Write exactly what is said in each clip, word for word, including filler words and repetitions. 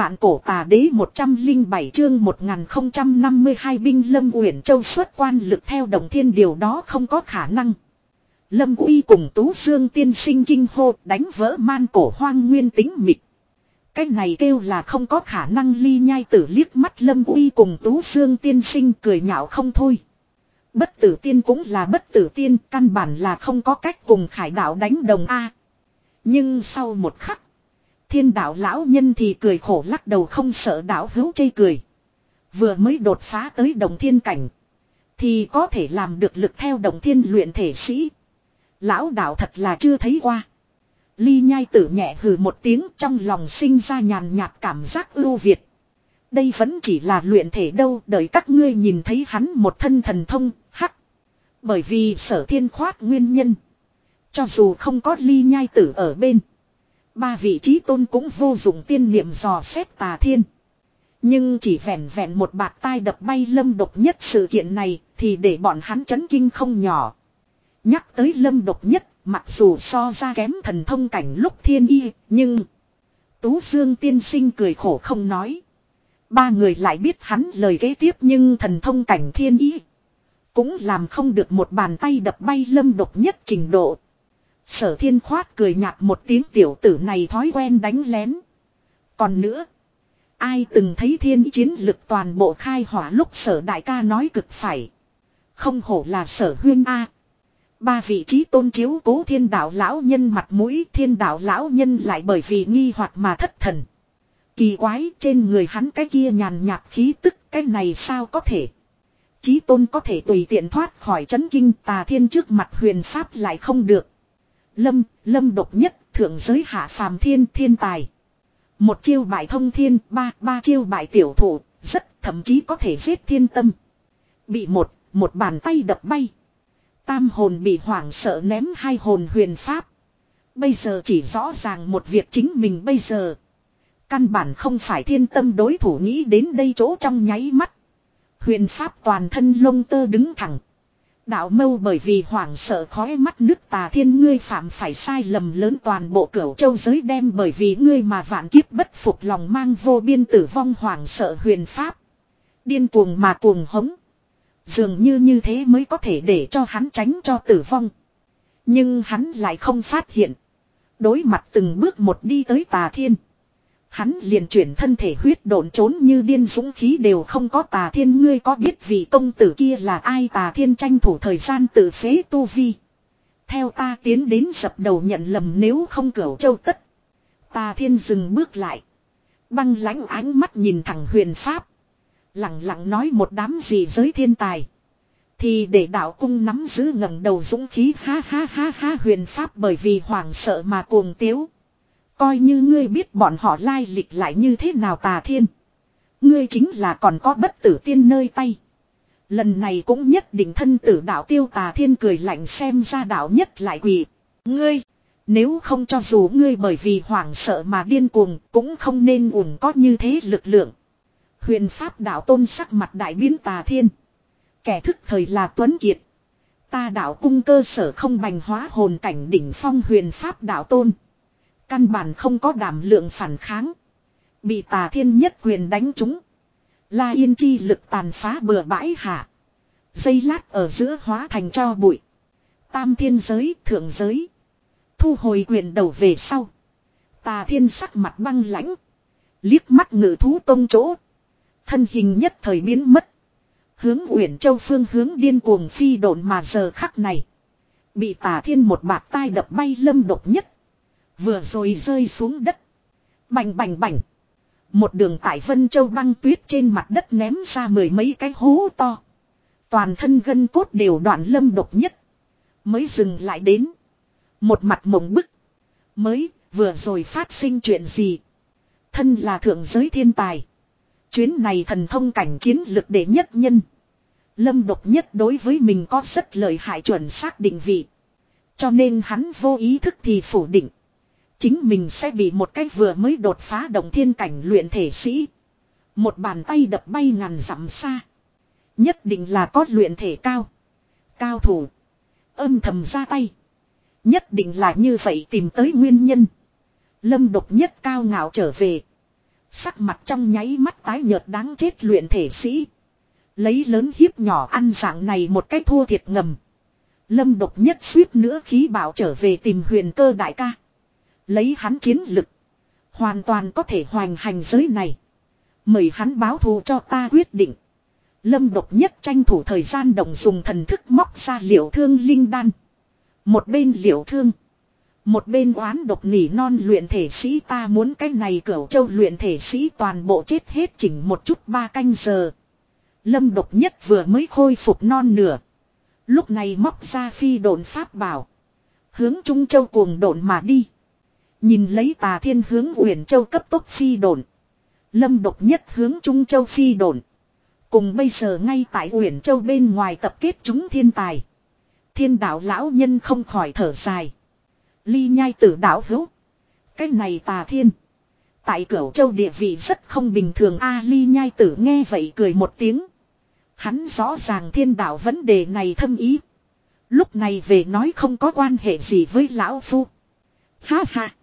Vạn cổ tà đế một trăm lẻ bảy chương một nghìn không trăm năm mươi hai binh Lâm Uyển Châu xuất quan lực theo Động Thiên điều đó không có khả năng. Lâm Uy cùng Tú Dương tiên sinh kinh hô đánh vỡ man cổ hoang nguyên tĩnh mịch. Cái này kêu là không có khả năng. Ly Nhai Tử liếc mắt Lâm Uy cùng Tú Dương tiên sinh cười nhạo không thôi. Bất tử tiên cũng là bất tử tiên, căn bản là không có cách cùng Khải đạo đánh đồng a. Nhưng sau một khắc, Thiên đạo lão nhân thì cười khổ lắc đầu không sợ đạo hữu chê cười. Vừa mới đột phá tới Động Thiên cảnh, thì có thể làm được lực theo Động Thiên luyện thể sĩ. Lão đạo thật là chưa thấy qua. Ly Nhai Tử nhẹ hừ một tiếng, trong lòng sinh ra nhàn nhạt cảm giác ưu việt. Đây vẫn chỉ là luyện thể đâu, đợi các ngươi nhìn thấy hắn một thân thần thông, hắc. Bởi vì Sở Thiên khoát nguyên nhân, cho dù không có Ly Nhai Tử ở bên, ba vị trí tôn cũng vô dụng tiên niệm dò xét Tà Thiên. Nhưng chỉ vẹn vẹn một bạt tai đập bay Lâm Độc Nhất sự kiện này thì để bọn hắn chấn kinh không nhỏ. Nhắc tới Lâm Độc Nhất, mặc dù so ra kém thần thông cảnh lúc thiên y, nhưng Tú Dương tiên sinh cười khổ không nói. Ba người lại biết hắn lời kế tiếp, nhưng thần thông cảnh thiên y cũng làm không được một bàn tay đập bay Lâm Độc Nhất trình độ. Sở Thiên khoát cười nhạt một tiếng, tiểu tử này thói quen đánh lén. Còn nữa, ai từng thấy thiên chiến lực toàn bộ khai hỏa lúc Sở đại ca nói cực phải. Không hổ là Sở huyên A. Ba vị trí tôn chiếu cố Thiên đạo lão nhân mặt mũi, Thiên đạo lão nhân lại bởi vì nghi hoặc mà thất thần. Kỳ quái, trên người hắn cái kia nhàn nhạt khí tức, cái này sao có thể? Chí tôn có thể tùy tiện thoát khỏi chấn kinh, Tà Thiên trước mặt huyền pháp lại không được. Lâm, Lâm Độc Nhất, thượng giới hạ phàm thiên, thiên tài. Một chiêu bại thông thiên, ba, ba chiêu bại tiểu thủ, rất thậm chí có thể giết thiên tâm. Bị một, một bàn tay đập bay. Tam hồn bị hoảng sợ ném hai hồn huyền pháp. Bây giờ chỉ rõ ràng một việc, chính mình bây giờ căn bản không phải thiên tâm đối thủ. Nghĩ đến đây chỗ trong nháy mắt, huyền pháp toàn thân lông tơ đứng thẳng. Đạo mâu bởi vì hoảng sợ khói mắt nước. Tà Thiên, ngươi phạm phải sai lầm lớn, toàn bộ Cửu Châu giới đem bởi vì ngươi mà vạn kiếp bất phục, lòng mang vô biên tử vong. Hoảng sợ huyền pháp điên cuồng mà cuồng hống, dường như như thế mới có thể để cho hắn tránh cho tử vong. Nhưng hắn lại không phát hiện, đối mặt từng bước một đi tới Tà Thiên, hắn liền chuyển thân thể huyết độn trốn như điên, dũng khí đều không có. Tà Thiên, ngươi có biết vị công tử kia là ai? Tà Thiên tranh thủ thời gian tự phế tu vi. Theo ta tiến đến dập đầu nhận lầm, nếu không Cửu Châu tất. Tà Thiên dừng bước lại, băng lãnh ánh mắt nhìn thẳng huyền pháp, lặng lặng nói, một đám gì giới thiên tài thì để đạo cung nắm giữ ngẩng đầu dũng khí. Ha ha ha ha. Huyền pháp bởi vì hoảng sợ mà cuồng tiếu. Coi như ngươi biết bọn họ lai lịch lại như thế nào? Tà Thiên, ngươi chính là còn có bất tử tiên nơi tay, lần này cũng nhất định thân tử đạo tiêu. Tà Thiên cười lạnh, xem ra đạo nhất lại quỳ. Ngươi, nếu không cho dù ngươi bởi vì hoảng sợ mà điên cuồng, cũng không nên ủng có như thế lực lượng. Huyền pháp đạo tôn sắc mặt đại biến. Tà Thiên, kẻ thức thời là tuấn kiệt, ta đạo cung cơ sở không bành hóa hồn cảnh đỉnh phong huyền pháp đạo tôn, căn bản không có đảm lượng phản kháng, bị Tà Thiên nhất quyền đánh trúng. La Yên chi lực tàn phá bừa bãi hạ, giây lát ở giữa hóa thành tro bụi. Tam thiên giới, thượng giới thu hồi quyền đầu về sau, Tà Thiên sắc mặt băng lãnh, liếc mắt Ngự Thú Tông chỗ, thân hình nhất thời biến mất, hướng Uyển Châu phương hướng điên cuồng phi độn. Mà giờ khắc này, bị Tà Thiên một bạt tai đập bay Lâm Độc Nhất vừa rồi rơi xuống đất, bành bành bành, một đường tại Vân Châu băng tuyết trên mặt đất ném ra mười mấy cái hố to, toàn thân gân cốt đều đoạn. Lâm Độc Nhất mới dừng lại đến, một mặt mộng bức, mới vừa rồi phát sinh chuyện gì? Thân là thượng giới thiên tài, chuyến này thần thông cảnh chiến lực đệ nhất nhân, Lâm Độc Nhất đối với mình có rất lợi hại chuẩn xác định vị, cho nên hắn vô ý thức thì phủ định chính mình sẽ bị một cái vừa mới đột phá Động Thiên cảnh luyện thể sĩ một bàn tay đập bay ngàn dặm xa. Nhất định là có luyện thể cao cao thủ âm thầm ra tay, nhất định là như vậy tìm tới nguyên nhân. Lâm Độc Nhất cao ngạo trở về, Sắc mặt trong nháy mắt tái nhợt đáng chết luyện thể sĩ. Lấy lớn hiếp nhỏ ăn dạng này một cách thua thiệt ngầm. Lâm Độc Nhất suýt nữa khí bảo trở về tìm Huyền Cơ đại ca. Lấy hắn chiến lực. Hoàn toàn có thể hoành hành giới này. Mời hắn báo thù cho ta quyết định. Lâm Độc Nhất tranh thủ thời gian động dùng thần thức móc ra liệu thương linh đan. Một bên liệu thương. Một bên oán độc nỉ non luyện thể sĩ ta muốn cái này Cửu Châu luyện thể sĩ toàn bộ chết hết chỉnh một chút ba canh giờ. Lâm Độc Nhất vừa mới khôi phục non nửa. Lúc này móc ra phi độn pháp bảo. Hướng Trung Châu cuồng độn mà đi. Nhìn lấy Tà Thiên hướng Uyển Châu cấp tốc phi độn. Lâm Độc Nhất hướng Trung Châu phi độn. Cùng bây giờ ngay tại Uyển Châu bên ngoài tập kết chúng thiên tài. Thiên đạo lão nhân không khỏi thở dài. Ly Nhai Tử đạo hữu. Cái này Tà Thiên. Tại Cửu Châu địa vị rất không bình thường a. Ly Nhai Tử nghe vậy cười một tiếng. Hắn rõ ràng thiên đạo vấn đề này thâm ý. Lúc này về nói không có quan hệ gì với lão phu. Ha ha.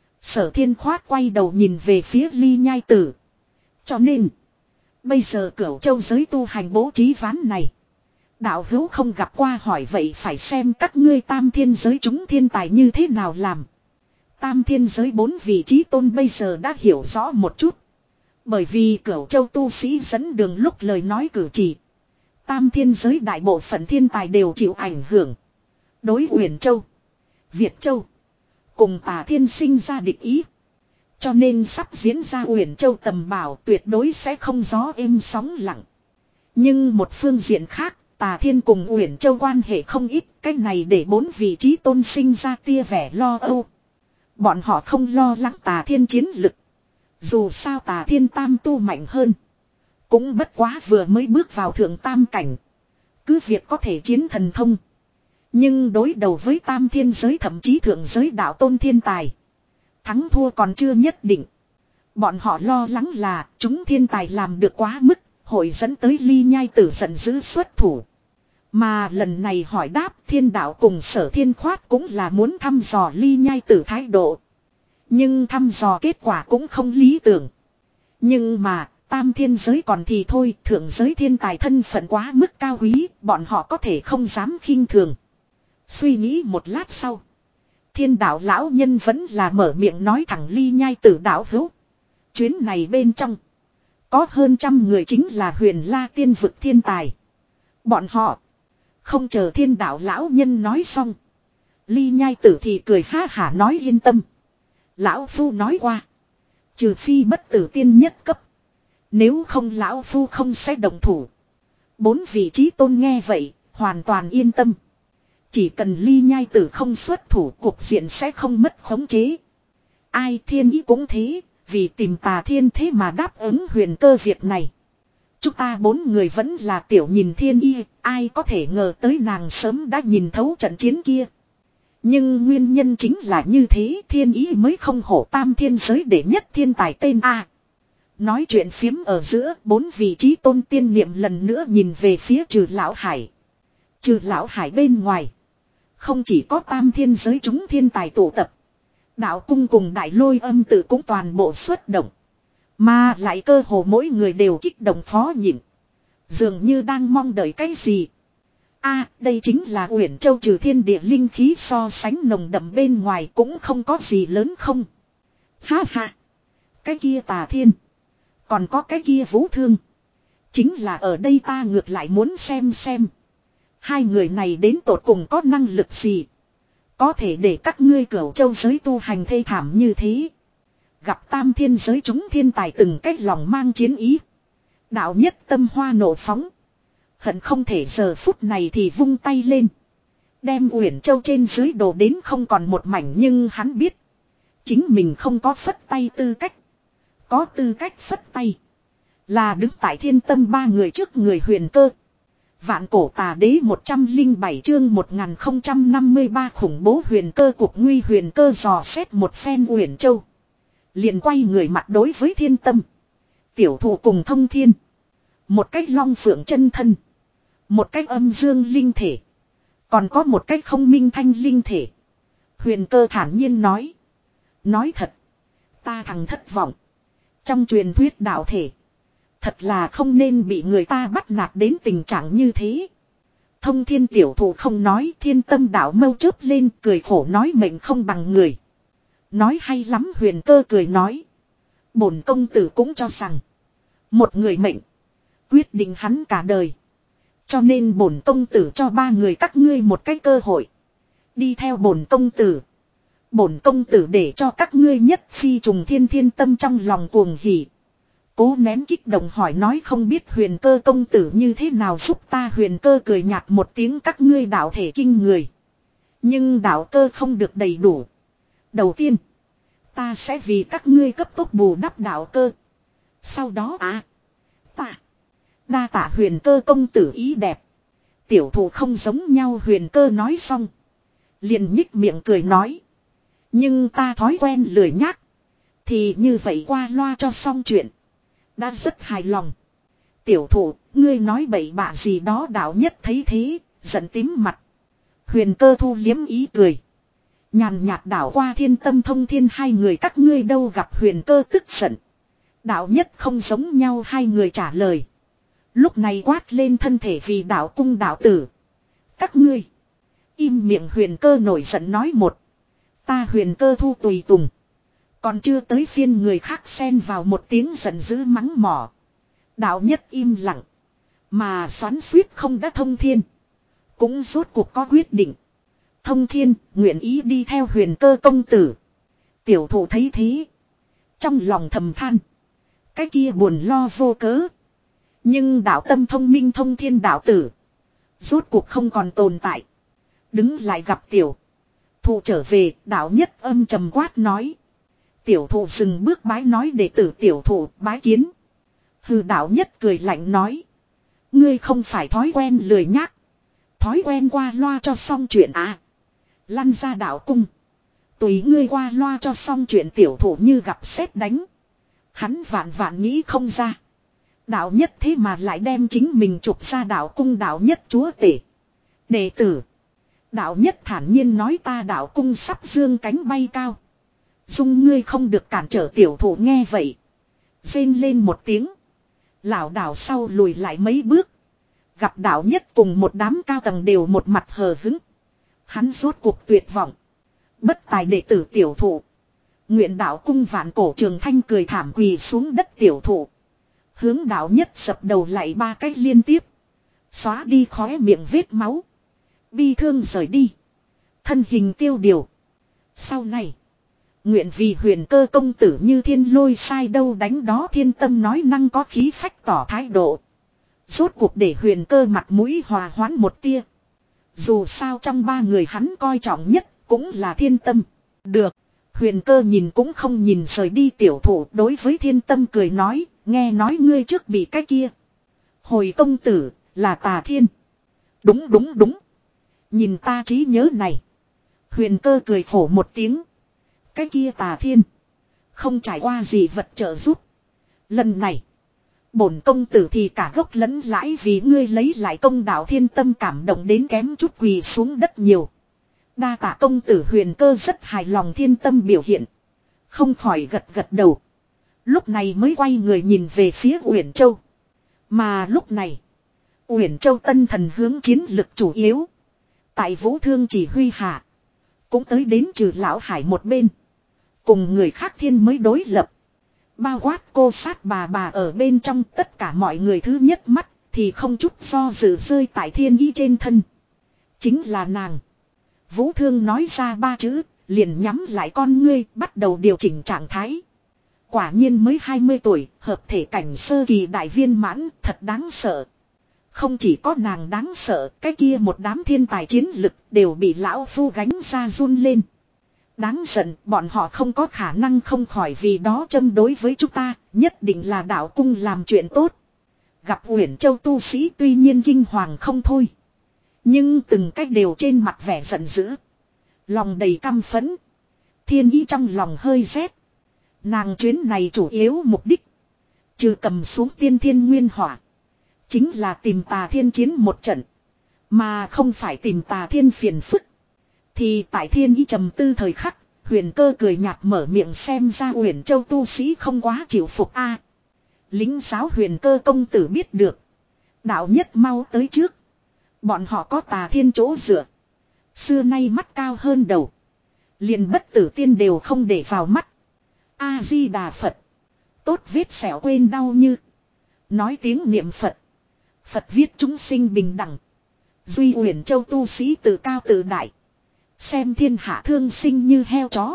Sở Thiên khoát quay đầu nhìn về phía Ly Nhai Tử. Cho nên. Bây giờ Cửu Châu giới tu hành bố trí ván này. Đạo hữu không gặp qua hỏi vậy phải xem các ngươi tam thiên giới chúng thiên tài như thế nào làm. Tam thiên giới bốn vị trí tôn bây giờ đã hiểu rõ một chút. Bởi vì Cửu Châu tu sĩ dẫn đường lúc lời nói cử chỉ. Tam thiên giới đại bộ phận thiên tài đều chịu ảnh hưởng. Đối Uyển Châu, Việt Châu cùng Tà Thiên sinh ra địch ý. Cho nên sắp diễn ra Uyển Châu tầm bảo tuyệt đối sẽ không gió êm sóng lặng. Nhưng một phương diện khác, Tà Thiên cùng Uyển Châu quan hệ không ít, cái này để bốn vị trí tôn sinh ra tia vẻ lo âu. Bọn họ không lo lắng Tà Thiên chiến lực. Dù sao Tà Thiên tam tu mạnh hơn. Cũng bất quá vừa mới bước vào thượng tam cảnh. Cứ việc có thể chiến thần thông. Nhưng đối đầu với tam thiên giới thậm chí thượng giới đạo tôn thiên tài. Thắng thua còn chưa nhất định. Bọn họ lo lắng là chúng thiên tài làm được quá mức. Hội dẫn tới Ly Nhai Tử giận dữ xuất thủ. Mà lần này hỏi đáp thiên đạo cùng Sở Thiên khoát cũng là muốn thăm dò Ly Nhai Tử thái độ. Nhưng thăm dò kết quả cũng không lý tưởng. Nhưng mà tam thiên giới còn thì thôi, thượng giới thiên tài thân phận quá mức cao quý, bọn họ có thể không dám khinh thường. Suy nghĩ một lát sau. Thiên đạo lão nhân vẫn là mở miệng nói thẳng Ly Nhai Tử đạo hữu. Chuyến này bên trong. Có hơn trăm người chính là Huyền La tiên vực thiên tài. Bọn họ. Không chờ thiên đạo lão nhân nói xong. Ly Nhai Tử thì cười ha hả nói yên tâm. Lão Phu nói qua. Trừ phi bất tử tiên nhất cấp. Nếu không lão Phu không sẽ đồng thủ. Bốn vị trí tôn nghe vậy. Hoàn toàn yên tâm. Chỉ cần Ly Nhai Tử không xuất thủ cục diện sẽ không mất khống chế. Ai thiên ý cũng thế. Vì tìm Tà Thiên thế mà đáp ứng Huyền Cơ việc này. Chúng ta bốn người vẫn là tiểu nhìn thiên y. Ai có thể ngờ tới nàng sớm đã nhìn thấu trận chiến kia. Nhưng nguyên nhân chính là như thế. Thiên ý mới không hổ tam thiên giới đệ nhất thiên tài tên A. Nói chuyện phiếm ở giữa. Bốn vị trí tôn tiên niệm lần nữa nhìn về phía Trừ Lão Hải. Trừ Lão Hải bên ngoài. Không chỉ có tam thiên giới chúng thiên tài tụ tập. Đạo cung cùng đại lôi âm tự cũng toàn bộ xuất động. Mà lại cơ hồ mỗi người đều kích động phó nhịn. Dường như đang mong đợi cái gì. A à, đây chính là Uyển Châu trừ thiên địa linh khí so sánh nồng đậm bên ngoài cũng không có gì lớn không. Ha ha. Cái kia Tà Thiên. Còn có cái kia Vũ Thương. Chính là ở đây ta ngược lại muốn xem xem. Hai người này đến tột cùng có năng lực gì. Có thể để các ngươi Cửu Châu giới tu hành thê thảm như thế. Gặp tam thiên giới chúng thiên tài từng cách lòng mang chiến ý. Đạo nhất tâm hoa nổ phóng. Hận không thể giờ phút này thì vung tay lên. Đem Uyển Châu trên dưới đổ đến không còn một mảnh nhưng hắn biết. Chính mình không có phất tay tư cách. Có tư cách phất tay. Là đứng tại thiên tâm ba người trước người Huyền Cơ. Vạn cổ tà đế một trăm lẻ bảy chương một nghìn không trăm năm mươi ba khủng bố Huyền Cơ cục nguy Huyền Cơ dò xét một phen Uyển Châu. Liền quay người mặt đối với thiên tâm. Tiểu thụ cùng thông thiên. Một cách long phượng chân thân. Một cách âm dương linh thể. Còn có một cách không minh thanh linh thể. Huyền Cơ thản nhiên nói. Nói thật. Ta thằng thất vọng. Trong truyền thuyết đạo thể. Thật là không nên bị người ta bắt nạt đến tình trạng như thế. Thông thiên tiểu thụ không nói, thiên tâm đạo mâu chớp lên cười khổ nói mệnh không bằng người. Nói hay lắm, Huyền Cơ cười nói. Bổn công tử cũng cho rằng. Một người mệnh. Quyết định hắn cả đời. Cho nên bổn công tử cho ba người các ngươi một cái cơ hội. Đi theo bổn công tử. Bổn công tử để cho các ngươi nhất phi trùng thiên, thiên tâm trong lòng cuồng hỉ. Cố nén kích động hỏi nói không biết Huyền Cơ công tử như thế nào giúp ta. Huyền Cơ cười nhạt một tiếng, các ngươi đạo thể kinh người. Nhưng đạo cơ không được đầy đủ. Đầu tiên. Ta sẽ vì các ngươi cấp tốc bù đắp đạo cơ. Sau đó à. Ta. Đa tạ Huyền Cơ công tử ý đẹp. Tiểu thụ không giống nhau. Huyền Cơ nói xong. Liền nhích miệng cười nói. Nhưng ta thói quen lười nhác. Thì như vậy qua loa cho xong chuyện. Đã rất hài lòng. Tiểu thụ, ngươi nói bậy bạ gì đó. Đạo nhất thấy thế, giận tím mặt. Huyền Cơ thu liếm ý cười. Nhàn nhạt đảo qua thiên tâm thông thiên hai người các ngươi đâu. Gặp Huyền Cơ tức giận. Đạo nhất không giống nhau, hai người trả lời. Lúc này quát lên thân thể vì đạo cung đạo tử. Các ngươi. Im miệng. Huyền Cơ nổi giận nói một. Ta Huyền Cơ thu tùy tùng. Còn chưa tới phiên người khác xen vào, một tiếng giận dữ mắng mỏ. Đạo nhất im lặng. Mà xoắn suýt không đã thông thiên. Cũng rốt cuộc có quyết định. Thông thiên nguyện ý đi theo Huyền Cơ công tử. Tiểu thụ thấy thế. Trong lòng thầm than. Cái kia buồn lo vô cớ. Nhưng đạo tâm thông minh thông thiên đạo tử. Rốt cuộc không còn tồn tại. Đứng lại gặp tiểu thụ trở về, đạo nhất âm trầm quát nói. Tiểu thụ dừng bước bái nói đệ tử tiểu thụ bái kiến. Hừ, đạo nhất cười lạnh nói. Ngươi không phải thói quen lười nhác. Thói quen qua loa cho xong chuyện à. Lăn ra đạo cung. Tùy ngươi qua loa cho xong chuyện. Tiểu thụ như gặp sét đánh. Hắn vạn vạn nghĩ không ra. Đạo nhất thế mà lại đem chính mình trục ra đạo cung. Đạo nhất chúa tể. Đệ tử. Đạo nhất thản nhiên nói ta đạo cung sắp dương cánh bay cao. Dung ngươi không được cản trở. Tiểu thụ nghe vậy. Rên lên một tiếng. Lảo đảo sau lùi lại mấy bước. Gặp đạo nhất cùng một đám cao tầng đều một mặt hờ hứng. Hắn rốt cuộc tuyệt vọng. Bất tài đệ tử tiểu thụ. Nguyện đạo cung vạn cổ trường thanh cười thảm quỳ xuống đất. Tiểu thụ. Hướng đạo nhất sập đầu lại ba cách liên tiếp. Xóa đi khóe miệng vết máu. Bi thương rời đi. Thân hình tiêu điều. Sau này. Nguyện vì Huyền Cơ công tử như thiên lôi sai đâu đánh đó. Thiên tâm nói năng có khí phách tỏ thái độ. Rốt cuộc để Huyền Cơ mặt mũi hòa hoãn một tia. Dù sao trong ba người hắn coi trọng nhất cũng là thiên tâm. Được. Huyền Cơ nhìn cũng không nhìn rời đi tiểu thụ. Đối với thiên tâm cười nói. Nghe nói ngươi trước bị cái kia. Hồi công tử là Tà Thiên. Đúng đúng đúng. Nhìn ta trí nhớ này. Huyền Cơ cười khổ một tiếng. Cái kia Tà Thiên. Không trải qua gì vật trợ giúp. Lần này. Bổn công tử thì cả gốc lẫn lãi vì ngươi lấy lại công đạo. Thiên tâm cảm động đến kém chút quỳ xuống đất nhiều. Đa tạ công tử. Huyền Cơ rất hài lòng thiên tâm biểu hiện. Không khỏi gật gật đầu. Lúc này mới quay người nhìn về phía Uyển Châu. Mà lúc này. Uyển Châu tân thần hướng chiến lực chủ yếu. Tại Vũ Thương chỉ huy hạ. Cũng tới đến trừ lão hải một bên. Cùng người khác thiên mới đối lập. Bao quát cô sát bà bà ở bên trong. Tất cả mọi người thứ nhất mắt. Thì không chút do dự rơi tại thiên ý trên thân. Chính là nàng. Vũ Thương nói ra ba chữ. Liền nhắm lại con ngươi. Bắt đầu điều chỉnh trạng thái. Quả nhiên mới hai mươi tuổi. Hợp thể cảnh sơ kỳ đại viên mãn. Thật đáng sợ. Không chỉ có nàng đáng sợ, cái kia một đám thiên tài chiến lực đều bị lão phu gánh ra run lên. Đáng giận, bọn họ không có khả năng không khỏi vì đó châm đối với chúng ta, nhất định là đạo cung làm chuyện tốt. Gặp Uyển Châu tu sĩ tuy nhiên kinh hoàng không thôi. Nhưng từng cách đều trên mặt vẻ giận dữ. Lòng đầy căm phẫn. Thiên ý trong lòng hơi rét. Nàng chuyến này chủ yếu mục đích. Trừ cầm xuống tiên thiên nguyên hỏa. Chính là tìm Tà Thiên chiến một trận. Mà không phải tìm Tà Thiên phiền phức. Thì tại thiên ý trầm tư thời khắc. Huyền Cơ cười nhạt mở miệng, xem ra Uyển Châu tu sĩ không quá chịu phục a. Lính giáo Huyền Cơ công tử biết được. Đạo nhất mau tới trước. Bọn họ có Tà Thiên chỗ dựa. Xưa nay mắt cao hơn đầu. Liền bất tử tiên đều không để vào mắt. A-di-đà Phật. Tốt vết sẹo quên đau như. Nói tiếng niệm Phật. Phật viết chúng sinh bình đẳng. Duy Uyển Châu tu sĩ tự cao tự đại. Xem thiên hạ thương sinh như heo chó.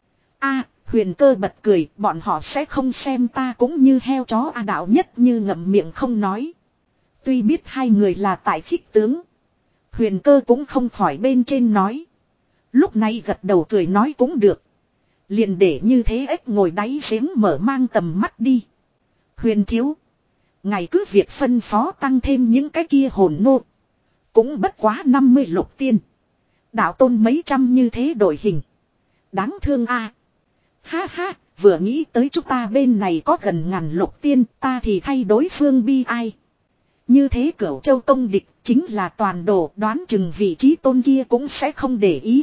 A, Huyền Cơ bật cười, bọn họ sẽ không xem ta cũng như heo chó. A đạo nhất như ngậm miệng không nói. Tuy biết hai người là tại khích tướng. Huyền Cơ cũng không khỏi bên trên nói. Lúc này gật đầu cười nói cũng được. Liền để như thế ếch ngồi đáy giếng mở mang tầm mắt đi. Huyền thiếu. Ngày cứ việc phân phó tăng thêm những cái kia hồn nô. Cũng bất quá năm mươi lục tiên. Đạo tôn mấy trăm như thế đổi hình. Đáng thương a. Ha ha, vừa nghĩ tới chúng ta bên này có gần ngàn lục tiên, ta thì thay đối phương bi ai. Như thế Cửu Châu công địch chính là toàn đồ, đoán chừng vị trí tôn kia cũng sẽ không để ý.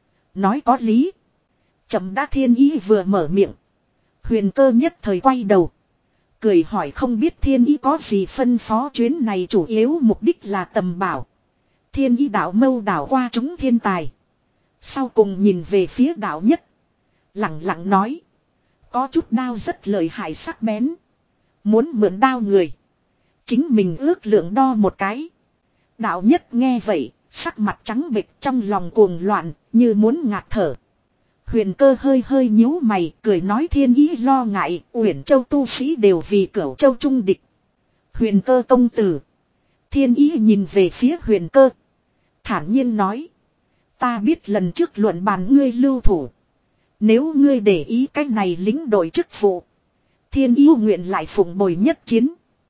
Nói có lý. Chậm đã Thiên Ý vừa mở miệng. Huyền Cơ nhất thời quay đầu. Cười hỏi không biết Thiên Ý có gì phân phó, chuyến này chủ yếu mục đích là tầm bảo. Thiên Ý đạo mâu đảo qua chúng thiên tài. Sau cùng nhìn về phía đạo nhất. Lặng lặng nói. Có chút đao rất lợi hại sắc bén. Muốn mượn đao người. Chính mình ước lượng đo một cái. Đạo nhất nghe vậy, sắc mặt trắng bệch trong lòng cuồng loạn, như muốn ngạt thở. Huyền Cơ hơi hơi nhíu mày, cười nói Thiên Ý lo ngại, Uyển Châu tu sĩ đều vì Cửu Châu trung địch. Huyền Cơ công tử. Thiên Ý nhìn về phía Huyền Cơ. Thản nhiên nói. Ta biết lần trước luận bàn ngươi lưu thủ. Nếu ngươi để ý cách này lính đội chức vụ. Thiên Ý nguyện lại phụng bồi nhất chiến.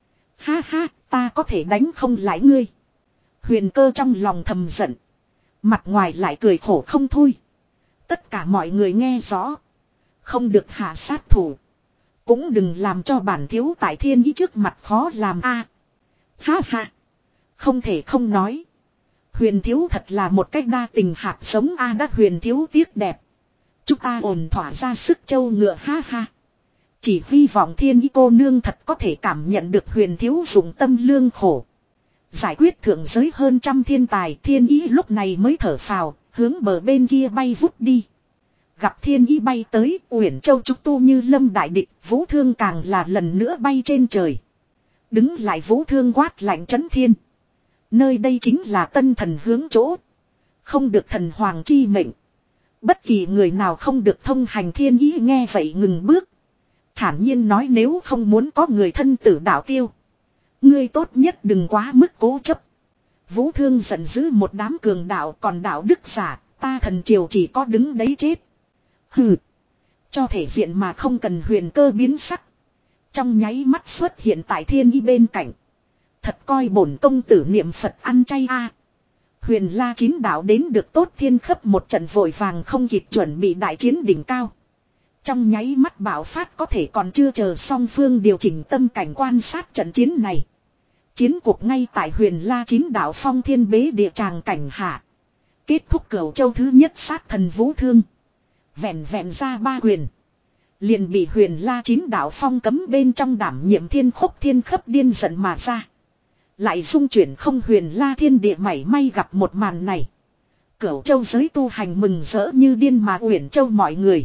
Ha ha, ta có thể đánh không lại ngươi. Huyền Cơ trong lòng thầm giận. Mặt ngoài lại cười khổ không thôi. Tất cả mọi người nghe rõ. Không được hạ sát thủ. Cũng đừng làm cho bản thiếu tại Thiên Ý trước mặt khó làm a. À, ha ha. Không thể không nói. Huyền thiếu thật là một cách đa tình hạt giống a. Đã Huyền thiếu tiếc đẹp. Chúng ta ổn thỏa ra sức châu ngựa ha ha. Chỉ hy vọng Thiên Ý cô nương thật có thể cảm nhận được Huyền thiếu dụng tâm lương khổ. Giải quyết thượng giới hơn trăm thiên tài, Thiên Ý lúc này mới thở phào, hướng bờ bên kia bay vút đi. Gặp Thiên Ý bay tới, Uyển Châu trúc tu như lâm đại địch, Vũ Thương càng là lần nữa bay trên trời. Đứng lại Vũ Thương quát lạnh chấn thiên. Nơi đây chính là tân thần hướng chỗ. Không được thần hoàng chi mệnh. Bất kỳ người nào không được thông hành. Thiên Ý nghe vậy ngừng bước. Thản nhiên nói nếu không muốn có người thân tử đạo tiêu. Ngươi tốt nhất đừng quá mức cố chấp. Vũ Thương giận dữ một đám cường đạo, còn đạo đức giả, ta thần triều chỉ có đứng đấy chết. Hừ. Cho thể diện mà không cần. Huyền Cơ biến sắc. Trong nháy mắt xuất hiện tại Thiên Ý bên cạnh. Thật coi bổn công tử niệm Phật ăn chay a. Huyền La chín đạo đến được tốt thiên khấp một trận vội vàng không kịp chuẩn bị đại chiến đỉnh cao. Trong nháy mắt bạo phát có thể còn chưa chờ song phương điều chỉnh tâm cảnh quan sát trận chiến này. Chiến cuộc ngay tại Huyền La chín đạo phong thiên bế địa tràng cảnh hạ. Kết thúc Cửu Châu thứ nhất sát thần Vũ Thương. Vẹn vẹn ra ba quyền. Liền bị Huyền La chín đạo phong cấm bên trong đảm nhiệm thiên khúc thiên khấp điên giận mà ra. Lại dung chuyển không Huyền La thiên địa mảy may gặp một màn này. Cửu Châu giới tu hành mừng rỡ như điên mà Uyển Châu mọi người.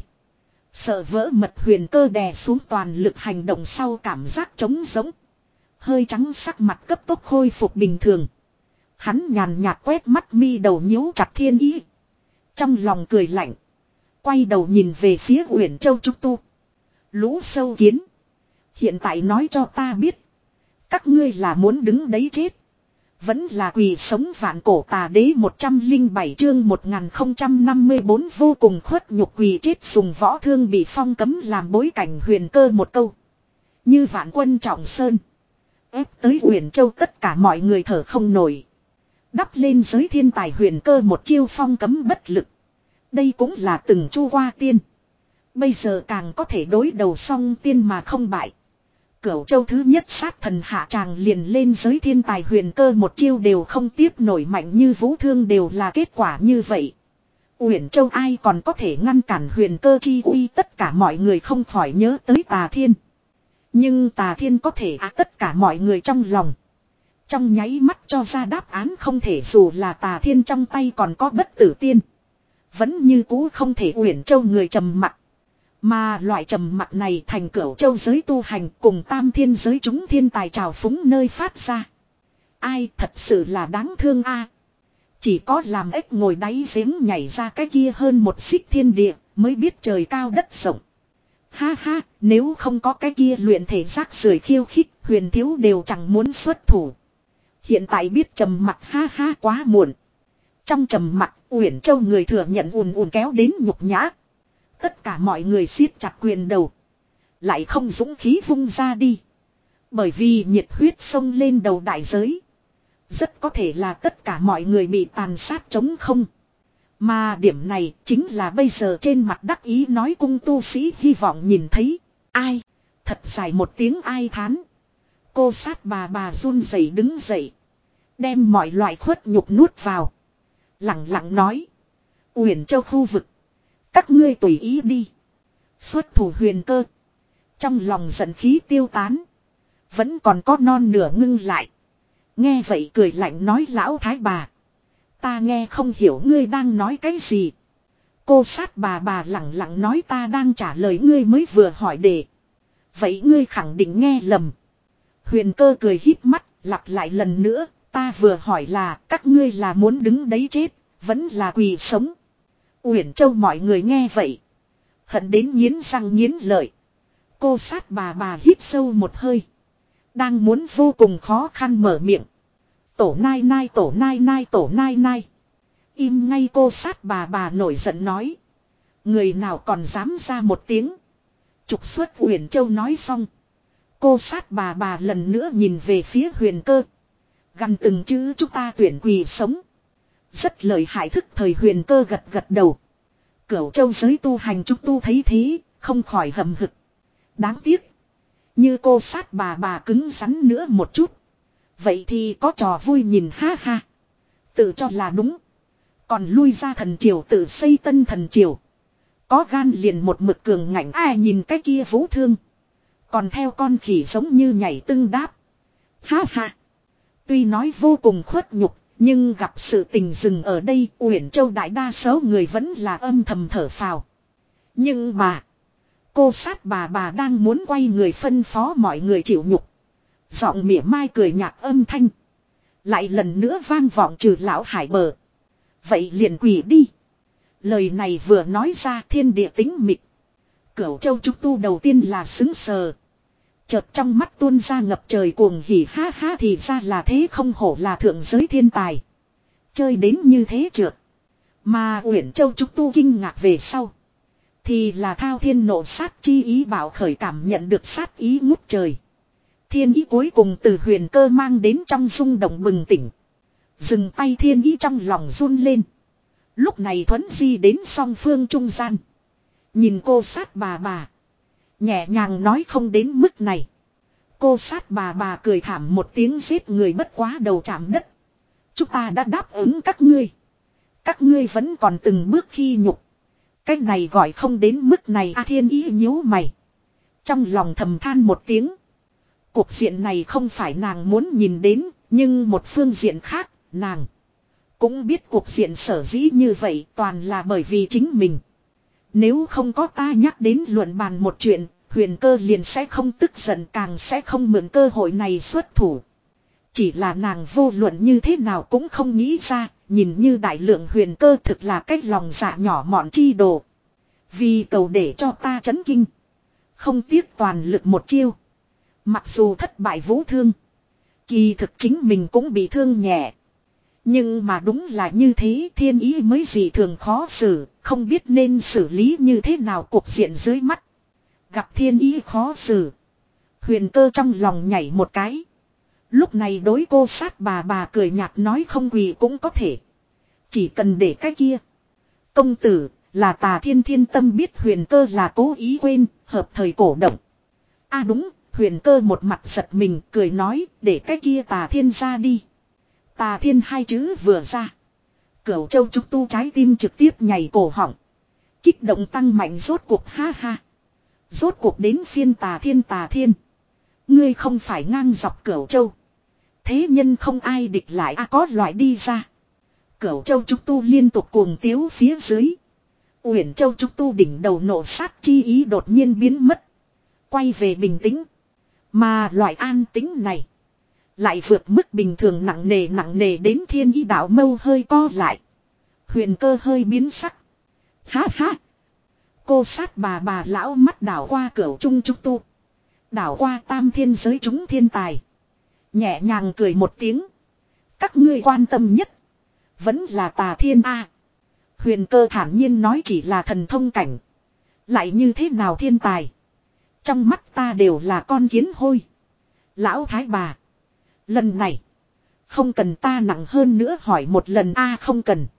Sợ vỡ mật. Huyền Cơ đè xuống toàn lực hành động sau cảm giác trống giống. Hơi trắng sắc mặt cấp tốc khôi phục bình thường. Hắn nhàn nhạt quét mắt mi đầu nhíu chặt Thiên Ý. Trong lòng cười lạnh. Quay đầu nhìn về phía Uyển Châu trúc tu. Lũ sâu kiến. Hiện tại nói cho ta biết. Các ngươi là muốn đứng đấy chết. Vẫn là quỳ sống vạn cổ. Tà đế một trăm lẻ bảy chương một nghìn không trăm năm mươi tư vô cùng khuất nhục quỳ chết dùng võ thương bị phong cấm làm bối cảnh. Huyền Cơ một câu. Như vạn quân trọng sơn. Ép tới Uyển Châu tất cả mọi người thở không nổi. Đắp lên giới thiên tài Huyền Cơ một chiêu phong cấm bất lực. Đây cũng là từng chu qua tiên. Bây giờ càng có thể đối đầu song tiên mà không bại. Cửu Châu thứ nhất sát thần hạ tràng liền lên giới thiên tài Huyền Cơ một chiêu đều không tiếp nổi mạnh như Vũ Thương đều là kết quả như vậy. Uyển Châu ai còn có thể ngăn cản huyền cơ chi uy, tất cả mọi người không khỏi nhớ tới Tà Thiên. Nhưng Tà Thiên có thể á tất cả mọi người trong lòng. Trong nháy mắt cho ra đáp án không thể, dù là Tà Thiên trong tay còn có bất tử tiên. Vẫn như cũ không thể. Uyển Châu người trầm mặc. Mà loại trầm mặc này thành Cửu Châu giới tu hành cùng Tam Thiên giới chúng thiên tài trào phúng nơi phát ra. Ai thật sự là đáng thương a. Chỉ có làm ếch ngồi đáy giếng nhảy ra cái kia hơn một xích thiên địa mới biết trời cao đất rộng. Ha ha, nếu không có cái kia luyện thể rác rưởi khiêu khích, Huyền thiếu đều chẳng muốn xuất thủ. Hiện tại biết trầm mặc, ha ha, quá muộn. Trong trầm mặc, Uyển Châu người thừa nhận ùn ùn kéo đến nhục nhã. Tất cả mọi người siết chặt quyền đầu. Lại không dũng khí vung ra đi. Bởi vì nhiệt huyết xông lên đầu đại giới. Rất có thể là tất cả mọi người bị tàn sát trống không. Mà điểm này chính là bây giờ trên mặt đắc ý nói cung tu sĩ hy vọng nhìn thấy. Ai? Thật dài một tiếng ai thán. Cô sát bà bà run rẩy đứng dậy. Đem mọi loại khuất nhục nuốt vào. Lặng lặng nói. Uyển Châu khu vực. Các ngươi tùy ý đi. Xuất thủ huyền cơ. Trong lòng giận khí tiêu tán. Vẫn còn có non nửa ngưng lại. Nghe vậy cười lạnh nói lão thái bà. Ta nghe không hiểu ngươi đang nói cái gì. Cô sát bà bà lặng lặng nói ta đang trả lời ngươi mới vừa hỏi đề. Vậy ngươi khẳng định nghe lầm. Huyền cơ cười híp mắt, lặp lại lần nữa. Ta vừa hỏi là các ngươi là muốn đứng đấy chết, vẫn là quỳ sống. Uyển Châu mọi người nghe vậy. Hận đến nghiến răng nghiến lợi. Cô sát bà bà hít sâu một hơi. Đang muốn vô cùng khó khăn mở miệng. Tổ nai nai tổ nai nai tổ nai nai. Im ngay, cô sát bà bà nổi giận nói. Người nào còn dám ra một tiếng. Trục xuất Uyển Châu nói xong. Cô sát bà bà lần nữa nhìn về phía huyền cơ. Gằn từng chữ chúng ta tuyển quỳ sống. Rất lợi hại. Thức thời huyền cơ gật gật đầu. Cửu Châu giới tu hành chúng tu thấy thế, không khỏi hầm hực. Đáng tiếc. Như cô sát bà bà cứng rắn nữa một chút. Vậy thì có trò vui nhìn, ha ha. Tự cho là đúng. Còn lui ra thần triều tự xây tân thần triều. Có gan liền một mực cường ngạnh. Ai nhìn cái kia vũ thương. Còn theo con khỉ giống như nhảy tưng đáp. Ha ha. Tuy nói vô cùng khuất nhục. Nhưng gặp sự tình dừng ở đây. Uyển Châu đại đa số người vẫn là âm thầm thở phào. Nhưng mà. Cô sát bà bà đang muốn quay người phân phó mọi người chịu nhục. Giọng mỉa mai cười nhạt âm thanh. Lại lần nữa vang vọng trừ lão hải bờ. Vậy liền quỳ đi. Lời này vừa nói ra thiên địa tĩnh mịch. Cửu Châu trúc tu đầu tiên là xứng sờ. Chợt trong mắt tuôn ra ngập trời cuồng hỉ, ha ha, thì ra là thế, không hổ là thượng giới thiên tài. Chơi đến như thế trượt. Mà Uyển Châu trúc tu kinh ngạc về sau. Thì là thao thiên nộ sát chi ý bảo khởi cảm nhận được sát ý ngút trời. Thiên ý cuối cùng từ huyền cơ mang đến trong rung động bừng tỉnh. Dừng tay thiên ý trong lòng run lên. Lúc này thuấn di đến song phương trung gian. Nhìn cô sát bà bà. Nhẹ nhàng nói không đến mức này. Cô sát bà bà cười thảm một tiếng, giết người bất quá đầu chạm đất. Chúng ta đã đáp ứng các ngươi. Các ngươi vẫn còn từng bước khi nhục. Cái này gọi không đến mức này. A thiên ý nhíu mày. Trong lòng thầm than một tiếng. Cuộc diện này không phải nàng muốn nhìn đến. Nhưng một phương diện khác, nàng cũng biết cuộc diện sở dĩ như vậy toàn là bởi vì chính mình. Nếu không có ta nhắc đến luận bàn một chuyện, huyền cơ liền sẽ không tức giận, càng sẽ không mượn cơ hội này xuất thủ. Chỉ là nàng vô luận như thế nào cũng không nghĩ ra, nhìn như đại lượng huyền cơ thực là cách lòng dạ nhỏ mọn chi đồ. Vì cầu để cho ta chấn kinh. Không tiếc toàn lực một chiêu. Mặc dù thất bại vũ thương. Kỳ thực chính mình cũng bị thương nhẹ. Nhưng mà đúng là như thế, thiên ý mới gì thường khó xử, không biết nên xử lý như thế nào cuộc diện dưới mắt. Gặp thiên ý khó xử. Huyền cơ trong lòng nhảy một cái. Lúc này đối cô sát bà bà cười nhạt nói không quỳ cũng có thể. Chỉ cần để cái kia. Công tử, là Tà Thiên thiên tâm biết huyền cơ là cố ý quên, hợp thời cổ động. À đúng, huyền cơ một mặt giật mình cười nói để cái kia Tà Thiên ra đi. Tà Thiên hai chữ vừa ra. Cửu Châu trúc tu trái tim trực tiếp nhảy cổ họng. Kích động tăng mạnh rốt cuộc ha ha. Rốt cuộc đến phiên Tà Thiên Tà Thiên. Ngươi không phải ngang dọc Cửu Châu. Thế nhân không ai địch lại a à, có loại đi ra. Cửu Châu trúc tu liên tục cuồng tiếu phía dưới. Uyển Châu trúc tu đỉnh đầu nộ sát chi ý đột nhiên biến mất. Quay về bình tĩnh. Mà loại an tĩnh này. Lại vượt mức bình thường nặng nề nặng nề đến Thiên Ý đạo mâu hơi co lại. Huyền Cơ hơi biến sắc. Ha ha. Cô sát bà bà lão mắt đảo qua Cửu Trung trúc tu. Đảo qua tam thiên giới chúng thiên tài. Nhẹ nhàng cười một tiếng. Các ngươi quan tâm nhất. Vẫn là Tà Thiên A. Huyền Cơ thản nhiên nói chỉ là thần thông cảnh. Lại như thế nào thiên tài. Trong mắt ta đều là con kiến hôi. Lão thái bà. Lần này. Không cần ta nặng hơn nữa hỏi một lần a à, không cần.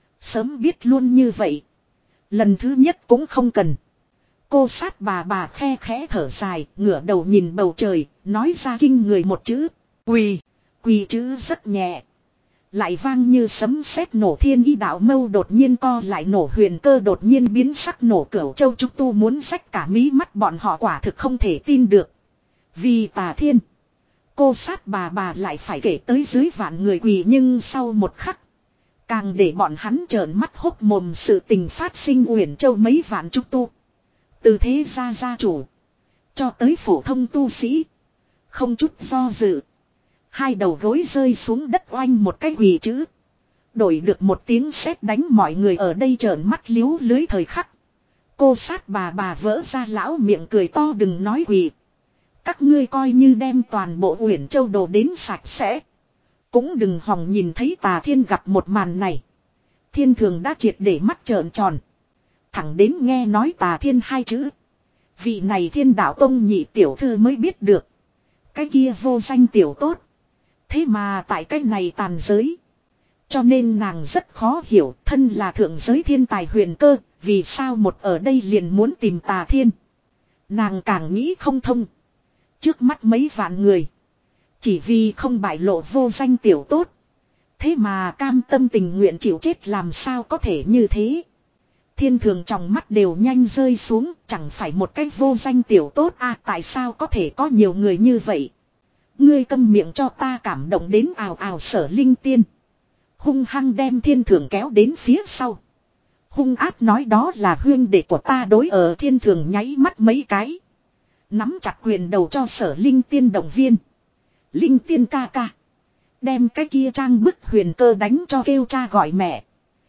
Sớm biết luôn như vậy. Lần thứ nhất cũng không cần. Cô sát bà bà khe khẽ thở dài. Ngửa đầu nhìn bầu trời. Nói ra kinh người một chữ. Quỳ. Quỳ chữ rất nhẹ. Lại vang như sấm sét nổ. Thiên Ý đạo mâu đột nhiên co lại nổ. Huyền Cơ đột nhiên biến sắc nổ. Cửu Châu trúc tu muốn xách cả mí mắt bọn họ quả thực không thể tin được. Vì Tà Thiên. Cô sát bà bà lại phải kể tới dưới vạn người quỳ. Nhưng sau một khắc. Càng để bọn hắn trợn mắt hốc mồm sự tình phát sinh. Uyển Châu mấy vạn trúc tu. Từ thế gia gia chủ. Cho tới phổ thông tu sĩ. Không chút do dự. Hai đầu gối rơi xuống đất oanh một cái quỳ chữ. Đổi được một tiếng sét đánh mọi người ở đây trợn mắt liếu lưới thời khắc. Cô sát bà bà vỡ ra lão miệng cười to đừng nói quỳ. Các ngươi coi như đem toàn bộ Uyển Châu đồ đến sạch sẽ. Cũng đừng hòng nhìn thấy Tà Thiên gặp một màn này. Thiên Thường đã triệt để mắt trợn tròn. Thẳng đến nghe nói Tà Thiên hai chữ. Vị này Thiên Đạo Tông nhị tiểu thư mới biết được. Cái kia vô danh tiểu tốt. Thế mà tại cái này tàn giới. Cho nên nàng rất khó hiểu thân là thượng giới thiên tài Huyền Cơ. Vì sao một ở đây liền muốn tìm Tà Thiên. Nàng càng nghĩ không thông. Trước mắt mấy vạn người. Chỉ vì không bại lộ vô danh tiểu tốt. Thế mà cam tâm tình nguyện chịu chết làm sao có thể như thế. Thiên Thường trong mắt đều nhanh rơi xuống. Chẳng phải một cái vô danh tiểu tốt à tại sao có thể có nhiều người như vậy. Ngươi câm miệng cho ta cảm động đến ào ào Sở Linh Tiên. Hung hăng đem Thiên Thường kéo đến phía sau. Hung ác nói đó là huyên đệ của ta đối ở Thiên Thường nháy mắt mấy cái. Nắm chặt quyền đầu cho Sở Linh Tiên động viên. Linh Tiên ca ca. Đem cái kia trang bức Huyền Cơ đánh cho kêu cha gọi mẹ.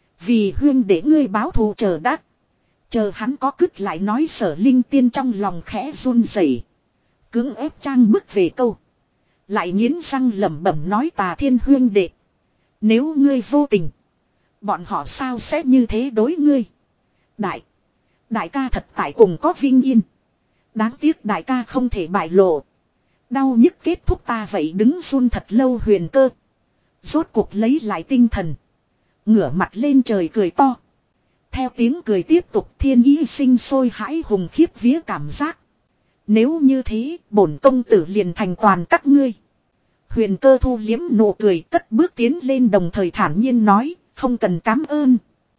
Vì huyên để ngươi báo thù chờ đắc. Chờ hắn có cứt lại nói Sở Linh Tiên trong lòng khẽ run rẩy, cưỡng ép trang bức về câu. Lại nghiến răng lẩm bẩm nói Tà Thiên huyên đệ. Nếu ngươi vô tình. Bọn họ sao sẽ như thế đối ngươi. Đại. Đại ca thật tại cùng có vinh yên. Đáng tiếc đại ca không thể bại lộ. Đau nhức kết thúc ta vậy đứng run thật lâu Huyền Cơ. Rốt cuộc lấy lại tinh thần. Ngửa mặt lên trời cười to. Theo tiếng cười tiếp tục Thiên Ý sinh sôi hãi hùng khiếp vía cảm giác. Nếu như thế bổn công tử liền thành toàn các ngươi. Huyền Cơ thu liếm nụ cười cất bước tiến lên đồng thời thản nhiên nói. Không cần cám ơn.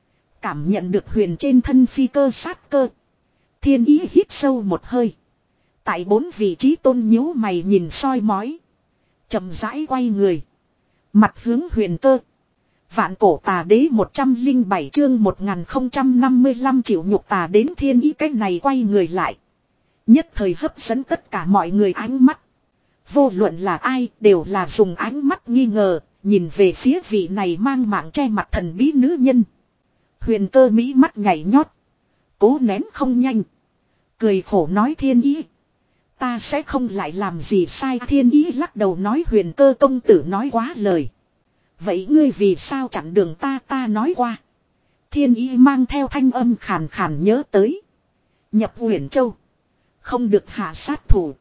Cảm nhận được huyền trên thân phi cơ sát cơ. Thiên Ý hít sâu một hơi. Tại bốn vị trí tôn nhíu mày nhìn soi mói. Chậm rãi quay người. Mặt hướng Huyền Cơ. Vạn cổ tà đế một trăm lẻ bảy chương một nghìn không trăm năm mươi lăm chịu nhục tà đến Thiên Ý cách này quay người lại. Nhất thời hấp dẫn tất cả mọi người ánh mắt. Vô luận là ai đều là dùng ánh mắt nghi ngờ. Nhìn về phía vị này mang mạng che mặt thần bí nữ nhân. Huyền Cơ mỹ mắt nhảy nhót. Cố nén không nhanh. Cười khổ nói Thiên Ý. Ta sẽ không lại làm gì sai. Thiên Ý lắc đầu nói Huyền Cơ công tử nói quá lời. Vậy ngươi vì sao chặn đường ta ta nói qua. Thiên Ý mang theo thanh âm khàn khàn nhớ tới. Nhập Uyển Châu. Không được hạ sát thủ.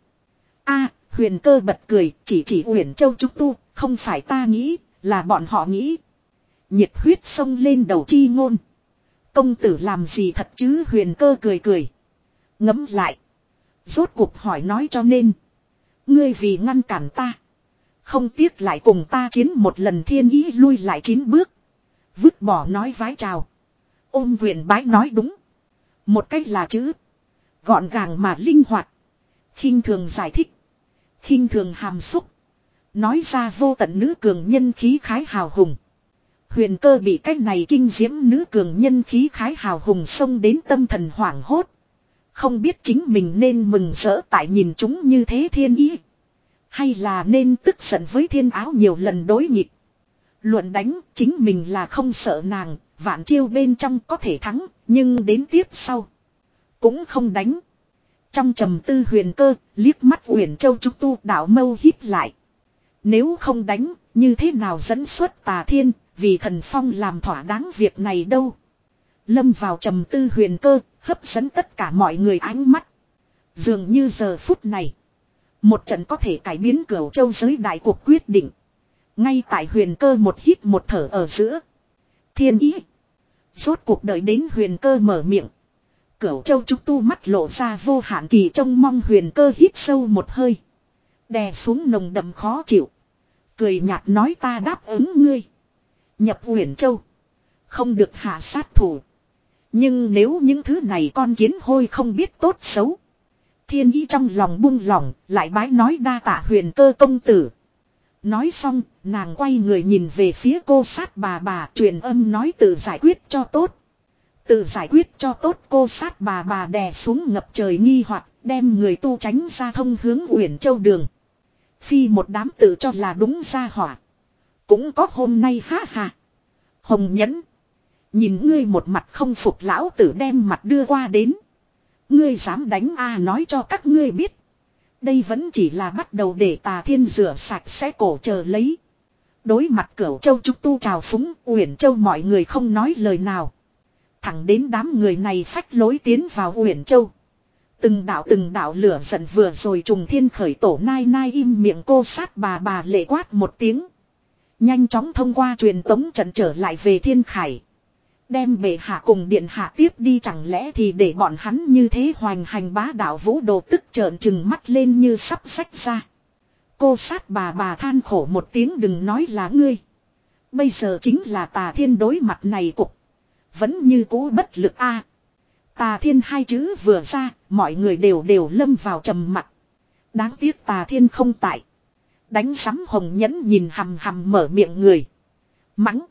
A Huyền Cơ bật cười chỉ chỉ Uyển Châu trúc tu. Không phải ta nghĩ là bọn họ nghĩ. Nhiệt huyết sông lên đầu chi ngôn. Công tử làm gì thật chứ Huyền Cơ cười cười. Ngẫm lại. Rốt cuộc hỏi nói cho nên. Ngươi vì ngăn cản ta. Không tiếc lại cùng ta chiến một lần Thiên Ý lui lại chín bước. Vứt bỏ nói vái chào. Ôm quyền bái nói đúng. Một cách là chữ. Gọn gàng mà linh hoạt. Khinh thường giải thích. Khinh thường hàm xúc. Nói ra vô tận nữ cường nhân khí khái hào hùng. Huyền Cơ bị cách này kinh diễm nữ cường nhân khí khái hào hùng xông đến tâm thần hoảng hốt. Không biết chính mình nên mừng rỡ tại nhìn chúng như thế thiên ý. Hay là nên tức giận với thiên áo nhiều lần đối nghịch. Luận đánh chính mình là không sợ nàng. Vạn chiêu bên trong có thể thắng. Nhưng đến tiếp sau. Cũng không đánh. Trong trầm tư Huyền Cơ liếc mắt Uyển Châu Trúc Tu đạo mâu híp lại. Nếu không đánh như thế nào dẫn xuất Tà Thiên. Vì thần phong làm thỏa đáng việc này đâu. Lâm vào trầm tư Huyền Cơ hấp dẫn tất cả mọi người ánh mắt. Dường như giờ phút này. Một trận có thể cải biến Cửu Châu giới đại cuộc quyết định. Ngay tại Huyền Cơ một hít một thở ở giữa. Thiên ý. Rốt cuộc đợi đến Huyền Cơ mở miệng. Cửu Châu Trúc Tu mắt lộ ra vô hạn kỳ trông mong. Huyền Cơ hít sâu một hơi. Đè xuống nồng đậm khó chịu. Cười nhạt nói ta đáp ứng ngươi. Nhập Uyển Châu. Không được hạ sát thủ. Nhưng nếu những thứ này con kiến hôi không biết tốt xấu. Thiên ý trong lòng buông lỏng. Lại bái nói đa tạ Huyền Cơ công tử. Nói xong nàng quay người nhìn về phía cô sát bà bà. Truyền âm nói tự giải quyết cho tốt. Tự giải quyết cho tốt. Cô sát bà bà đè xuống ngập trời nghi hoặc đem người tu tránh ra thông hướng Uyển Châu đường. Phi một đám tự cho là đúng ra hỏa. Cũng có hôm nay ha ha. Hồng Nhẫn. Nhìn ngươi một mặt không phục lão tử đem mặt đưa qua đến. Ngươi dám đánh a nói cho các ngươi biết. Đây vẫn chỉ là bắt đầu để Tà Thiên rửa sạch sẽ cổ chờ lấy. Đối mặt Cửu Châu Trúc Tu chào phúng Uyển Châu mọi người không nói lời nào. Thẳng đến đám người này phách lối tiến vào Uyển Châu. Từng đạo từng đạo lửa giận vừa rồi trùng thiên khởi tổ nai nai im miệng cô sát bà bà lệ quát một tiếng. Nhanh chóng thông qua truyền tống trận trở lại về Thiên Khải. Đem bệ hạ cùng điện hạ tiếp đi chẳng lẽ thì để bọn hắn như thế hoành hành bá đạo vũ đồ tức trợn trừng mắt lên như sắp xách ra. Cô sát bà bà than khổ một tiếng đừng nói là ngươi. Bây giờ chính là Tà Thiên đối mặt này cục. Vẫn như cũ bất lực a. Tà Thiên hai chữ vừa ra, mọi người đều đều lâm vào trầm mặc. Đáng tiếc Tà Thiên không tại. Đánh sắm Hồng Nhẫn nhìn hầm hầm mở miệng người. Mắng.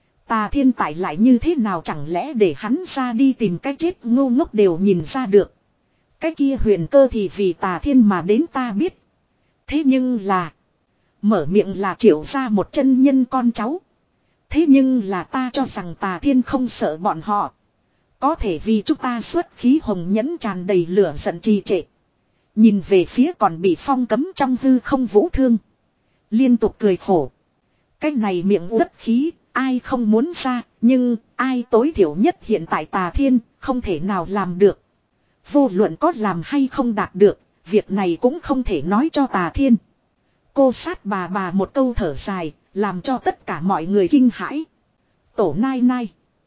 Tà Thiên tại lại như thế nào chẳng lẽ để hắn ra đi tìm cái chết ngu ngốc đều nhìn ra được. Cái kia Huyền Cơ thì vì Tà Thiên mà đến ta biết. Thế nhưng là. Mở miệng là Triệu ra một chân nhân con cháu. Thế nhưng là ta cho rằng Tà Thiên không sợ bọn họ. Có thể vì chúng ta xuất khí. Hồng Nhẫn tràn đầy lửa giận trì trệ. Nhìn về phía còn bị phong cấm trong hư không Vũ Thương. Liên tục cười khổ. Cái này miệng uất khí. Ai không muốn ra. Nhưng ai tối thiểu nhất hiện tại Tà Thiên không thể nào làm được. Vô luận có làm hay không đạt được. Việc này cũng không thể nói cho Tà Thiên. Cô sát bà bà một câu thở dài. Làm cho tất cả mọi người kinh hãi. Tổ nai nai.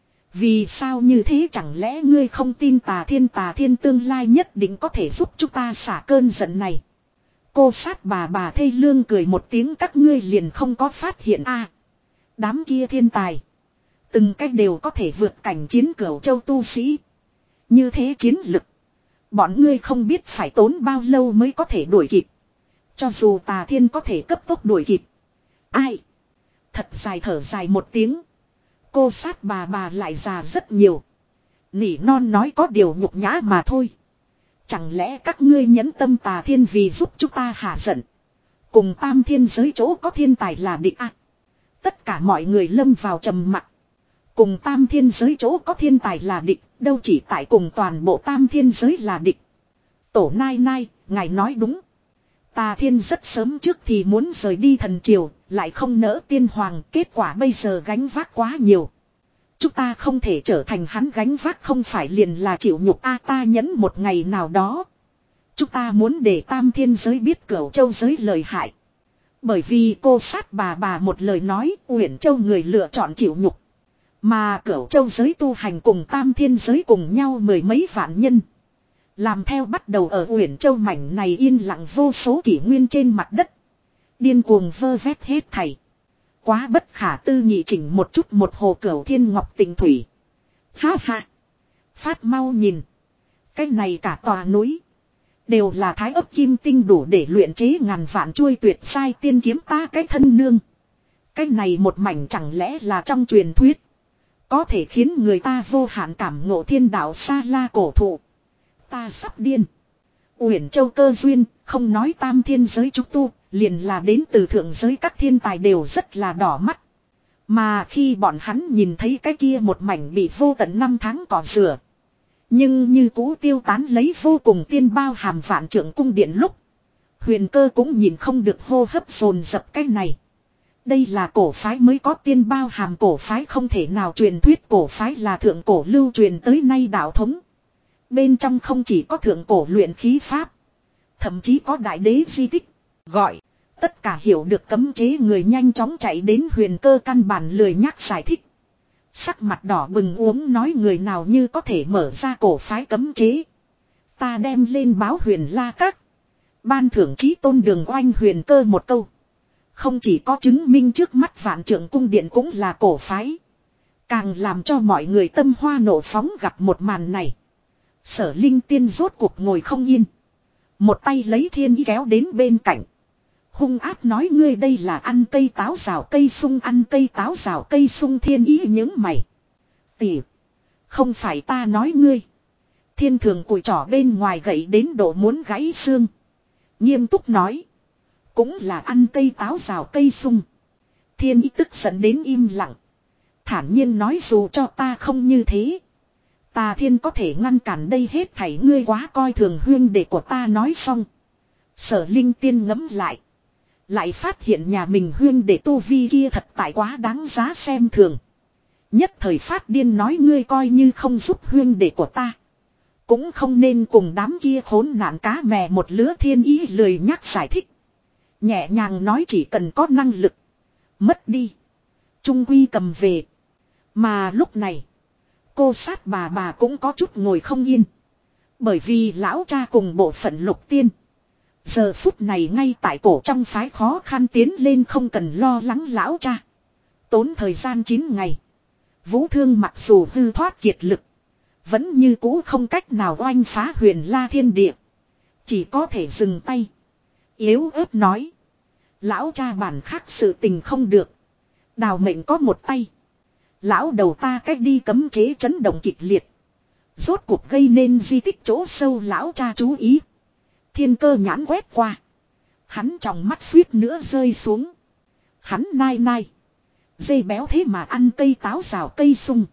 Vì sao như thế chẳng lẽ ngươi không tin Tà Thiên Tà Thiên tương lai nhất định có thể giúp chúng ta xả cơn giận này. Cô sát bà bà thê lương cười một tiếng các ngươi liền không có phát hiện a. Đám kia thiên tài. Từng cách đều có thể vượt cảnh chiến Cửu Châu tu sĩ. Như thế chiến lực. Bọn ngươi không biết phải tốn bao lâu mới có thể đuổi kịp. Cho dù Tà Thiên có thể cấp tốc đuổi kịp. Ai? Thật dài thở dài một tiếng. Cô sát bà bà lại già rất nhiều. Nỉ non nói có điều nhục nhã mà thôi. Chẳng lẽ các ngươi nhẫn tâm Tà Thiên vì giúp chúng ta hạ giận. Cùng tam thiên giới chỗ có thiên tài là địch à. Tất cả mọi người lâm vào trầm mặc. Cùng tam thiên giới chỗ có thiên tài là địch. Đâu chỉ tại cùng toàn bộ tam thiên giới là địch. Tổ nai nai, ngài nói đúng. Tà Thiên rất sớm trước thì muốn rời đi thần triều. Lại không nỡ tiên hoàng. Kết quả bây giờ gánh vác quá nhiều. Chúng ta không thể trở thành hắn gánh vác không phải liền là chịu nhục a ta nhẫn một ngày nào đó. Chúng ta muốn để tam thiên giới biết Cửu Châu giới lời hại. Bởi vì cô sát bà bà một lời nói Uyển Châu người lựa chọn chịu nhục. Mà Cửu Châu giới tu hành cùng tam thiên giới cùng nhau mười mấy vạn nhân. Làm theo bắt đầu ở Uyển Châu mảnh này yên lặng vô số kỷ nguyên trên mặt đất. Điên cuồng vơ vét hết thảy. Quá bất khả tư nghị, chỉnh một chút một hồ Cửu Thiên Ngọc Tịnh Thủy. Ha ha. Phát mau nhìn. Cái này cả tòa núi. Đều là thái ấp kim tinh đủ để luyện chế ngàn vạn chuôi tuyệt sai tiên kiếm ta cái thân nương. Cái này một mảnh chẳng lẽ là trong truyền thuyết. Có thể khiến người ta vô hạn cảm ngộ thiên đạo xa la cổ thụ. Ta sắp điên. Uyển Châu cơ duyên, không nói tam thiên giới trúc tu, liền là đến từ thượng giới các thiên tài đều rất là đỏ mắt. Mà khi bọn hắn nhìn thấy cái kia một mảnh bị vô tận năm tháng cỏ rửa. Nhưng như cũ tiêu tán lấy vô cùng tiên bao hàm vạn trượng cung điện lúc. Huyền Cơ cũng nhìn không được hô hấp dồn dập cái này. Đây là cổ phái mới có tiên bao hàm cổ phái, không thể nào truyền thuyết cổ phái là thượng cổ lưu truyền tới nay đạo thống. Bên trong không chỉ có thượng cổ luyện khí pháp. Thậm chí có đại đế di tích. Gọi. Tất cả hiểu được cấm chế người nhanh chóng chạy đến Huyền Cơ căn bản lười nhắc giải thích. Sắc mặt đỏ bừng uống nói người nào như có thể mở ra cổ phái cấm chế. Ta đem lên báo Huyền La Các. Ban thưởng chí tôn Đường Oanh Huyền Cơ một câu. Không chỉ có chứng minh trước mắt vạn trượng cung điện cũng là cổ phái. Càng làm cho mọi người tâm hoa nộ phóng gặp một màn này. Sở Linh Tiên rốt cuộc ngồi không yên. Một tay lấy Thiên Ý kéo đến bên cạnh. Hung ác nói ngươi đây là ăn cây táo rào cây sung, ăn cây táo rào cây sung. Thiên Ý những mày. Tỉ. Không phải ta nói ngươi. Thiên Thường cùi trỏ bên ngoài gậy đến độ muốn gãy xương. Nghiêm túc nói. Cũng là ăn cây táo rào cây sung. Thiên Ý tức giận đến im lặng. Thản nhiên nói dù cho ta không như thế. Ta thiên có thể ngăn cản đây hết thảy, ngươi quá coi thường huyên đệ của ta. Nói xong. Sở Linh Tiên ngẫm lại. Lại phát hiện nhà mình huyên đệ tu vi kia thật tại quá đáng giá xem thường. Nhất thời phát điên nói ngươi coi như không giúp huyên đệ của ta. Cũng không nên cùng đám kia khốn nạn cá mè một lứa. Thiên Ý lười nhắc giải thích. Nhẹ nhàng nói chỉ cần có năng lực. Mất đi. Trung quy cầm về. Mà lúc này. Cô sát bà bà cũng có chút ngồi không yên. Bởi vì lão cha cùng bộ phận Lục Tiên. Giờ phút này ngay tại cổ trong phái khó khăn tiến lên, không cần lo lắng lão cha. Tốn thời gian chín ngày. Vũ Thương mặc dù hư thoát kiệt lực. Vẫn như cũ không cách nào oanh phá Huyền La thiên địa. Chỉ có thể dừng tay. Yếu ớt nói. Lão cha bản khác sự tình không được. Đào mệnh có một tay. Lão đầu ta cách đi cấm chế chấn động kịch liệt. Rốt cuộc gây nên di tích chỗ sâu. Lão cha chú ý. Thiên Cơ nhãn quét qua. Hắn trong mắt suýt nữa rơi xuống. Hắn nai nai. Dây béo thế mà ăn cây táo rào cây sung.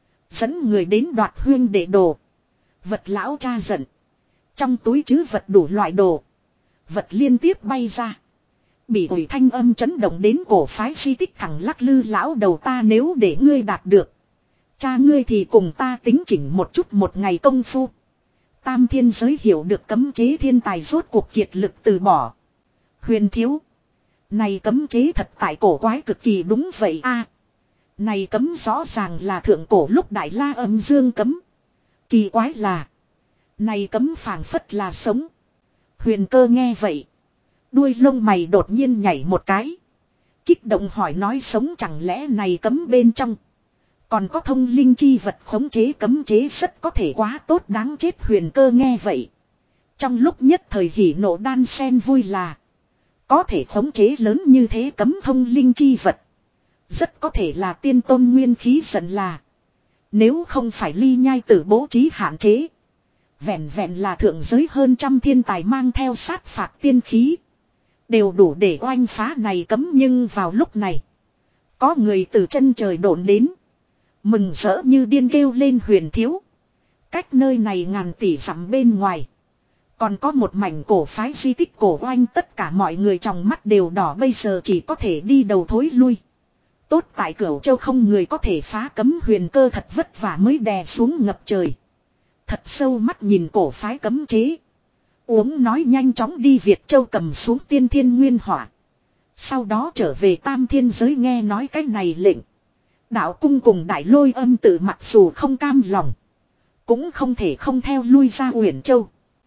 Dẫn người đến đoạt huyên để đồ. Vật lão cha giận. Trong túi chứ vật đủ loại đồ. Vật liên tiếp bay ra. Bị ủi thanh âm chấn động đến cổ phái di tích thẳng lắc lư. Lão đầu ta nếu để ngươi đạt được. Cha ngươi thì cùng ta tính chỉnh một chút một ngày công phu. Tam thiên giới hiểu được cấm chế thiên tài rốt cuộc kiệt lực từ bỏ. Huyền thiếu. Này cấm chế thật tại cổ quái cực kỳ. Đúng vậy a. Này cấm rõ ràng là thượng cổ lúc Đại La Âm Dương cấm. Kỳ quái là. Này cấm phảng phất là sống. Huyền Cơ nghe vậy. Đuôi lông mày đột nhiên nhảy một cái. Kích động hỏi nói sống chẳng lẽ này cấm bên trong. Còn có thông linh chi vật khống chế cấm chế rất có thể quá tốt đáng chết. Huyền Cơ nghe vậy. Trong lúc nhất thời hỉ nộ đan xen vui là. Có thể khống chế lớn như thế cấm thông linh chi vật. Rất có thể là tiên tôn nguyên khí giận là. Nếu không phải ly nhai tử bố trí hạn chế. Vẹn vẹn là thượng giới hơn trăm thiên tài mang theo sát phạt tiên khí. Đều đủ để oanh phá này cấm. Nhưng vào lúc này. Có người từ chân trời độn đến. Mừng rỡ như điên kêu lên Huyền thiếu. Cách nơi này ngàn tỷ dặm bên ngoài. Còn có một mảnh cổ phái di tích cổ oanh. Tất cả mọi người trong mắt đều đỏ. Bây giờ chỉ có thể đi đầu thối lui. Tốt tại Cửu Châu không người có thể phá cấm. Huyền Cơ thật vất vả mới đè xuống ngập trời. Thật sâu mắt nhìn cổ phái cấm chế. Uống nói nhanh chóng đi Việt Châu cầm xuống tiên thiên nguyên hỏa. Sau đó trở về tam thiên giới nghe nói cái này lệnh. Đạo cung cùng Đại Lôi Âm tự mặc dù không cam lòng. Cũng không thể không theo lui ra Uyển Châu.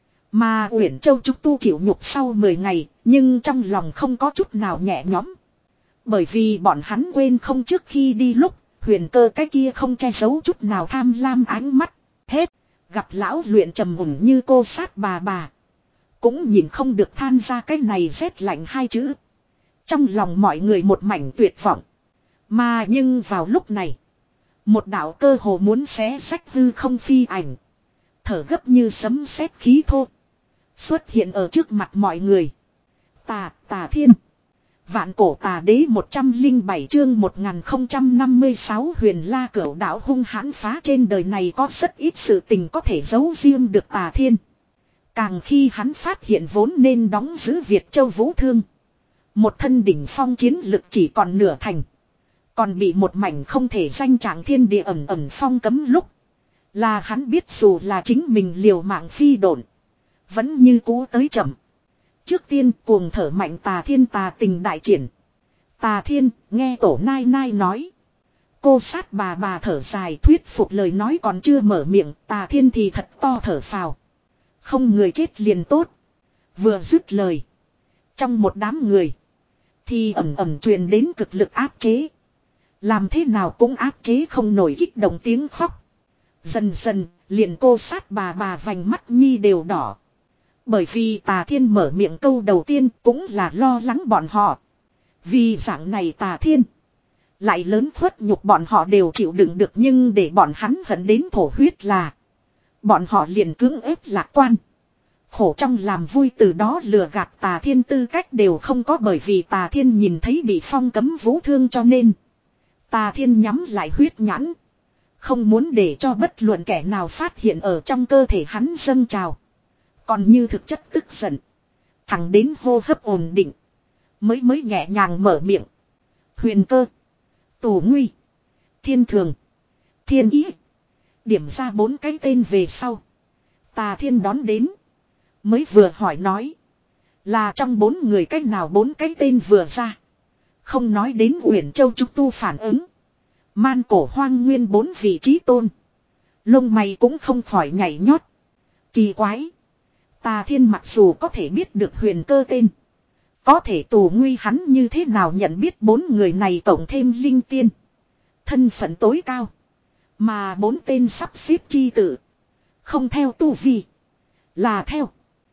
Mà Uyển Châu trúc tu chịu nhục sau mười ngày. Nhưng trong lòng không có chút nào nhẹ nhõm. Bởi vì bọn hắn quên không trước khi đi lúc, huyền cơ cái kia không che giấu chút nào tham lam ánh mắt. Hết, gặp lão luyện trầm mùng như cô sát bà bà. Cũng nhìn không được than ra cái này rét lạnh hai chữ. Trong lòng mọi người một mảnh tuyệt vọng. Mà nhưng vào lúc này, một đạo cơ hồ muốn xé sách hư không phi ảnh. Thở gấp như sấm sét khí thô. Xuất hiện ở trước mặt mọi người. Tà, tà thiên. Vạn cổ tà đế một trăm lẻ bảy chương một nghìn không trăm năm mươi sáu huyền la cửu đạo hung hãn phá, trên đời này có rất ít sự tình có thể giấu riêng được tà thiên. Càng khi hắn phát hiện vốn nên đóng giữ Việt Châu Vũ Thương. Một thân đỉnh phong chiến lực chỉ còn nửa thành. Còn bị một mảnh không thể danh trạng thiên địa ẩn ẩn phong cấm lúc. Là hắn biết dù là chính mình liều mạng phi độn. Vẫn như cũ tới chậm. Trước tiên cuồng thở mạnh tà thiên tà tình đại triển. Tà thiên nghe tổ nai nai nói. Cô sát bà bà thở dài thuyết phục lời nói còn chưa mở miệng. Tà thiên thì thật to thở phào. Không người chết liền tốt. Vừa dứt lời. Trong một đám người. Thì ẩm ẩm truyền đến cực lực áp chế. Làm thế nào cũng áp chế không nổi kích động tiếng khóc. Dần dần liền cô sát bà bà vành mắt nhi đều đỏ. Bởi vì tà thiên mở miệng câu đầu tiên cũng là lo lắng bọn họ. Vì dạng này tà thiên. Lại lớn khuất nhục bọn họ đều chịu đựng được, nhưng để bọn hắn hận đến thổ huyết là. Bọn họ liền cưỡng ép lạc quan. Khổ trong làm vui, từ đó lừa gạt tà thiên tư cách đều không có, bởi vì tà thiên nhìn thấy bị phong cấm Vũ Thương cho nên. Tà thiên nhắm lại huyết nhãn. Không muốn để cho bất luận kẻ nào phát hiện ở trong cơ thể hắn dâng trào. Còn như thực chất tức giận. Thẳng đến hô hấp ổn định. Mới mới nhẹ nhàng mở miệng. Huyền cơ. Tù nguy. Thiên thường. Thiên ý. Điểm ra bốn cái tên về sau. Tà thiên đón đến. Mới vừa hỏi nói. Là trong bốn người cách nào bốn cái tên vừa ra. Không nói đến Uyển Châu Trúc Tu phản ứng. Man cổ hoang nguyên bốn vị trí tôn. Lông mày cũng không khỏi nhảy nhót. Kỳ quái. Tà thiên mặc dù có thể biết được huyền cơ tên. Có thể tù nguy hắn như thế nào nhận biết bốn người này tổng thêm linh tiên. Thân phận tối cao. Mà bốn tên sắp xếp chi tự. Không theo tu vi. Là theo.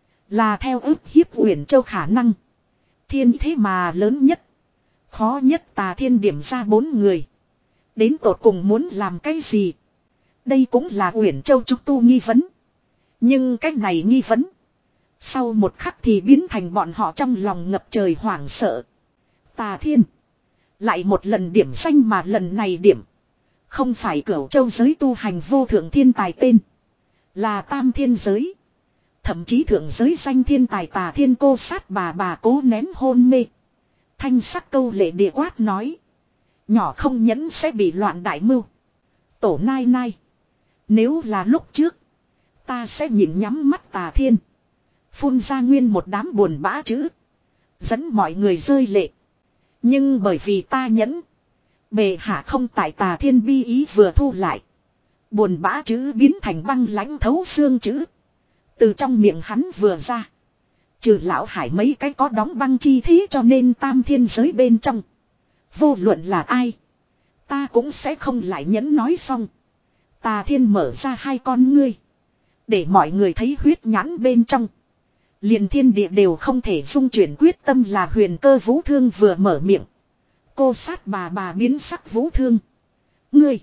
Là theo ức hiếp Uyển Châu khả năng. Thiên thế mà lớn nhất. Khó nhất tà thiên điểm ra bốn người. Đến tột cùng muốn làm cái gì? Đây cũng là Uyển Châu Trúc Tu nghi vấn. Nhưng cái này nghi vấn. Sau một khắc thì biến thành bọn họ trong lòng ngập trời hoảng sợ. Tà thiên. Lại một lần điểm danh mà lần này điểm. Không phải Cửu Châu giới tu hành vô thượng thiên tài tên. Là tam thiên giới. Thậm chí thượng giới danh thiên tài tà thiên cô sát bà bà cố nén hôn mê. Thanh sắc câu lệ địa quát nói. Nhỏ không nhẫn sẽ bị loạn đại mưu. Tổ nai nai. Nếu là lúc trước. Ta sẽ nhìn nhắm mắt tà thiên. Phun ra nguyên một đám buồn bã chữ. Dẫn mọi người rơi lệ. Nhưng bởi vì ta nhẫn. Bề hạ không tại tà thiên bi ý vừa thu lại. Buồn bã chữ biến thành băng lãnh thấu xương chữ. Từ trong miệng hắn vừa ra. Trừ lão hải mấy cái có đóng băng chi thế cho nên tam thiên giới bên trong. Vô luận là ai. Ta cũng sẽ không lại nhẫn nói xong. Tà thiên mở ra hai con ngươi. Để mọi người thấy huyết nhãn bên trong. Liền thiên địa đều không thể dung chuyển quyết tâm là huyền cơ Vũ Thương vừa mở miệng. Cô sát bà bà biến sắc Vũ Thương. Ngươi.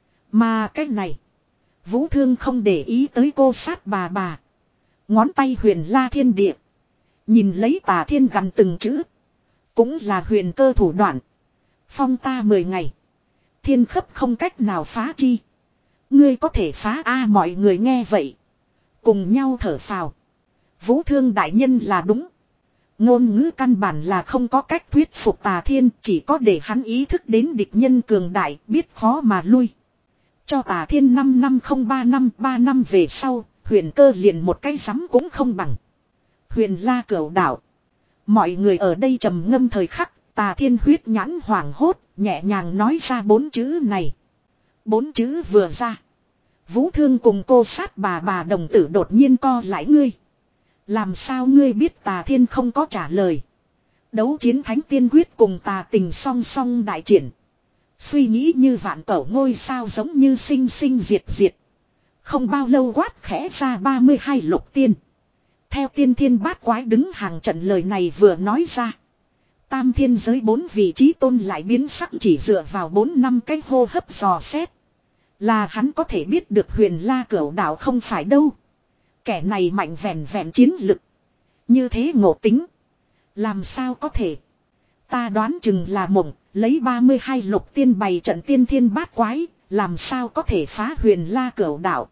Mà cái này. Vũ Thương không để ý tới cô sát bà bà. Ngón tay huyền la thiên địa. Nhìn lấy tà thiên gần từng chữ. Cũng là huyền cơ thủ đoạn. Phong ta mười ngày. Thiên khấp không cách nào phá chi. Ngươi có thể phá a mọi người nghe vậy. Cùng nhau thở phào. Vũ Thương đại nhân là đúng. Ngôn ngữ căn bản là không có cách thuyết phục tà thiên. Chỉ có để hắn ý thức đến địch nhân cường đại biết khó mà lui. Cho tà thiên năm năm không ba năm ba năm về sau. Huyền cơ liền một cái sắm cũng không bằng. Huyền la cửu đảo. Mọi người ở đây trầm ngâm thời khắc. Tà thiên huyết nhãn hoảng hốt. Nhẹ nhàng nói ra bốn chữ này. Bốn chữ vừa ra. Vũ Thương cùng cô sát bà bà đồng tử đột nhiên co lại ngươi. Làm sao ngươi biết tà thiên không có trả lời. Đấu chiến thánh tiên quyết cùng tà tình song song đại triển. Suy nghĩ như vạn cẩu ngôi sao giống như sinh sinh diệt diệt. Không bao lâu quát khẽ ra ba mươi hai lục tiên. Theo tiên thiên bát quái đứng hàng trận lời này vừa nói ra. Tam thiên giới bốn vị trí tôn lại biến sắc chỉ dựa vào bốn năm cái hô hấp dò xét. Là hắn có thể biết được huyền la cửu đạo không phải đâu. Kẻ này mạnh vẹn vẹn chiến lực. Như thế ngộ tính. Làm sao có thể. Ta đoán chừng là mộng. Lấy ba mươi hai lục tiên bày trận tiên thiên bát quái. Làm sao có thể phá huyền la cửu đạo.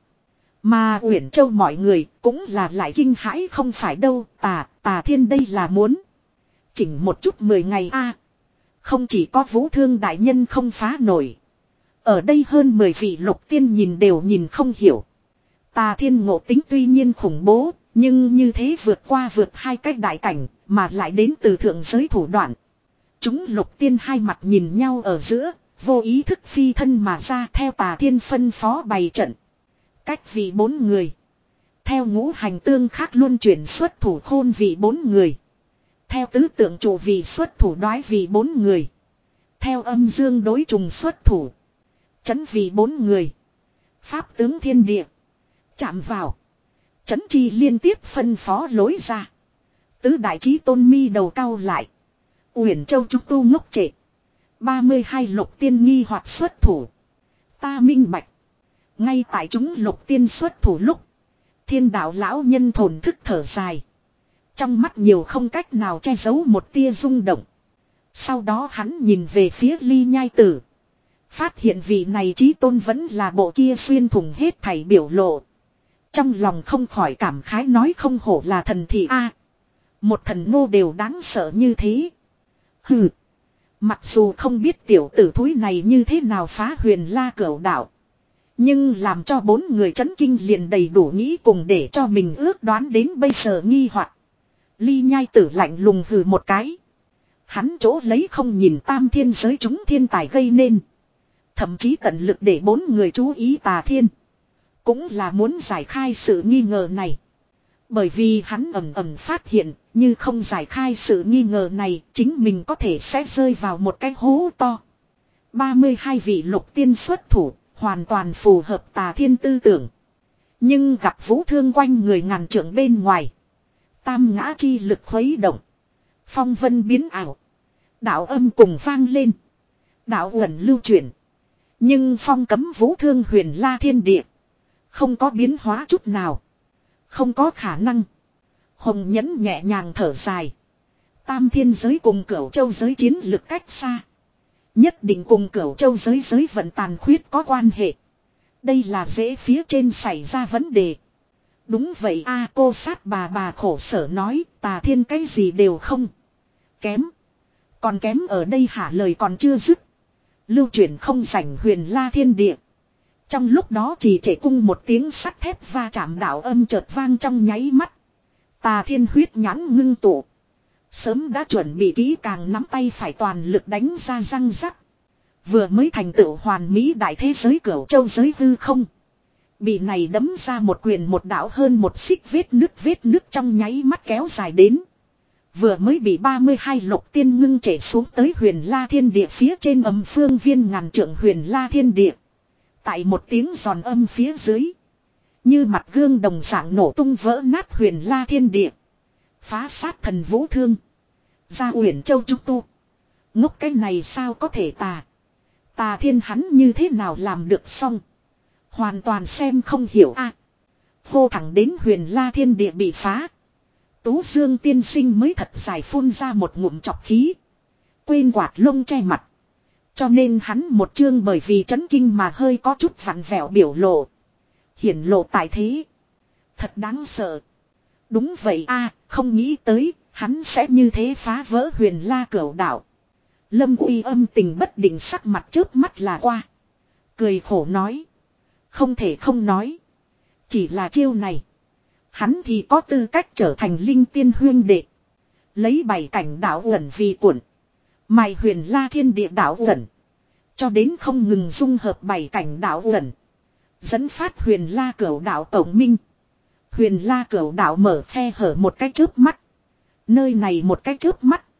Mà Uyển Châu mọi người cũng là lại kinh hãi không phải đâu. Tà, tà thiên đây là muốn. Chỉnh một chút mười ngày a Không chỉ có Vũ Thương đại nhân không phá nổi. Ở đây hơn mười vị lục tiên nhìn đều nhìn không hiểu. Tà thiên ngộ tính tuy nhiên khủng bố. Nhưng như thế vượt qua vượt hai cách đại cảnh. Mà lại đến từ thượng giới thủ đoạn. Chúng lục tiên hai mặt nhìn nhau ở giữa. Vô ý thức phi thân mà ra theo tà thiên phân phó bày trận. Cách vị bốn người. Theo ngũ hành tương khác luôn chuyển xuất thủ khôn vị bốn người. Theo tứ tượng chủ vị xuất thủ đoái vị bốn người. Theo âm dương đối trùng xuất thủ. Chấn vị bốn người. Pháp tướng thiên địa. Chạm vào. Chấn chi liên tiếp phân phó lối ra. Tứ đại trí tôn mi đầu cao lại. Uyển Châu trúc tu ngốc trệ. ba mươi hai lục tiên nghi hoặc xuất thủ. Ta minh bạch. Ngay tại chúng lục tiên xuất thủ lúc. Thiên đạo lão nhân thổn thức thở dài. Trong mắt nhiều không cách nào che giấu một tia rung động. Sau đó hắn nhìn về phía Ly Nhai Tử. Phát hiện vị này chí tôn vẫn là bộ kia xuyên thủng hết thảy biểu lộ. Trong lòng không khỏi cảm khái nói không hổ là thần thị a Một thần ngô đều đáng sợ như thế. Hừ. Mặc dù không biết tiểu tử thúi này như thế nào phá huyền la cửu đạo. Nhưng làm cho bốn người chấn kinh liền đầy đủ nghĩ cùng để cho mình ước đoán đến bây giờ nghi hoặc. Ly Nhai Tử lạnh lùng hừ một cái. Hắn chỗ lấy không nhìn tam thiên giới chúng thiên tài gây nên. Thậm chí tận lực để bốn người chú ý tà thiên. Cũng là muốn giải khai sự nghi ngờ này. Bởi vì hắn ẩm ẩm phát hiện, như không giải khai sự nghi ngờ này, chính mình có thể sẽ rơi vào một cái hố to. ba mươi hai vị lục tiên xuất thủ, hoàn toàn phù hợp tà thiên tư tưởng. Nhưng gặp Vũ Thương quanh người ngàn trượng bên ngoài. Tam ngã chi lực khuấy động. Phong vân biến ảo. Đạo âm cùng vang lên. Đạo uẩn lưu chuyển. Nhưng phong cấm Vũ Thương huyền la thiên địa. Không có biến hóa chút nào. Không có khả năng. Hồng Nhẫn nhẹ nhàng thở dài. Tam thiên giới cùng Cửu Châu giới chiến lực cách xa. Nhất định cùng Cửu Châu giới giới vận tàn khuyết có quan hệ. Đây là dễ phía trên xảy ra vấn đề. Đúng vậy a cô sát bà bà khổ sở nói tà thiên cái gì đều không. Kém. Còn kém ở đây hả lời còn chưa dứt. Lưu chuyển không rảnh huyền la thiên địa. Trong lúc đó chỉ trễ cung một tiếng sắt thép va chạm đạo âm chợt vang trong nháy mắt. Tà thiên huyết nhãn ngưng tụ. Sớm đã chuẩn bị kỹ càng nắm tay phải toàn lực đánh ra răng rắc. Vừa mới thành tựu hoàn mỹ đại thế giới Cửu Châu giới hư không. Bị này đấm ra một quyền một đạo hơn một xích vết nứt vết nứt trong nháy mắt kéo dài đến. Vừa mới bị ba mươi hai lục tiên ngưng trễ xuống tới huyền la thiên địa phía trên âm phương viên ngàn trượng huyền la thiên địa. Tại một tiếng giòn âm phía dưới. Như mặt gương đồng dạng nổ tung vỡ nát huyền la thiên địa. Phá sát thần Vũ Thương. Ra Uyển Châu trúc tu. Ngốc cái này sao có thể tà. Tà thiên hắn như thế nào làm được xong. Hoàn toàn xem không hiểu a. À, hô thẳng đến huyền la thiên địa bị phá. Tú Dương tiên sinh mới thật dài phun ra một ngụm chọc khí. Quên quạt lông che mặt. Cho nên hắn một chương bởi vì chấn kinh mà hơi có chút vặn vẹo biểu lộ. Hiển lộ tại thế. Thật đáng sợ. Đúng vậy a à, không nghĩ tới, hắn sẽ như thế phá vỡ huyền la cửu đạo. Lâm Uy âm tình bất định sắc mặt chớp mắt là qua. Cười khổ nói. Không thể không nói. Chỉ là chiêu này. Hắn thì có tư cách trở thành linh tiên huyên đệ. Lấy bảy cảnh đạo uẩn vì cuộn. Mài huyền la thiên địa đạo uẩn. Cho đến không ngừng dung hợp bảy cảnh đạo uẩn. Dẫn phát huyền la cửu đạo tổng minh. Huyền la cửu đạo mở khe hở một cái chớp mắt. Nơi này một cái chớp mắt.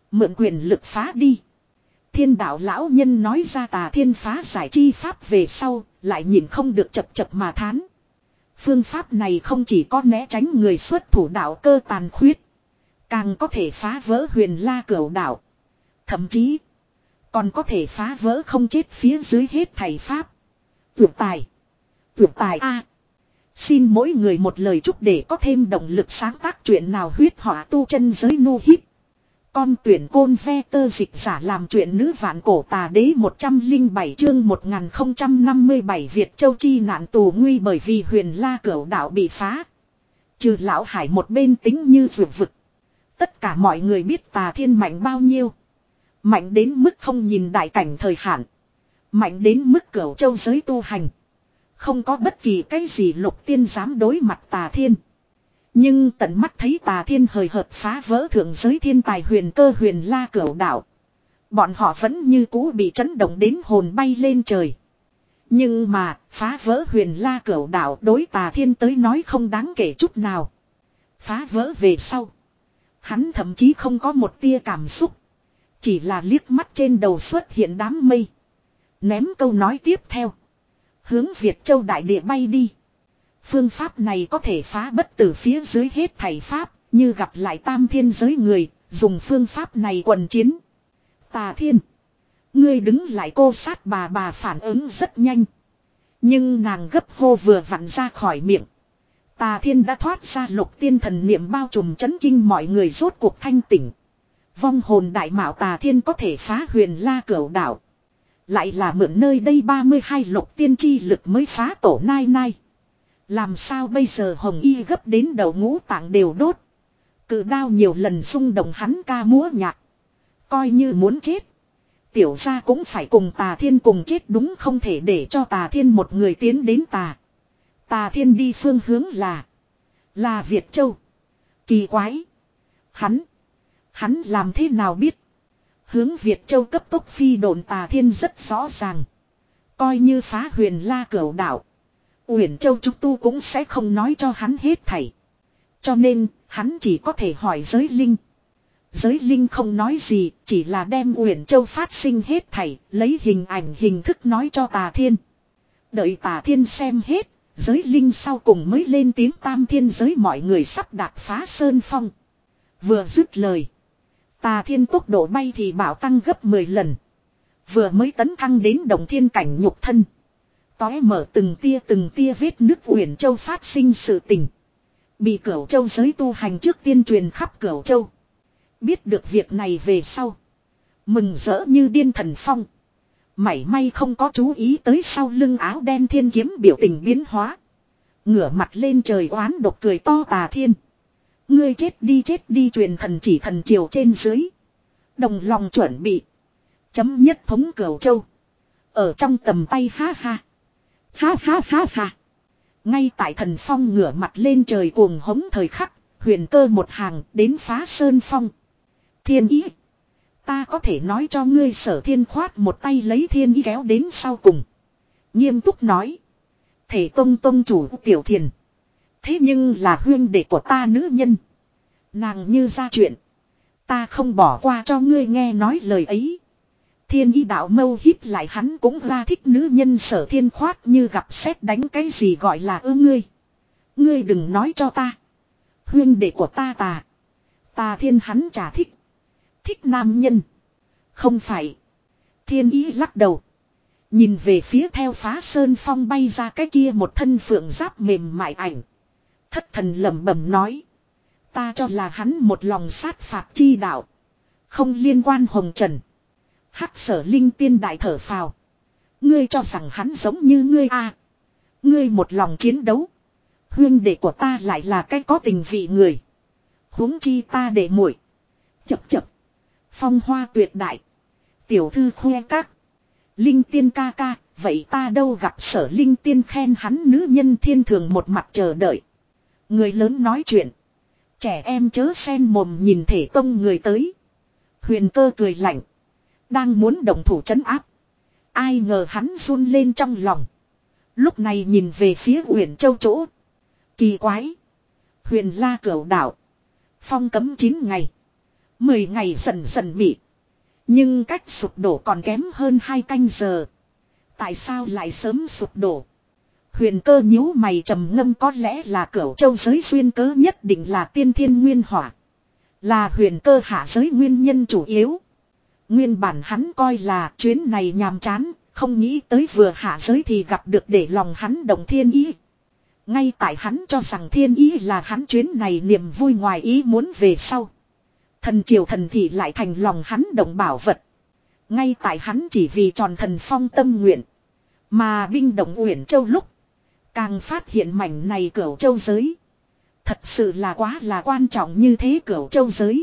Mượn quyền lực phá đi. Thiên đạo lão nhân nói ra Tà Thiên phá giải chi pháp về sau, lại nhìn không được chập chập mà thán. Phương pháp này không chỉ có né tránh người xuất thủ đạo cơ tàn khuyết, càng có thể phá vỡ Huyền La Cửu đạo. Thậm chí còn có thể phá vỡ không chết phía dưới hết thảy pháp. Tuyệt tài. Tuyệt tài a. Xin mỗi người một lời chúc để có thêm động lực sáng tác chuyện nào huyết họa tu chân giới nu hít. Con tuyển côn ve tơ dịch giả làm chuyện nữ vạn cổ tà đế một trăm linh bảy chương một nghìn không trăm năm mươi bảy Việt Châu chi nạn tù nguy bởi vì Huyền La Cửu đạo bị phá. Trừ lão Hải một bên tính như vượt vực. Tất cả mọi người biết Tà Thiên mạnh bao nhiêu. Mạnh đến mức không nhìn đại cảnh thời hạn. Mạnh đến mức Cửu Châu giới tu hành. Không có bất kỳ cái gì lục tiên dám đối mặt Tà Thiên. Nhưng tận mắt thấy Tà Thiên hời hợt phá vỡ thượng giới thiên tài huyền cơ Huyền La Cửu đạo. Bọn họ vẫn như cũ bị chấn động đến hồn bay lên trời. Nhưng mà phá vỡ Huyền La Cửu đạo đối Tà Thiên tới nói không đáng kể chút nào. Phá vỡ về sau. Hắn thậm chí không có một tia cảm xúc. Chỉ là liếc mắt trên đầu xuất hiện đám mây. Ném câu nói tiếp theo. Hướng Việt Châu đại địa bay đi. Phương pháp này có thể phá bất tử phía dưới hết thảy pháp. Như gặp lại tam thiên giới người. Dùng phương pháp này quần chiến. Tà Thiên. Ngươi đứng lại cô sát bà bà phản ứng rất nhanh. Nhưng nàng gấp hô vừa vặn ra khỏi miệng. Tà Thiên đã thoát ra lục tiên thần niệm bao trùm chấn kinh mọi người rốt cuộc thanh tỉnh. Vong hồn đại mạo Tà Thiên có thể phá Huyền La Cửu đạo. Lại là mượn nơi đây ba mươi hai lục tiên chi lực mới phá tổ nai nai. Làm sao bây giờ Hồng Y gấp đến đầu ngũ tạng đều đốt. Cự đao nhiều lần xung động hắn ca múa nhạc. Coi như muốn chết. Tiểu gia cũng phải cùng Tà Thiên cùng chết đúng không thể để cho Tà Thiên một người tiến đến Tà. Tà Thiên đi phương hướng là. Là Việt Châu. Kỳ quái. Hắn. Hắn làm thế nào biết. Hướng Việt Châu cấp tốc phi độn Tà Thiên rất rõ ràng. Coi như phá Huyền La Cửu đạo. Uyển Châu trúc tu cũng sẽ không nói cho hắn hết thảy. Cho nên hắn chỉ có thể hỏi giới linh. Giới linh không nói gì. Chỉ là đem Uyển Châu phát sinh hết thảy. Lấy hình ảnh hình thức nói cho Tà Thiên. Đợi Tà Thiên xem hết. Giới linh sau cùng mới lên tiếng tam thiên giới mọi người sắp đạp phá sơn phong. Vừa dứt lời. Tà Thiên tốc độ bay thì bảo tăng gấp mười lần. Vừa mới tấn thăng đến đồng thiên cảnh nhục thân. Tóe mở từng tia từng tia vết nước Uyển Châu phát sinh sự tình. Bị Cửu Châu giới tu hành trước tiên truyền khắp Cửu Châu. Biết được việc này về sau. Mừng rỡ như điên thần phong. Mảy may không có chú ý tới sau lưng áo đen thiên kiếm biểu tình biến hóa. Ngửa mặt lên trời oán độc cười to Tà Thiên. Ngươi chết đi chết đi truyền thần chỉ thần triều trên dưới. Đồng lòng chuẩn bị. Chấm nhất thống Cửu Châu. Ở trong tầm tay ha ha. Ha ha ha ha. Ngay tại thần phong ngửa mặt lên trời cuồng hống thời khắc. Huyền cơ một hàng đến phá sơn phong. Thiên ý. Ta có thể nói cho ngươi Sở Thiên khoát một tay lấy thiên ý kéo đến sau cùng. Nghiêm túc nói. Thể tông tông chủ Tiểu Thiền. Thế nhưng là huyên đệ của ta nữ nhân. Nàng như ra chuyện. Ta không bỏ qua cho ngươi nghe nói lời ấy. Thiên ý đạo mâu hít lại hắn cũng ra thích nữ nhân Sở Thiên khoát như gặp sét đánh cái gì gọi là ư ngươi. Ngươi đừng nói cho ta. Huyên đệ của ta Tà. Tà Thiên hắn chả thích. Thích nam nhân. Không phải. Thiên ý lắc đầu. Nhìn về phía theo phá sơn phong bay ra cái kia một thân phượng giáp mềm mại ảnh. Thất thần lẩm bẩm nói. Ta cho là hắn một lòng sát phạt chi đạo. Không liên quan hồng trần. Hắc Sở linh tiên đại thở phào. Ngươi cho rằng hắn giống như ngươi à. Ngươi một lòng chiến đấu. Huyên đệ của ta lại là cái có tình vị người. Huống chi ta để muội. Chập chập. Phong hoa tuyệt đại. Tiểu thư khoe các. Linh tiên ca ca. Vậy ta đâu gặp Sở linh tiên khen hắn nữ nhân thiên thường một mặt chờ đợi. Người lớn nói chuyện. Trẻ em chớ sen mồm nhìn thể tông người tới. Huyền cơ cười lạnh. Đang muốn động thủ trấn áp. Ai ngờ hắn run lên trong lòng. Lúc này nhìn về phía Uyển Châu chỗ. Kỳ quái. Huyền La Cửu đạo. Phong cấm chín ngày. Mười ngày dần dần mị. Nhưng cách sụp đổ còn kém hơn hai canh giờ. Tại sao lại sớm sụp đổ? Huyền Cơ nhíu mày trầm ngâm, có lẽ là Cửu Châu giới duyên cớ, nhất định là tiên thiên nguyên hỏa. Là Huyền Cơ hạ giới nguyên nhân chủ yếu. Nguyên bản hắn coi là chuyến này nhàm chán, không nghĩ tới vừa hạ giới thì gặp được để lòng hắn động thiên ý. Ngay tại hắn cho rằng thiên ý là hắn chuyến này niềm vui ngoài ý muốn về sau. Thần triều thần thị lại thành lòng hắn động bảo vật. Ngay tại hắn chỉ vì tròn thần phong tâm nguyện mà binh động Uyển Châu lúc, càng phát hiện mảnh này Cửu Châu giới thật sự là quá là quan trọng như thế. Cửu Châu giới,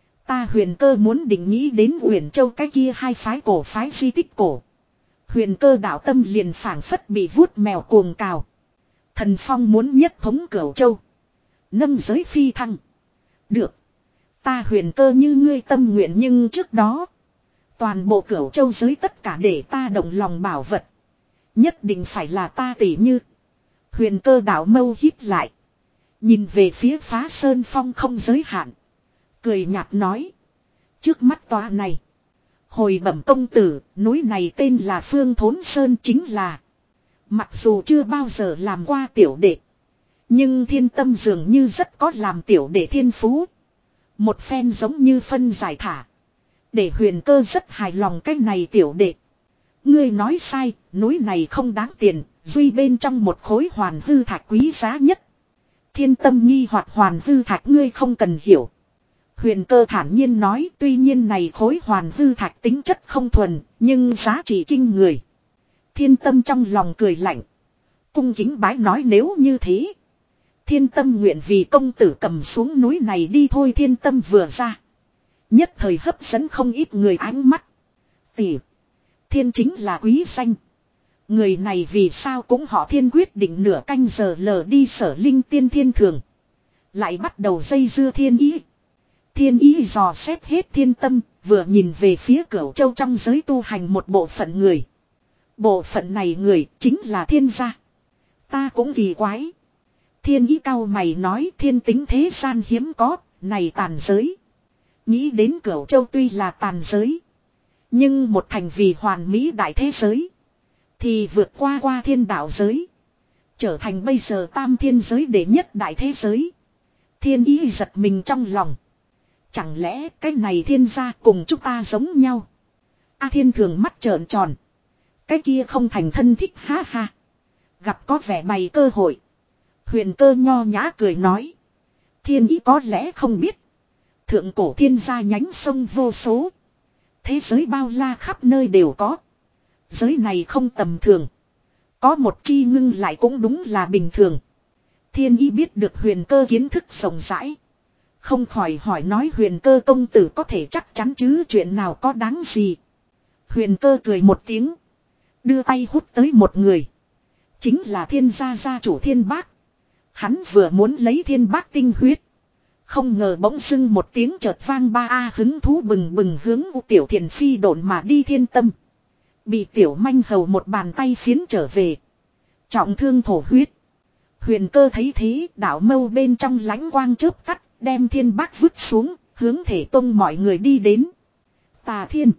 ta Huyền Cơ muốn định nghĩ đến Uyển Châu cái kia hai phái cổ phái di tích cổ. Huyền Cơ đạo tâm liền phảng phất bị vuốt mèo cuồng cào. Thần Phong muốn nhất thống Cửu Châu, nâng giới phi thăng. Được, ta Huyền Cơ như ngươi tâm nguyện, nhưng trước đó toàn bộ Cửu Châu giới tất cả để ta động lòng bảo vật nhất định phải là ta tỷ như. Huyền Cơ đạo mâu híp lại, nhìn về phía Phá Sơn Phong không giới hạn, cười nhạt nói: trước mắt tòa này, hồi bẩm công tử, núi này tên là Phương Thốn Sơn, chính là, mặc dù chưa bao giờ làm qua tiểu đệ, nhưng Thiên Tâm dường như rất có làm tiểu đệ thiên phú. Một phen giống như phân giải thả, để Huyền Cơ rất hài lòng cái này tiểu đệ. Ngươi nói sai, núi này không đáng tiền, duy bên trong một khối hoàn hư thạch quý giá nhất. Thiên Tâm nghi hoặc hoàn hư thạch ngươi không cần hiểu. Huyền Cơ thản nhiên nói, tuy nhiên này khối hoàn hư thạch tính chất không thuần, nhưng giá trị kinh người. Thiên Tâm trong lòng cười lạnh, cung kính bái nói: nếu như thế, Thiên Tâm nguyện vì công tử cầm xuống núi này đi thôi. Thiên Tâm vừa ra, nhất thời hấp dẫn không ít người ánh mắt. Tỷ, Thiên chính là quý danh. Người này vì sao cũng họ Thiên? Quyết định nửa canh giờ lờ đi Sở Linh Tiên Thiên Thường, lại bắt đầu dây dưa Thiên Ý. Thiên Ý dò xét hết Thiên Tâm, vừa nhìn về phía Cửu Châu trong giới tu hành một bộ phận người. Bộ phận này người chính là Thiên gia. Ta cũng kỳ quái. Thiên Ý cau mày nói: thiên tính thế gian hiếm có, này tàn giới. Nghĩ đến Cửu Châu tuy là tàn giới, nhưng một thành vì hoàn mỹ đại thế giới, thì vượt qua qua thiên đạo giới, trở thành bây giờ tam thiên giới đệ nhất đại thế giới. Thiên Ý giật mình trong lòng. Chẳng lẽ cái này Thiên gia cùng chúng ta giống nhau? A Thiên Thường mắt trợn tròn. Cái kia không thành thân thích, ha ha. Gặp có vẻ bày cơ hội. Huyền Cơ nho nhã cười nói: Thiên Ý có lẽ không biết, thượng cổ Thiên gia nhánh sông vô số, thế giới bao la khắp nơi đều có. Giới này không tầm thường, có một chi ngưng lại cũng đúng là bình thường. Thiên Ý biết được Huyền Cơ kiến thức rộng rãi, không khỏi hỏi nói: Huyền Cơ công tử có thể chắc chắn chứ, chuyện nào có đáng gì? Huyền Cơ cười một tiếng, đưa tay hút tới một người. Chính là Thiên gia gia chủ Thiên Bác. Hắn vừa muốn lấy Thiên Bác tinh huyết, không ngờ bỗng dưng một tiếng chợt vang, ba a hứng thú bừng bừng hướng U Tiểu Thiền phi độn mà đi. Thiên Tâm bị tiểu manh hầu một bàn tay phiến trở về, trọng thương thổ huyết. Huyền Cơ thấy thế, đạo mâu bên trong lãnh quang chớp tắt, đem Thiên Bác vứt xuống, hướng Thể Tông mọi người đi đến. Tà Thiên,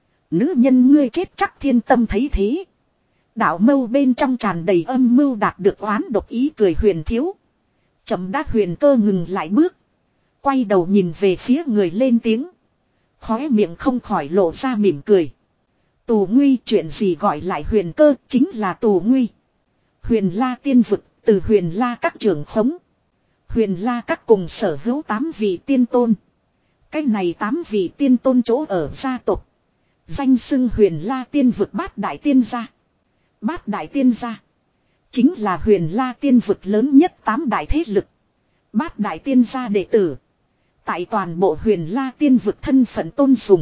nữ nhân ngươi chết chắc. Thiên Tâm thấy thế, đạo mâu bên trong tràn đầy âm mưu đạt được oán độc ý, cười Huyền thiếu. Chậm đã. Huyền Cơ ngừng lại bước, quay đầu nhìn về phía người lên tiếng, khóe miệng không khỏi lộ ra mỉm cười. Tù Nguy, chuyện gì gọi lại Huyền Cơ? Chính là Tù Nguy, Huyền La tiên vực, từ Huyền La các trưởng khống. Huyền La các cùng sở hữu tám vị tiên tôn. Cái này tám vị tiên tôn chỗ ở gia tộc, danh xưng Huyền La tiên vực bát đại tiên gia. Bát đại tiên gia chính là Huyền La tiên vực lớn nhất tám đại thế lực. Bát đại tiên gia đệ tử tại toàn bộ Huyền La tiên vực thân phận tôn sùng.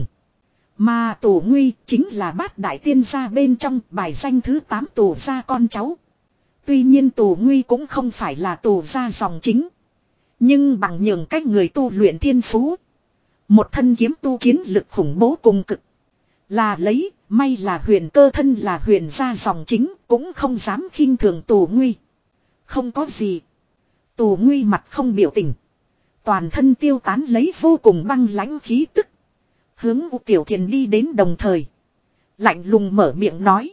Mà Tù Nguy chính là bát đại tiên gia bên trong bài danh thứ tám Tù gia con cháu. Tuy nhiên Tù Nguy cũng không phải là Tù gia dòng chính, nhưng bằng nhường cách người tu luyện thiên phú, một thân kiếm tu chiến lực khủng bố cùng cực. Là lấy, may là Huyền Cơ thân là Huyền gia dòng chính, cũng không dám khinh thường Tù Nguy. Không có gì. Tù Nguy mặt không biểu tình, Toàn thân tiêu tán lấy vô cùng băng lãnh khí tức. Hướng U Tiểu Thiền đi đến đồng thời. Lạnh lùng mở miệng nói.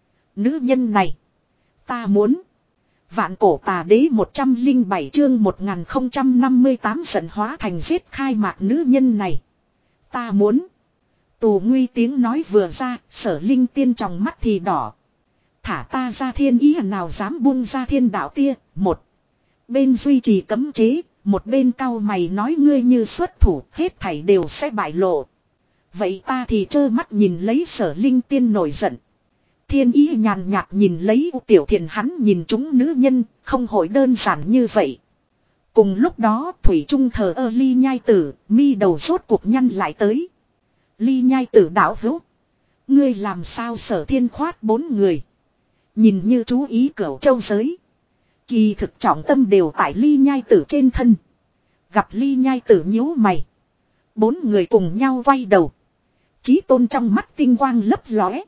Nữ nhân này. Ta muốn. Vạn cổ tà đế một trăm lẻ bảy chương một nghìn không trăm năm mươi tám giận hóa thành giết khai mạc nữ nhân này. Ta muốn. Tù Nguy tiếng nói vừa ra, Sở Linh Tiên trong mắt thì đỏ. Thả ta ra thiên ý nào dám buông ra thiên đạo tia. Một bên duy trì cấm chế, một bên cau mày nói ngươi như xuất thủ, hết thảy đều sẽ bại lộ. Vậy ta thì trơ mắt nhìn lấy Sở Linh Tiên nổi giận. Thiên ý nhàn nhạt nhìn lấy U Tiểu Thiền, hắn nhìn chúng nữ nhân, không hội đơn giản như vậy. Cùng lúc đó Thủy Trung thờ ơ Ly Nhai Tử, mi đầu rốt cuộc nhăn lại tới. Ly Nhai Tử đạo hữu. Ngươi làm sao Sở Thiên khoát bốn người. Nhìn như chú ý Cửu Châu giới. Kỳ thực trọng tâm đều tại Ly Nhai Tử trên thân. Gặp Ly Nhai Tử nhíu mày. Bốn người cùng nhau quay đầu. Chí tôn trong mắt tinh quang lấp lóe.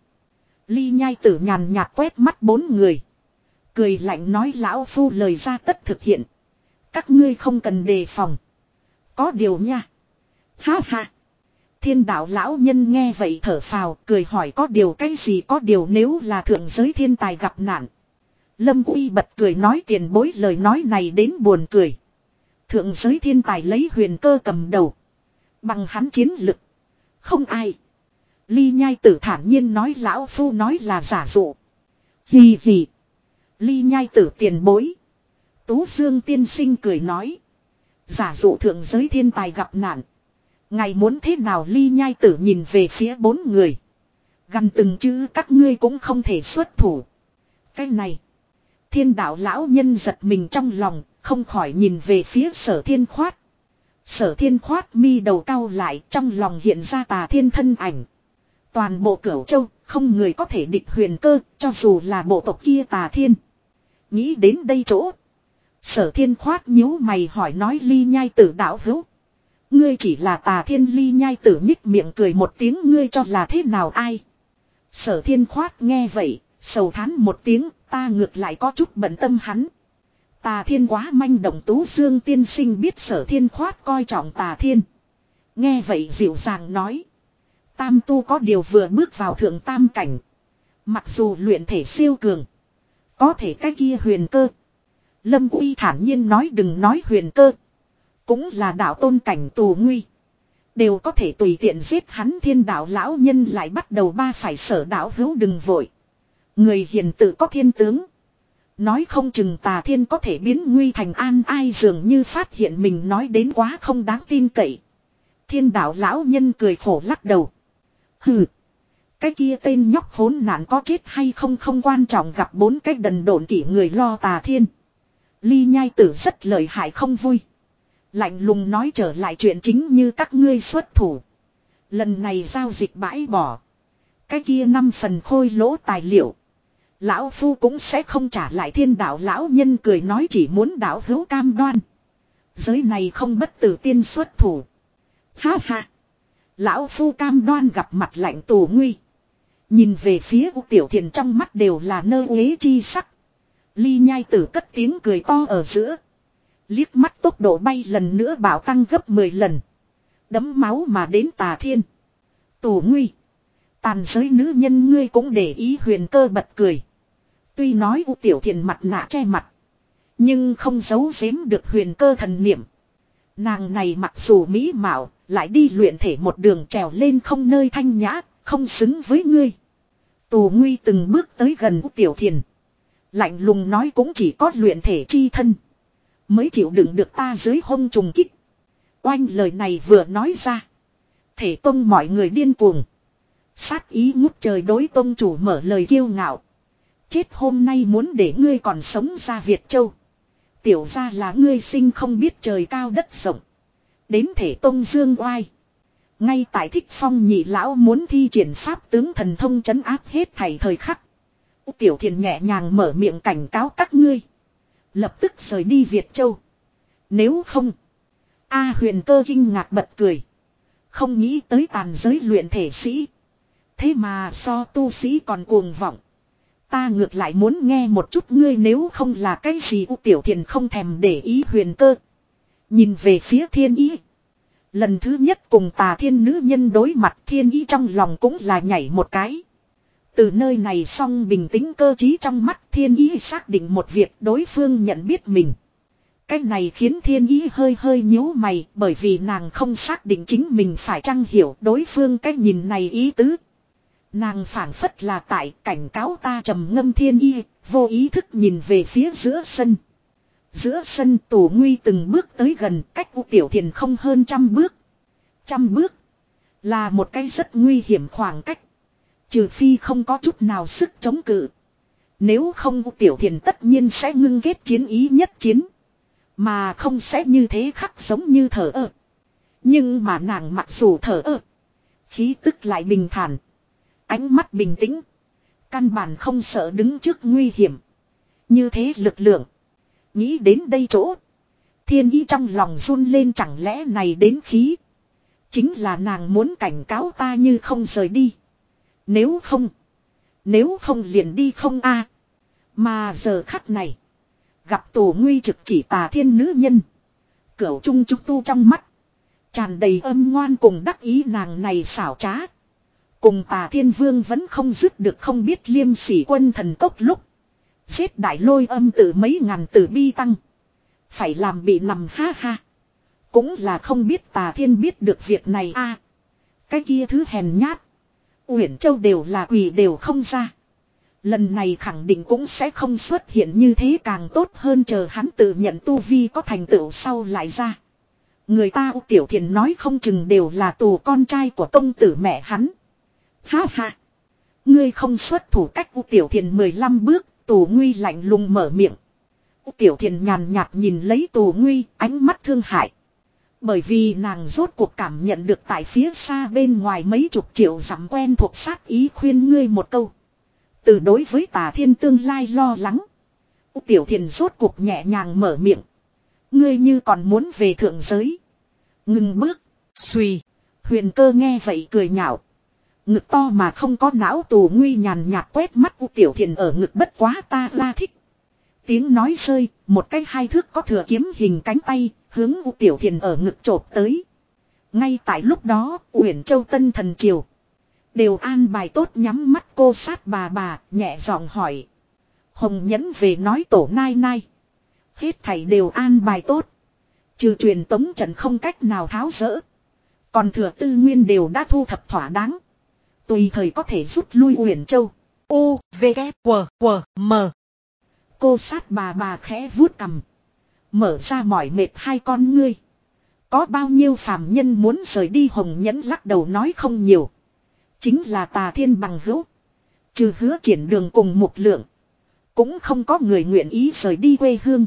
Ly Nhai Tử nhàn nhạt quét mắt bốn người. Cười lạnh nói lão phu lời ra tất thực hiện. Các ngươi không cần đề phòng. Có điều nha. Ha ha. Thiên đạo lão nhân nghe vậy thở phào, cười hỏi có điều cái gì, có điều nếu là thượng giới thiên tài gặp nạn. Lâm Uy bật cười nói tiền bối lời nói này đến buồn cười. Thượng giới thiên tài lấy huyền cơ cầm đầu. Bằng hắn chiến lực. Không ai. Ly Nhai Tử thản nhiên nói lão phu nói là giả dụ. Hì hì. Ly Nhai Tử tiền bối. Tú Dương tiên sinh cười nói. Giả dụ thượng giới thiên tài gặp nạn. Ngài muốn thế nào? Ly Nhai Tử nhìn về phía bốn người. Gần từng chữ các ngươi cũng không thể xuất thủ. Cái này. Thiên đạo lão nhân giật mình trong lòng. Không khỏi nhìn về phía Sở Thiên khoát. Sở Thiên khoát mi đầu cau lại, trong lòng hiện ra Tà Thiên thân ảnh. Toàn bộ Cửu Châu không người có thể địch huyền cơ, cho dù là bộ tộc kia Tà Thiên. Nghĩ đến đây chỗ. Sở Thiên khoát nhíu mày hỏi nói Ly Nhai Tử đạo hữu. Ngươi chỉ là Tà Thiên. Ly Nhai Tử nhích miệng cười một tiếng ngươi cho là thế nào ai. Sở Thiên khoát nghe vậy, sầu thán một tiếng, ta ngược lại có chút bận tâm hắn. Tà Thiên quá manh động. Tú Dương tiên sinh biết Sở Thiên khoát coi trọng Tà Thiên. Nghe vậy dịu dàng nói. Tam tu có điều vừa bước vào thượng tam cảnh. Mặc dù luyện thể siêu cường. Có thể cái kia huyền cơ. Lâm Uy thản nhiên nói đừng nói huyền cơ. Cũng là đạo tôn cảnh Tù Nguy. Đều có thể tùy tiện giết hắn. Thiên đạo lão nhân lại bắt đầu ba phải Sở đạo hữu đừng vội. Người hiền tự có thiên tướng. Nói không chừng Tà Thiên có thể biến nguy thành an ai dường như phát hiện mình nói đến quá không đáng tin cậy. Thiên đạo lão nhân cười khổ lắc đầu. Hừ. Cái kia tên nhóc khốn nạn có chết hay không không quan trọng gặp bốn cái đần độn kỷ người lo Tà Thiên. Ly Nhai Tử rất lợi hại không vui. Lạnh lùng nói trở lại chuyện chính như các ngươi xuất thủ. Lần này giao dịch bãi bỏ. Cái kia năm phần khôi lỗ tài liệu. Lão phu cũng sẽ không trả lại. Thiên đạo lão nhân cười nói chỉ muốn đạo hữu cam đoan. Giới này không bất tử tiên xuất thủ. Ha ha. Lão phu cam đoan. Gặp mặt lạnh Tù Nguy. Nhìn về phía U Tiểu Thiền trong mắt đều là nơ uế chi sắc. Ly Nhai Tử cất tiếng cười to ở giữa. Liếc mắt tốc độ bay lần nữa bảo tăng gấp mười lần. Đấm máu mà đến Tà Thiên. Tù Nguy. Tàn giới nữ nhân ngươi cũng để ý. Huyền cơ bật cười. Tuy nói U Tiểu Thiền mặt nạ che mặt. Nhưng không giấu giếm được huyền cơ thần niệm. Nàng này mặc dù mỹ mạo. Lại đi luyện thể một đường trèo lên không nơi thanh nhã. Không xứng với ngươi. Tù Nguy từng bước tới gần U Tiểu Thiền. Lạnh lùng nói cũng chỉ có luyện thể chi thân. Mới chịu đựng được ta dưới hông trùng kích. Oanh lời này vừa nói ra. Thể tông mọi người điên cuồng. Sát ý ngút trời đối tông chủ mở lời kiêu ngạo. Chết hôm nay muốn để ngươi còn sống ra Việt Châu. Tiểu ra là ngươi sinh không biết trời cao đất rộng. Đến thể tông dương oai. Ngay tại Thích Phong nhị lão muốn thi triển pháp tướng thần thông trấn áp hết thảy thời khắc. Tiểu Thiền nhẹ nhàng mở miệng cảnh cáo các ngươi. Lập tức rời đi Việt Châu. Nếu không. A huyền cơ kinh ngạc bật cười. Không nghĩ tới tàn giới luyện thể sĩ. Thế mà so tu sĩ còn cuồng vọng. Ta ngược lại muốn nghe một chút ngươi nếu không là cái gì. U Tiểu Thiền không thèm để ý huyền cơ. Nhìn về phía thiên ý. Lần thứ nhất cùng tà thiên nữ nhân đối mặt, thiên ý trong lòng cũng là nhảy một cái. Từ nơi này xong bình tĩnh cơ trí trong mắt, thiên ý xác định một việc, đối phương nhận biết mình. Cái này khiến thiên ý hơi hơi nhíu mày, bởi vì nàng không xác định chính mình phải chăng hiểu đối phương cái nhìn này ý tứ. Nàng phảng phất là tại cảnh cáo ta, trầm ngâm thiên ý, vô ý thức nhìn về phía giữa sân. Giữa sân Tù Nguy từng bước tới gần, cách U Tiểu Thiền không hơn trăm bước. Trăm bước là một cái rất nguy hiểm khoảng cách. Trừ phi không có chút nào sức chống cự. Nếu không U Tiểu Thiền tất nhiên sẽ ngưng kết chiến ý nhất chiến. Mà không sẽ như thế khắc giống như thở ơ. Nhưng mà nàng mặc dù thở ơ, khí tức lại bình thản. Ánh mắt bình tĩnh. Căn bản không sợ đứng trước nguy hiểm. Như thế lực lượng. Nghĩ đến đây chỗ. Thiên ý trong lòng run lên, chẳng lẽ này đến khí. Chính là nàng muốn cảnh cáo ta như không rời đi. Nếu không. Nếu không liền đi không a. Mà giờ khắc này. Gặp Tù Nguy trực chỉ tà thiên nữ nhân. Cửu trung trúc tu trong mắt. Tràn đầy âm ngoan cùng đắc ý, nàng này xảo trá. Cùng tà thiên vương vẫn không dứt được không biết liêm sỉ quân thần cốc lúc. Giết đại lôi âm tử mấy ngàn tử bi tăng. Phải làm bị nằm ha ha. Cũng là không biết tà thiên biết được việc này a. Cái kia thứ hèn nhát. Uyển Châu đều là quỷ đều không ra. Lần này khẳng định cũng sẽ không xuất hiện, như thế càng tốt hơn, chờ hắn tự nhận tu vi có thành tựu sau lại ra. Người ta U Tiểu Thiền nói không chừng đều là tù con trai của công tử mẹ hắn. Ha ha. Ngươi không xuất thủ cách U Tiểu Thiền mười lăm bước, Tù Nguy lạnh lùng mở miệng. U Tiểu Thiền nhàn nhạt nhìn lấy Tù Nguy, ánh mắt thương hại. Bởi vì nàng rốt cuộc cảm nhận được tại phía xa bên ngoài mấy chục triệu dặm quen thuộc sát ý, khuyên ngươi một câu. Từ đối với tà thiên tương lai lo lắng. U Tiểu Thiền rốt cuộc nhẹ nhàng mở miệng. Ngươi như còn muốn về thượng giới. Ngừng bước. Xùy. Huyền Cơ nghe vậy cười nhạo. Ngực to mà không có não. Tù Nguy nhàn nhạt quét mắt U Tiểu Thiền ở ngực, bất quá ta ra thích. Tiếng nói rơi, một cái hai thước có thừa kiếm hình cánh tay, hướng U Tiểu Thiền ở ngực chộp tới. Ngay tại lúc đó, Uyển Châu Tân Thần Triều đều an bài tốt, nhắm mắt cô sát bà bà, nhẹ giọng hỏi. Hồng Nhẫn về nói tổ nai nai. Hết thảy đều an bài tốt. Trừ truyền tống trận không cách nào tháo rỡ. Còn thừa tư nguyên đều đã thu thập thỏa đáng. Tùy thời có thể rút lui Uyển Châu. U, V, K, W, W, M. Cô sát bà bà khẽ vuốt cằm. Mở ra mỏi mệt hai con ngươi. Có bao nhiêu phàm nhân muốn rời đi? Hồng Nhẫn lắc đầu nói không nhiều. Chính là tà thiên bằng hữu. Trừ Hứa Triển Đường cùng Mục Lượng. Cũng không có người nguyện ý rời đi quê hương.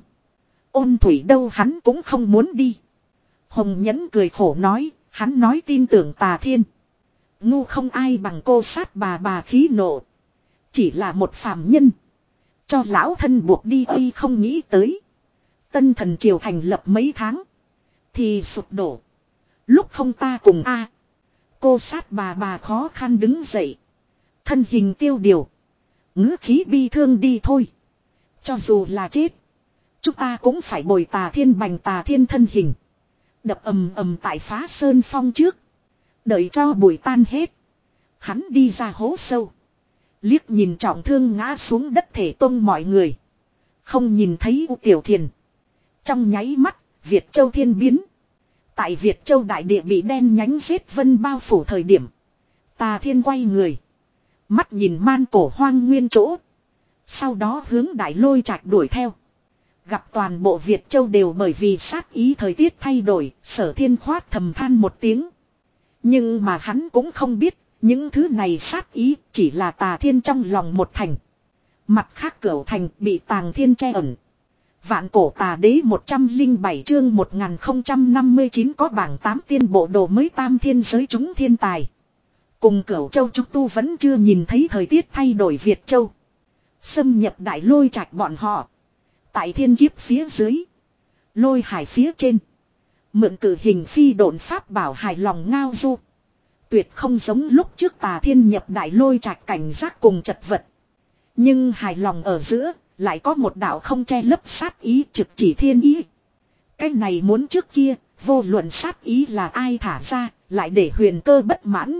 Ôn Thủy đâu, hắn cũng không muốn đi. Hồng Nhẫn cười khổ nói. Hắn nói tin tưởng tà thiên. Ngu không ai bằng cô sát bà bà khí nộ. Chỉ là một phàm nhân. Cho lão thân buộc đi ơi, không nghĩ tới. Tân Thần Triều thành lập mấy tháng. Thì sụp đổ. Lúc không ta cùng a. Cô sát bà bà khó khăn đứng dậy. Thân hình tiêu điều. Ngữ khí bi thương đi thôi. Cho dù là chết. Chúng ta cũng phải bồi tà thiên bành tà thiên thân hình. Đập ầm ầm tại Phá Sơn Phong trước. Đợi cho bụi tan hết. Hắn đi ra hố sâu. Liếc nhìn trọng thương ngã xuống đất Thể Tông mọi người. Không nhìn thấy U Tiểu Thiền. Trong nháy mắt, Việt Châu thiên biến. Tại Việt Châu đại địa bị đen nhánh giết vân bao phủ thời điểm. Tà thiên quay người. Mắt nhìn man cổ hoang nguyên chỗ. Sau đó hướng Đại Lôi Trạch đuổi theo. Gặp toàn bộ Việt Châu đều bởi vì sát ý thời tiết thay đổi. Sở Thiên khoát thầm than một tiếng. Nhưng mà hắn cũng không biết. Những thứ này sát ý chỉ là tà thiên trong lòng một thành. Mặt khác cửu thành bị tàng thiên che ẩn. Vạn cổ tà đế một trăm lẻ bảy chương một nghìn không trăm năm mươi chín có bảng tám tiên bộ đồ mới tam thiên giới chúng thiên tài. Cùng Cửu Châu Trúc Tu vẫn chưa nhìn thấy thời tiết thay đổi Việt Châu. Xâm nhập Đại Lôi Trạch bọn họ. Tại thiên kiếp phía dưới. Lôi hải phía trên. Mượn cử hình phi độn pháp bảo hài lòng ngao du. Tuyệt không giống lúc trước tà thiên nhập Đại Lôi Trạch cảnh giác cùng chật vật. Nhưng hài lòng ở giữa. Lại có một đạo không che lấp sát ý trực chỉ thiên ý. Cái này muốn trước kia, vô luận sát ý là ai thả ra, lại để huyền cơ bất mãn.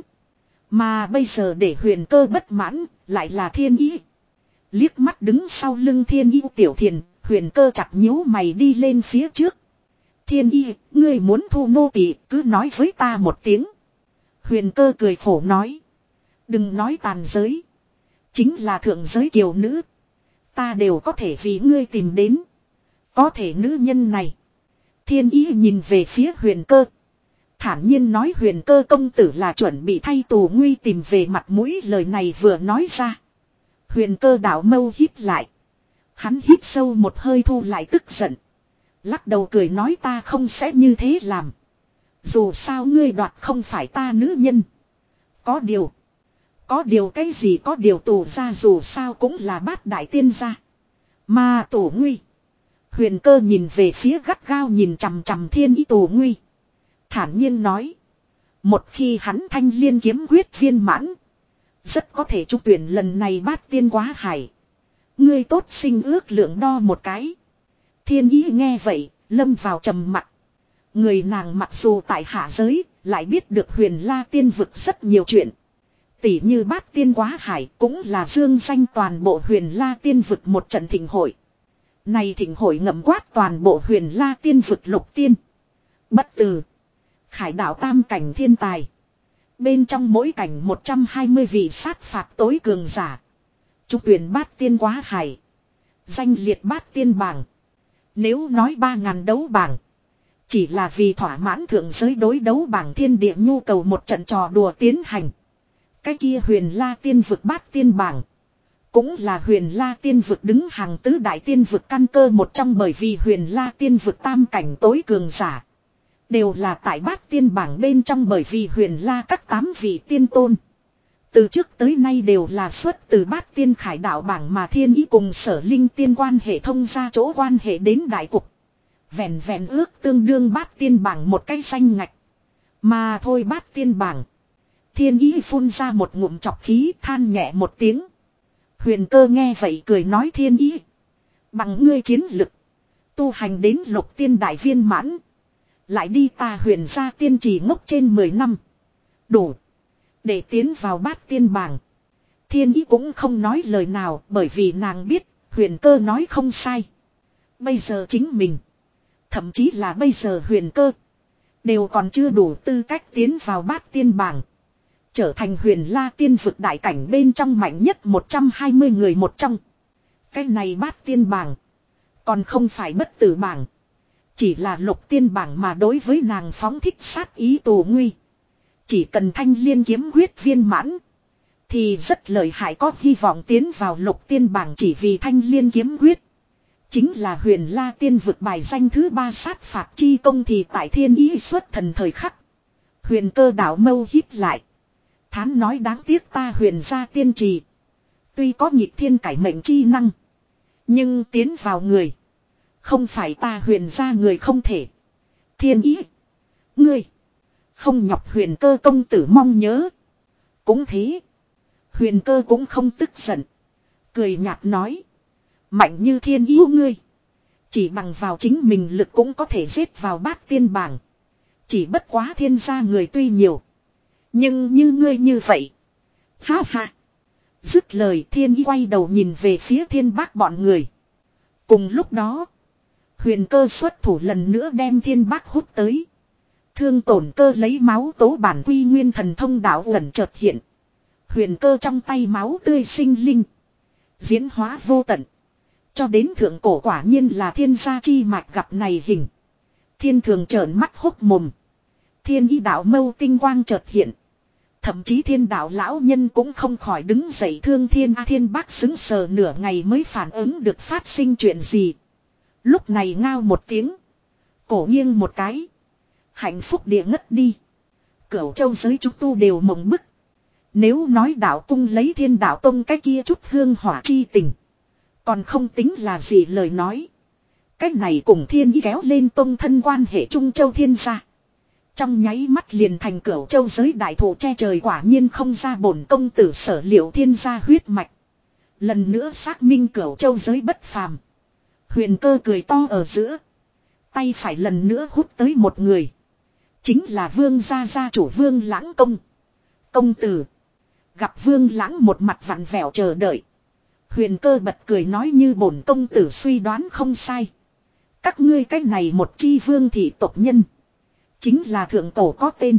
Mà bây giờ để huyền cơ bất mãn, lại là thiên ý. Liếc mắt đứng sau lưng thiên ý tiểu thiền, huyền cơ chặt nhíu mày đi lên phía trước. Thiên ý, ngươi muốn thu nô tỳ cứ nói với ta một tiếng. Huyền cơ cười khổ nói. Đừng nói tàn giới. Chính là thượng giới kiều nữ. Ta đều có thể vì ngươi tìm đến. Có thể nữ nhân này. Thiên ý nhìn về phía huyền cơ. Thản nhiên nói huyền cơ công tử là chuẩn bị thay tù nguy tìm về mặt mũi, lời này vừa nói ra. Huyền cơ đảo mâu hít lại. Hắn hít sâu một hơi thu lại tức giận. Lắc đầu cười nói ta không sẽ như thế làm. Dù sao ngươi đoạt không phải ta nữ nhân. Có điều. Có điều cái gì có điều tù ra dù sao cũng là bát đại tiên gia. Mà tù nguy. Huyền cơ nhìn về phía gắt gao nhìn chằm chằm thiên ý tù nguy. Thản nhiên nói. Một khi hắn thanh liên kiếm quyết viên mãn. Rất có thể trúng tuyển lần này bát tiên quá hải. Ngươi tốt sinh ước lượng đo một cái. Thiên ý nghe vậy, lâm vào trầm mặc. Người nàng mặc dù tại hạ giới, lại biết được huyền la tiên vực rất nhiều chuyện. Tỷ như bát tiên quá hải cũng là dương danh toàn bộ huyền la tiên vực một trận thịnh hội. Này thịnh hội ngậm quát toàn bộ huyền la tiên vực lục tiên. Bất tử. Khải đạo tam cảnh thiên tài. Bên trong mỗi cảnh một trăm hai mươi vị sát phạt tối cường giả. Trúng tuyển bát tiên quá hải. Danh liệt bát tiên bảng. Nếu nói ba ngàn đấu bảng. Chỉ là vì thỏa mãn thượng giới đối đấu bảng thiên địa nhu cầu một trận trò đùa tiến hành. Cái kia huyền la tiên vực bát tiên bảng. Cũng là huyền la tiên vực đứng hàng tứ đại tiên vực căn cơ một trong, bởi vì huyền la tiên vực tam cảnh tối cường giả. Đều là tại bát tiên bảng bên trong, bởi vì huyền la các tám vị tiên tôn. Từ trước tới nay đều là xuất từ bát tiên khải đạo bảng mà thiên ý cùng sở linh tiên quan hệ thông ra chỗ quan hệ đến đại cục. Vẹn vẹn ước tương đương bát tiên bảng một cái danh ngạch. Mà thôi bát tiên bảng. Thiên ý phun ra một ngụm chọc khí than nhẹ một tiếng. Huyền cơ nghe vậy cười nói thiên ý. Bằng ngươi chiến lực. Tu hành đến lục tiên đại viên mãn. Lại đi ta huyền gia tiên trì ngốc trên mười năm. Đủ. Để tiến vào bát tiên bảng. Thiên ý cũng không nói lời nào, bởi vì nàng biết huyền cơ nói không sai. Bây giờ chính mình. Thậm chí là bây giờ huyền cơ. Đều còn chưa đủ tư cách tiến vào bát tiên bảng. Trở thành huyền la tiên vực đại cảnh bên trong mạnh nhất một trăm hai mươi người một trong. Cái này bát tiên bảng. Còn không phải bất tử bảng. Chỉ là lục tiên bảng mà đối với nàng phóng thích sát ý tù nguy. Chỉ cần thanh liên kiếm quyết viên mãn. Thì rất lợi hại, có hy vọng tiến vào lục tiên bảng chỉ vì thanh liên kiếm quyết. Chính là huyền la tiên vực bài danh thứ ba sát phạt chi công thì tại thiên ý xuất thần thời khắc. Huyền cơ đảo mâu hít lại. Thán nói đáng tiếc ta huyền gia tiên trì. Tuy có nhịp thiên cải mệnh chi năng. Nhưng tiến vào người. Không phải ta huyền gia người không thể. Thiên ý. Ngươi. Không nhọc huyền cơ công tử mong nhớ. Cũng thế. Huyền cơ cũng không tức giận. Cười nhạt nói. Mạnh như thiên ý ngươi. Chỉ bằng vào chính mình lực cũng có thể giết vào bát tiên bảng. Chỉ bất quá thiên gia người tuy nhiều. Nhưng như ngươi như vậy. Ha ha. Dứt lời thiên ý quay đầu nhìn về phía thiên bác bọn người. Cùng lúc đó. Huyền cơ xuất thủ lần nữa đem thiên bác hút tới. Thương tổn cơ lấy máu tố bản quy nguyên thần thông đạo ẩn chợt hiện. Huyền cơ trong tay máu tươi sinh linh. Diễn hóa vô tận. Cho đến thượng cổ quả nhiên là thiên gia chi mạch gặp này hình. Thiên thường trợn mắt hốc mồm. Thiên ý đạo mâu tinh quang chợt hiện. Thậm chí thiên đạo lão nhân cũng không khỏi đứng dậy thương thiên a thiên bác xứng sờ nửa ngày mới phản ứng được phát sinh chuyện gì. Lúc này ngao một tiếng. Cổ nghiêng một cái. Hạnh phúc địa ngất đi. Cửu châu giới chúng tu đều mộng bức. Nếu nói đạo cung lấy thiên đạo tông cái kia chút hương hỏa chi tình. Còn không tính là gì lời nói. Cách này cùng thiên ý kéo lên tông thân quan hệ trung châu thiên gia. Trong nháy mắt liền thành cửu châu giới đại thủ che trời, quả nhiên không ra bổn công tử sở liệu thiên gia huyết mạch. Lần nữa xác minh cửu châu giới bất phàm. Huyền cơ cười to ở giữa. Tay phải lần nữa hút tới một người. Chính là Vương gia gia chủ Vương Lãng công. Công tử. Gặp Vương Lãng một mặt vặn vẹo chờ đợi. Huyền Cơ bật cười nói như bổn công tử suy đoán không sai. Các ngươi cái này một chi vương thị tộc nhân. Chính là thượng cổ có tên.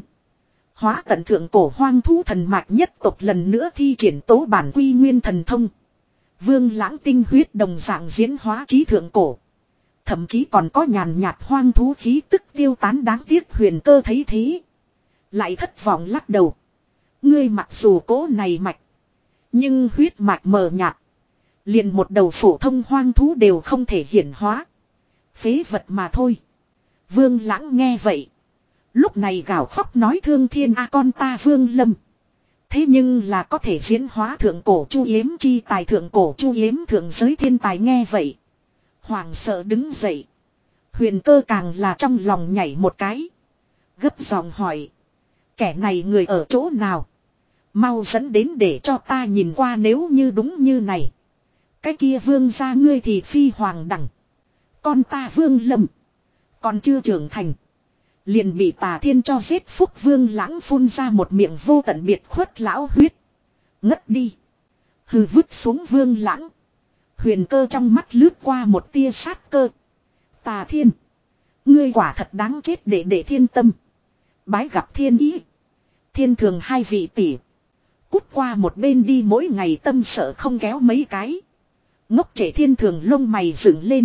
Hóa tận thượng cổ hoang thú thần mạch nhất tộc lần nữa thi triển tố bản quy nguyên thần thông. Vương Lãng tinh huyết đồng dạng diễn hóa trí thượng cổ. Thậm chí còn có nhàn nhạt hoang thú khí tức tiêu tán đáng tiếc Huyền Cơ thấy thế. Lại thất vọng lắc đầu. Ngươi mặc dù cố này mạch. Nhưng huyết mạch mờ nhạt. Liền một đầu phổ thông hoang thú đều không thể hiển hóa. Phế vật mà thôi. Vương Lãng nghe vậy. Lúc này gào khóc nói thương thiên a con ta Vương Lâm. Thế nhưng là có thể diễn hóa thượng cổ chu yếm chi tài thượng cổ chu yếm thượng giới thiên tài nghe vậy. Hoàng sợ đứng dậy. Huyền Cơ càng là trong lòng nhảy một cái. Gấp giọng hỏi. Kẻ này người ở chỗ nào? Mau dẫn đến để cho ta nhìn qua nếu như đúng như này. Cái kia Vương gia ngươi thì phi hoàng đẳng. Con ta Vương Lâm. Còn chưa trưởng thành. Liền bị Tà Thiên cho giết phúc Vương Lãng phun ra một miệng vô tận biệt khuất lão huyết. Ngất đi. Hừ vứt xuống Vương Lãng. Huyền Cơ trong mắt lướt qua một tia sát cơ. Tà Thiên. Ngươi quả thật đáng chết để để thiên tâm. Bái gặp thiên ý. Thiên thường hai vị tỷ. Cút qua một bên đi mỗi ngày tâm sợ không kéo mấy cái. Ngốc trẻ thiên thường lông mày dựng lên.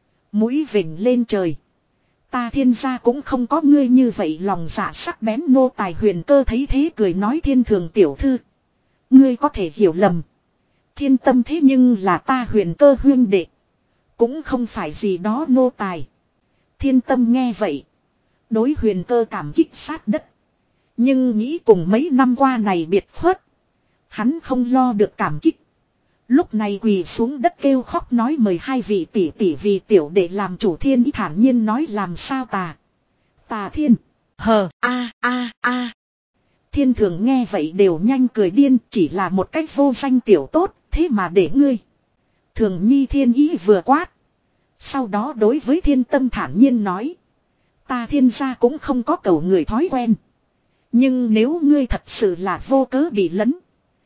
Mũi vểnh lên trời. Ta Thiên gia cũng không có ngươi như vậy lòng dạ sắc bén nô tài Huyền Cơ thấy thế cười nói thiên thường tiểu thư. Ngươi có thể hiểu lầm. Thiên tâm thế nhưng là ta Huyền Cơ huyên đệ. Cũng không phải gì đó nô tài. Thiên tâm nghe vậy. Đối Huyền Cơ cảm kích sát đất. Nhưng nghĩ cùng mấy năm qua này biệt khuất. Hắn không lo được cảm kích. Lúc này quỳ xuống đất kêu khóc nói mời hai vị tỷ tỷ vì tiểu đệ làm chủ thiên ý thản nhiên nói làm sao tà. Tà Thiên. Hờ a a a. Thiên thường nghe vậy đều nhanh cười điên chỉ là một cách vô danh tiểu tốt thế mà để ngươi. Thường nhi thiên ý vừa quát. Sau đó đối với thiên tâm thản nhiên nói. Ta Thiên gia cũng không có cầu người thói quen. Nhưng nếu ngươi thật sự là vô cớ bị lấn.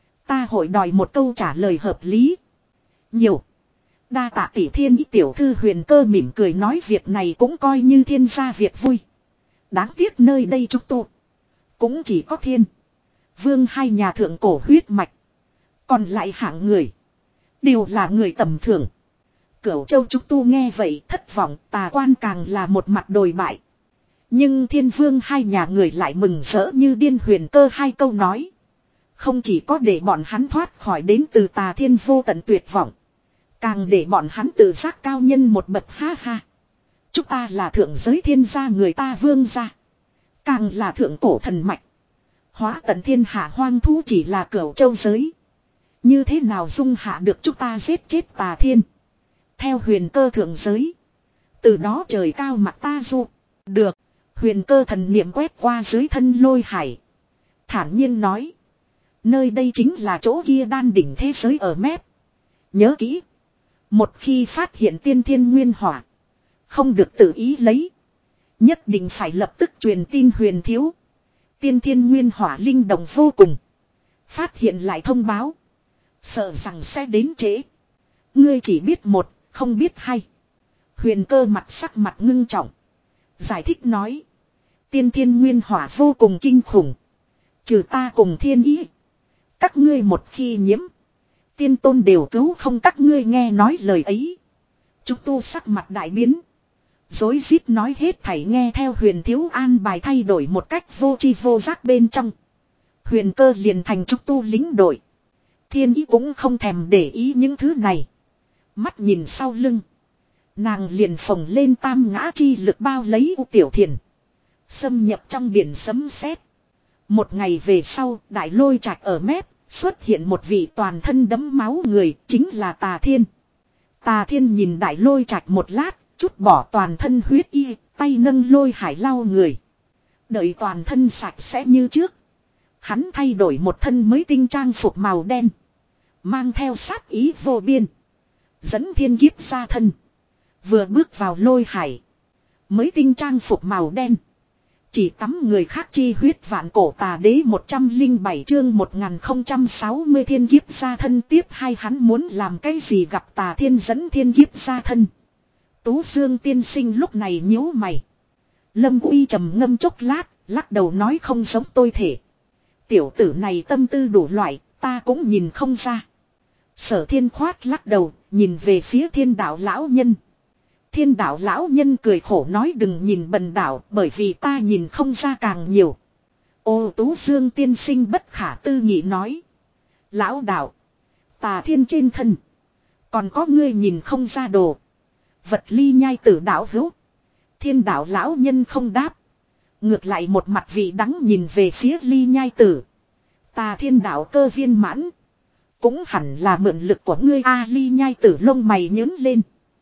Ta hội đòi một câu trả lời hợp lý. Nhiều. Đa tạ tỷ thiên ý tiểu thư Huyền Cơ mỉm cười nói việc này cũng coi như thiên gia việc vui. Đáng tiếc nơi đây chúng tôi. Cũng chỉ có thiên. Vương hai nhà thượng cổ huyết mạch. Còn lại hạng người. Đều là người tầm thường. Cửu Châu chúng tu nghe vậy thất vọng Tà Quan càng là một mặt đồi bại. Nhưng thiên vương hai nhà người lại mừng rỡ như điên Huyền Cơ hai câu nói. Không chỉ có để bọn hắn thoát khỏi đến từ Tà Thiên vô tận tuyệt vọng. Càng để bọn hắn tự giác cao nhân một bậc ha ha. Chúng ta là thượng giới thiên gia người ta vương gia. Càng là thượng cổ thần mạch. Hóa tận thiên hạ hoang thú chỉ là Cửu Châu giới. Như thế nào dung hạ được chúng ta giết chết Tà Thiên. Theo Huyền Cơ thượng giới. Từ đó trời cao mặt ta du. Được. Huyền Cơ thần niệm quét qua dưới thân lôi hải. Thản nhiên nói. Nơi đây chính là chỗ kia đan đỉnh thế giới ở mép. Nhớ kỹ. Một khi phát hiện tiên thiên nguyên hỏa. Không được tự ý lấy. Nhất định phải lập tức truyền tin Huyền thiếu. Tiên thiên nguyên hỏa linh động vô cùng. Phát hiện lại thông báo. Sợ rằng sẽ đến trễ. Ngươi chỉ biết một, không biết hai. Huyền Cơ mặt sắc mặt ngưng trọng. Giải thích nói. Tiên thiên nguyên hỏa vô cùng kinh khủng. Trừ ta cùng thiên ý. Các ngươi một khi nhiễm. Tiên tôn đều cứu không các ngươi nghe nói lời ấy. Chúng tu sắc mặt đại biến. Dối rít nói hết thảy nghe theo Huyền thiếu an bài thay đổi một cách vô tri vô giác bên trong. Huyền Cơ liền thành chúng tu lính đội. Thiên ý cũng không thèm để ý những thứ này. Mắt nhìn sau lưng. Nàng liền phồng lên tam ngã chi lực bao lấy U Tiểu Thiền. Xâm nhập trong biển sấm sét. Một ngày về sau, đại lôi trạch ở mép, xuất hiện một vị toàn thân đẫm máu người, chính là Tà Thiên. Tà Thiên nhìn đại lôi trạch một lát, chút bỏ toàn thân huyết y, tay nâng lôi hải lau người. Đợi toàn thân sạch sẽ như trước. Hắn thay đổi một thân mới tinh trang phục màu đen. Mang theo sát ý vô biên. Dẫn thiên kiếp ra thân. Vừa bước vào lôi hải. Mới tinh trang phục màu đen. Chỉ tắm người khác chi huyết vạn cổ tà đế một trăm lẻ bảy chương một nghìn không trăm sáu mươi thiên kiếp gia thân tiếp hay hắn muốn làm cái gì gặp tà thiên dẫn thiên kiếp gia thân. Tú Dương tiên sinh lúc này nhíu mày. Lâm Uy trầm ngâm chốc lát, lắc đầu nói không giống tôi thể. Tiểu tử này tâm tư đủ loại, ta cũng nhìn không ra. Sở Thiên khoát lắc đầu, nhìn về phía Thiên đạo lão nhân. Thiên đạo lão nhân cười khổ nói đừng nhìn bần đạo, bởi vì ta nhìn không ra càng nhiều. Ô Tú Dương tiên sinh bất khả tư nghị nói. Lão đạo, tà thiên trên thân, còn có ngươi nhìn không ra đồ. Vật ly nhai tử đạo hữu. Thiên đạo lão nhân không đáp. Ngược lại một mặt vị đắng nhìn về phía ly nhai tử. Tà thiên đạo cơ viên mãn. Cũng hẳn là mượn lực của ngươi a. Ly nhai tử lông mày nhớn lên.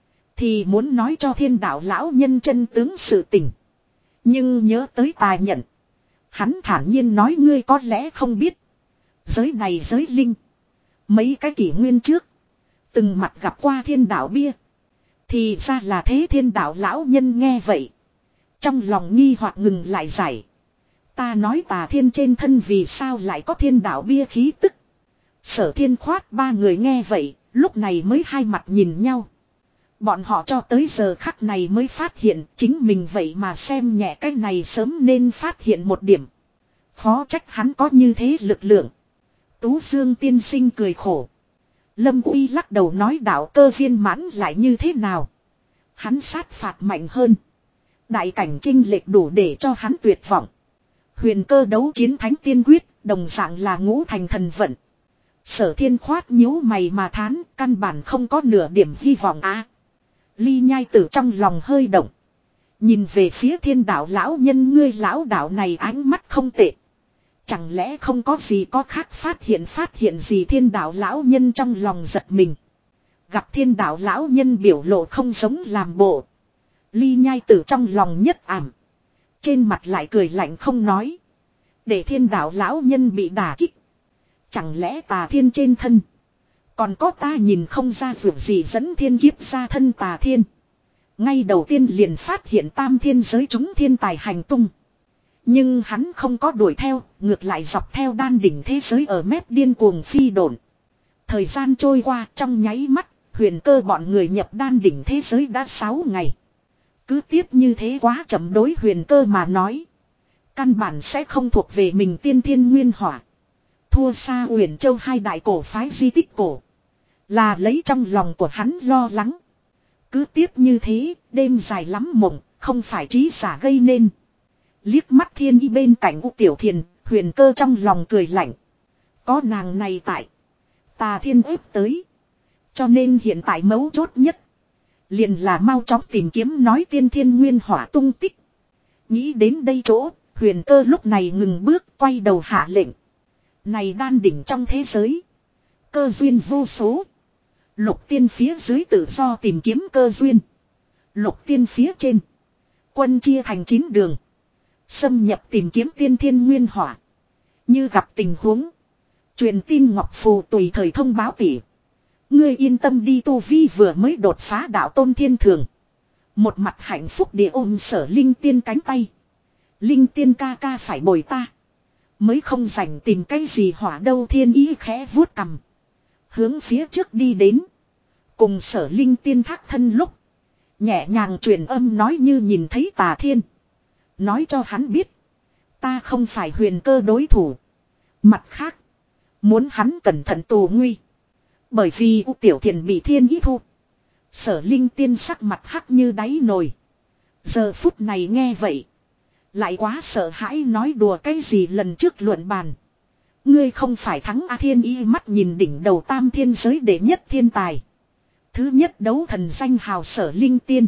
Thì muốn nói cho thiên đạo lão nhân chân tướng sự tình. Nhưng nhớ tới tài nhận. Hắn thản nhiên nói ngươi có lẽ không biết. Giới này giới linh. Mấy cái kỷ nguyên trước. Từng mặt gặp qua thiên đạo bia. Thì ra là thế. Thiên đạo lão nhân nghe vậy. Trong lòng nghi hoặc ngừng lại giải. Ta nói tà thiên trên thân vì sao lại có thiên đạo bia khí tức. Sở Thiên khoát ba người nghe vậy. Lúc này mới hai mặt nhìn nhau. Bọn họ cho tới giờ khắc này mới phát hiện chính mình vậy mà xem nhẹ cái này sớm nên phát hiện một điểm. Khó trách hắn có như thế lực lượng. Tú Dương tiên sinh cười khổ. Lâm Uy lắc đầu nói đạo cơ viên mãn lại như thế nào. Hắn sát phạt mạnh hơn. Đại cảnh chinh lệch đủ để cho hắn tuyệt vọng. Huyền cơ đấu chiến thánh tiên quyết, đồng dạng là ngũ thành thần vận. Sở Thiên khoát nhíu mày mà thán, căn bản không có nửa điểm hy vọng á. À, Ly nhai tử trong lòng hơi động. Nhìn về phía thiên đạo lão nhân ngươi lão đạo này ánh mắt không tệ. Chẳng lẽ không có gì có khác phát hiện phát hiện gì thiên đạo lão nhân trong lòng giật mình. Gặp thiên đạo lão nhân biểu lộ không giống làm bộ. Ly nhai tử trong lòng nhất ảm. Trên mặt lại cười lạnh không nói. Để thiên đạo lão nhân bị đả kích. Chẳng lẽ tà thiên trên thân. Còn có ta nhìn không ra vượt gì dẫn thiên kiếp ra thân tà thiên. Ngay đầu tiên liền phát hiện tam thiên giới chúng thiên tài hành tung. Nhưng hắn không có đuổi theo, ngược lại dọc theo đan đỉnh thế giới ở mép điên cuồng phi độn. Thời gian trôi qua trong nháy mắt, huyền cơ bọn người nhập đan đỉnh thế giới đã sáu ngày. Cứ tiếp như thế quá chậm đối huyền cơ mà nói. Căn bản sẽ không thuộc về mình tiên thiên nguyên hỏa. Thua xa Uyển Châu hai đại cổ phái di tích cổ. Là lấy trong lòng của hắn lo lắng. Cứ tiếp như thế, đêm dài lắm mộng, không phải trí giả gây nên. Liếc mắt thiên y bên cạnh U Tiểu Thiền, huyền cơ trong lòng cười lạnh. Có nàng này tại. Tà thiên ép tới. Cho nên hiện tại mấu chốt nhất. Liền là mau chóng tìm kiếm nói tiên thiên nguyên hỏa tung tích. Nghĩ đến đây chỗ, huyền cơ lúc này ngừng bước quay đầu hạ lệnh. Này đan đỉnh trong thế giới. Cơ duyên vô số. Lục tiên phía dưới tự do tìm kiếm cơ duyên. Lục tiên phía trên. Quân chia thành chín đường. Xâm nhập tìm kiếm tiên thiên nguyên hỏa. Như gặp tình huống. Truyền tin ngọc phù tùy thời thông báo tỉ. Ngươi yên tâm đi tu vi vừa mới đột phá đạo tôn thiên thường. Một mặt hạnh phúc địa ôm sở linh tiên cánh tay. Linh tiên ca ca phải bồi ta. Mới không rảnh tìm cái gì hỏa đâu thiên ý khẽ vuốt cằm. Hướng phía trước đi đến. Cùng sở linh tiên thác thân lúc. Nhẹ nhàng truyền âm nói như nhìn thấy tà thiên. Nói cho hắn biết. Ta không phải huyền cơ đối thủ. Mặt khác. Muốn hắn cẩn thận tù nguy. Bởi vì U Tiểu Thiền bị thiên ý thu. Sở linh tiên sắc mặt hắc như đáy nồi. Giờ phút này nghe vậy. Lại quá sợ hãi nói đùa cái gì lần trước luận bàn. Ngươi không phải thắng A Thiên Y mắt nhìn đỉnh đầu tam thiên giới đệ nhất thiên tài. Thứ nhất đấu thần danh hào sở linh tiên.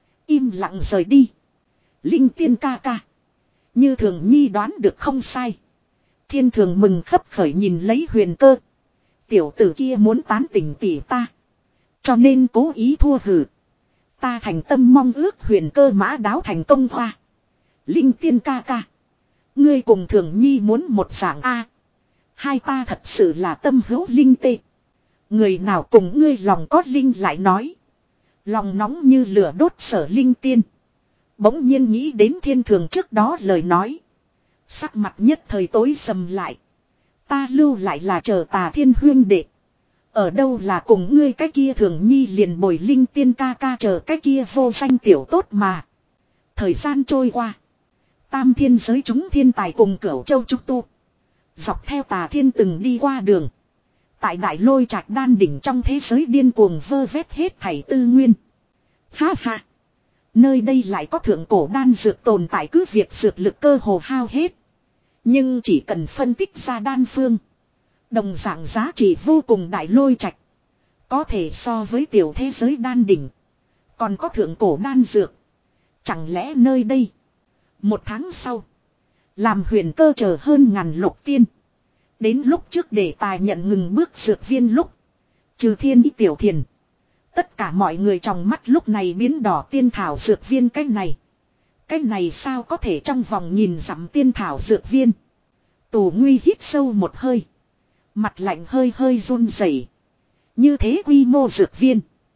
Im lặng rời đi. Linh tiên ca ca. Như thường nhi đoán được không sai. Thiên thường mừng khấp khởi nhìn lấy huyền cơ. Tiểu tử kia muốn tán tỉnh tỷ ta. Cho nên cố ý thua hử. Ta thành tâm mong ước huyền cơ mã đáo thành công hoa. Linh tiên ca ca. Ngươi cùng thường nhi muốn một dạng A. Hai ta thật sự là tâm hữu linh tê. Người nào cùng ngươi lòng có linh lại nói. Lòng nóng như lửa đốt sở linh tiên. Bỗng nhiên nghĩ đến thiên thường trước đó lời nói. Sắc mặt nhất thời tối sầm lại. Ta lưu lại là chờ Tà Thiên huyên đệ. Ở đâu là cùng ngươi cái kia thường nhi liền bồi linh tiên ca ca chờ cái kia vô danh tiểu tốt mà. Thời gian trôi qua. Tam thiên giới chúng thiên tài cùng cửu châu trúc tu. Dọc theo Tà Thiên từng đi qua đường. Tại đại lôi trạch đan đỉnh trong thế giới điên cuồng vơ vét hết thảy tư nguyên. Ha ha. Nơi đây lại có thượng cổ đan dược tồn tại, cứ việc dược lực cơ hồ hao hết. Nhưng chỉ cần phân tích ra đan phương. Đồng dạng giá trị vô cùng đại lôi trạch. Có thể so với tiểu thế giới đan đỉnh. Còn có thượng cổ đan dược. Chẳng lẽ nơi đây. Một tháng sau. Làm huyền cơ chờ hơn ngàn lục tiên. Đến lúc trước để tài nhận ngừng bước dược viên lúc. Trừ thiên ý tiểu thiền. Tất cả mọi người trong mắt lúc này biến đỏ, tiên thảo dược viên cái này. Cái này sao có thể trong vòng nhìn dặm tiên thảo dược viên. Tù Nguy hít sâu một hơi. Mặt lạnh hơi hơi run rẩy. Như thế quy mô dược viên.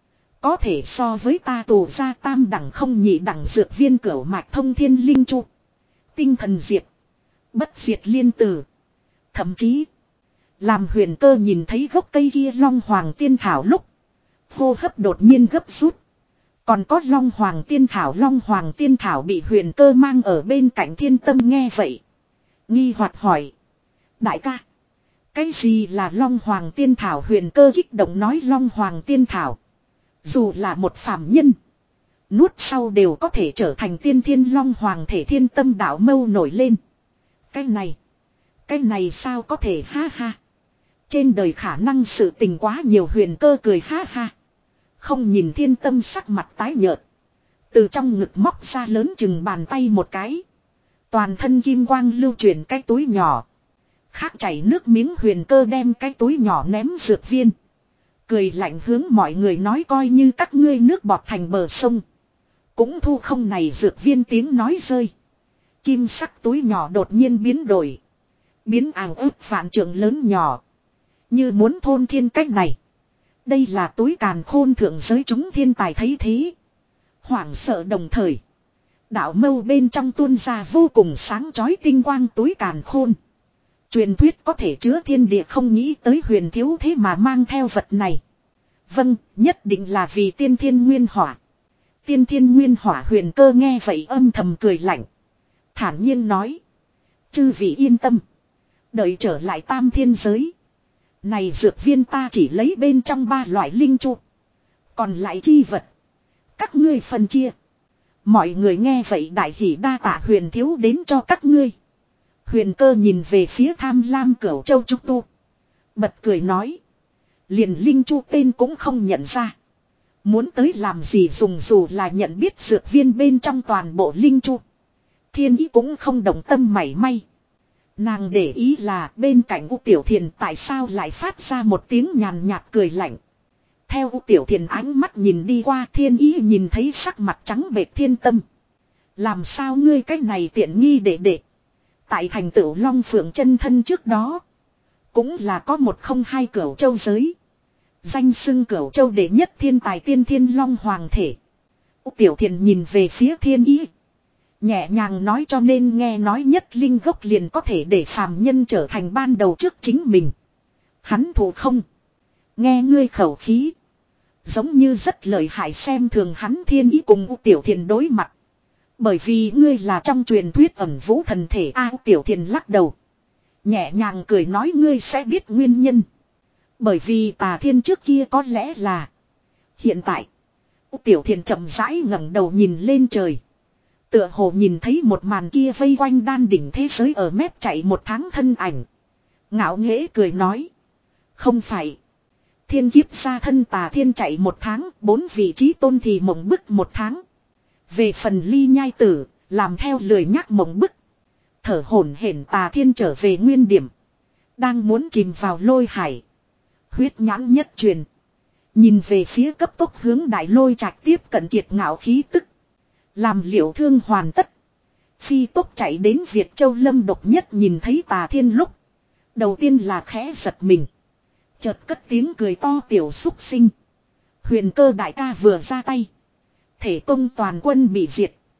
Có thể so với ta tù ra tam đẳng không nhị đẳng dược viên cửu mạch thông thiên linh chu. Tinh thần diệt. Bất diệt liên tử. Thậm chí. Làm huyền cơ nhìn thấy gốc cây kia long hoàng tiên thảo lúc. Hô hấp đột nhiên gấp rút. Còn có long hoàng tiên thảo. Long hoàng tiên thảo bị huyền cơ mang ở bên cạnh thiên tâm nghe vậy. Nghi hoặc hỏi. Đại ca. Cái gì là long hoàng tiên thảo? Huyền cơ kích động nói long hoàng tiên thảo. Dù là một phàm nhân. Nuốt sau đều có thể trở thành tiên thiên long hoàng thể. Thiên tâm đạo mâu nổi lên. Cái này. Cái này sao có thể, ha ha. Trên đời khả năng sự tình quá nhiều. Huyền cơ cười ha ha. Không nhìn thiên tâm sắc mặt tái nhợt. Từ trong ngực móc ra lớn chừng bàn tay một cái. Toàn thân kim quang lưu chuyển cái túi nhỏ. Khác chảy nước miếng. Huyền cơ đem cái túi nhỏ ném dược viên. Cười lạnh hướng mọi người nói coi như các ngươi nước bọt thành bờ sông. Cũng thu không này. Dược viên tiếng nói rơi. Kim sắc túi nhỏ đột nhiên biến đổi. Biến ảo ước vạn trượng lớn nhỏ. Như muốn thôn thiên cách này. Đây là túi càn khôn thượng giới chúng thiên tài thấy thế. Hoảng sợ đồng thời. Đạo mâu bên trong tuôn ra vô cùng sáng chói tinh quang túi càn khôn. Truyền thuyết có thể chứa thiên địa, không nghĩ tới huyền thiếu thế mà mang theo vật này. Vâng, nhất định là vì tiên thiên nguyên hỏa. Tiên thiên nguyên hỏa. Huyền cơ nghe vậy âm thầm cười lạnh. Thản nhiên nói. Chư vị yên tâm. Đợi trở lại tam thiên giới. Này dược viên ta chỉ lấy bên trong ba loại linh chu. Còn lại chi vật. Các ngươi phân chia. Mọi người nghe vậy đại hỉ, đa tạ huyền thiếu đến cho các ngươi. Huyền cơ nhìn về phía tham lam cửu châu trúc tu. Bật cười nói. Liền linh chu tên cũng không nhận ra. Muốn tới làm gì dùng, dù là nhận biết dược viên bên trong toàn bộ linh chu. Thiên ý cũng không động tâm mảy may. Nàng để ý là bên cạnh U Tiểu Thiền tại sao lại phát ra một tiếng nhàn nhạt cười lạnh. Theo U Tiểu Thiền ánh mắt nhìn đi qua, thiên ý nhìn thấy sắc mặt trắng bệch thiên tâm. Làm sao ngươi cách này tiện nghi để để. Tại thành tựu Long Phượng chân thân trước đó. Cũng là có một không hai cửu châu giới. Danh xưng cửu châu đệ nhất thiên tài tiên thiên long hoàng thể. U Tiểu Thiền nhìn về phía thiên ý. Nhẹ nhàng nói cho nên nghe nói nhất linh gốc liền có thể để phàm nhân trở thành ban đầu trước chính mình. Hắn thù không? Nghe ngươi khẩu khí. Giống như rất lợi hại, xem thường hắn. Thiên ý cùng U Tiểu Thiền đối mặt. Bởi vì ngươi là trong truyền thuyết ẩn vũ thần thể. A U Tiểu Thiền lắc đầu. Nhẹ nhàng cười nói ngươi sẽ biết nguyên nhân. Bởi vì Tà Thiên trước kia có lẽ là. Hiện tại. U Tiểu Thiền chậm rãi ngẩng đầu nhìn lên trời. Tựa hồ nhìn thấy một màn kia vây quanh đan đỉnh thế giới ở mép chạy một tháng thân ảnh. Ngạo nghễ cười nói. Không phải. Thiên kiếp ra thân Tà Thiên chạy một tháng, bốn vị trí tôn thì mộng bức một tháng. Về phần Ly Nhai Tử, làm theo lười nhắc mộng bức. Thở hổn hển Tà Thiên trở về nguyên điểm. Đang muốn chìm vào lôi hải. Huyết nhãn nhất truyền. Nhìn về phía cấp tốc hướng đại lôi trạch tiếp cận kiệt ngạo khí tức. Làm liệu thương hoàn tất. Phi tốc chạy đến Việt Châu Lâm độc nhất nhìn thấy Tà Thiên lúc. Đầu tiên là khẽ giật mình. Chợt cất tiếng cười to tiểu xúc sinh. Huyền cơ đại ca vừa ra tay. Thể công toàn quân bị diệt.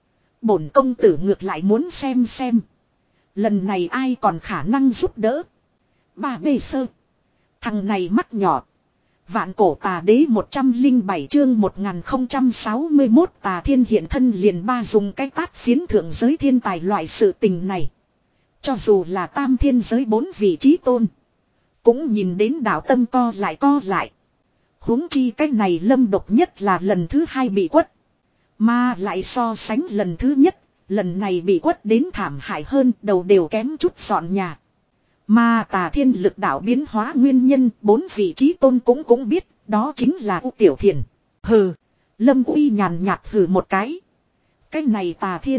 Bổn công tử ngược lại muốn xem xem. Lần này ai còn khả năng giúp đỡ. Ba bê sơ. Thằng này mắt nhỏ. Vạn cổ tà đế một trăm linh bảy chương một nghìn không trăm sáu mươi mốt tà thiên hiện thân liền ba dùng cái tát phiến thượng giới thiên tài loại sự tình này. Cho dù là tam thiên giới bốn vị trí tôn. Cũng nhìn đến đạo tâm co lại co lại. Huống chi cái này Lâm Độc Nhất là lần thứ hai bị quất. Mà lại so sánh lần thứ nhất. Lần này bị quất đến thảm hại hơn, đầu đều kém chút dọn nhà. Mà tà thiên lực đạo biến hóa nguyên nhân, bốn vị trí tôn cũng cũng biết, đó chính là U Tiểu Thiền. Hừ, Lâm Uy nhàn nhạt hừ một cái. Cái này tà thiên,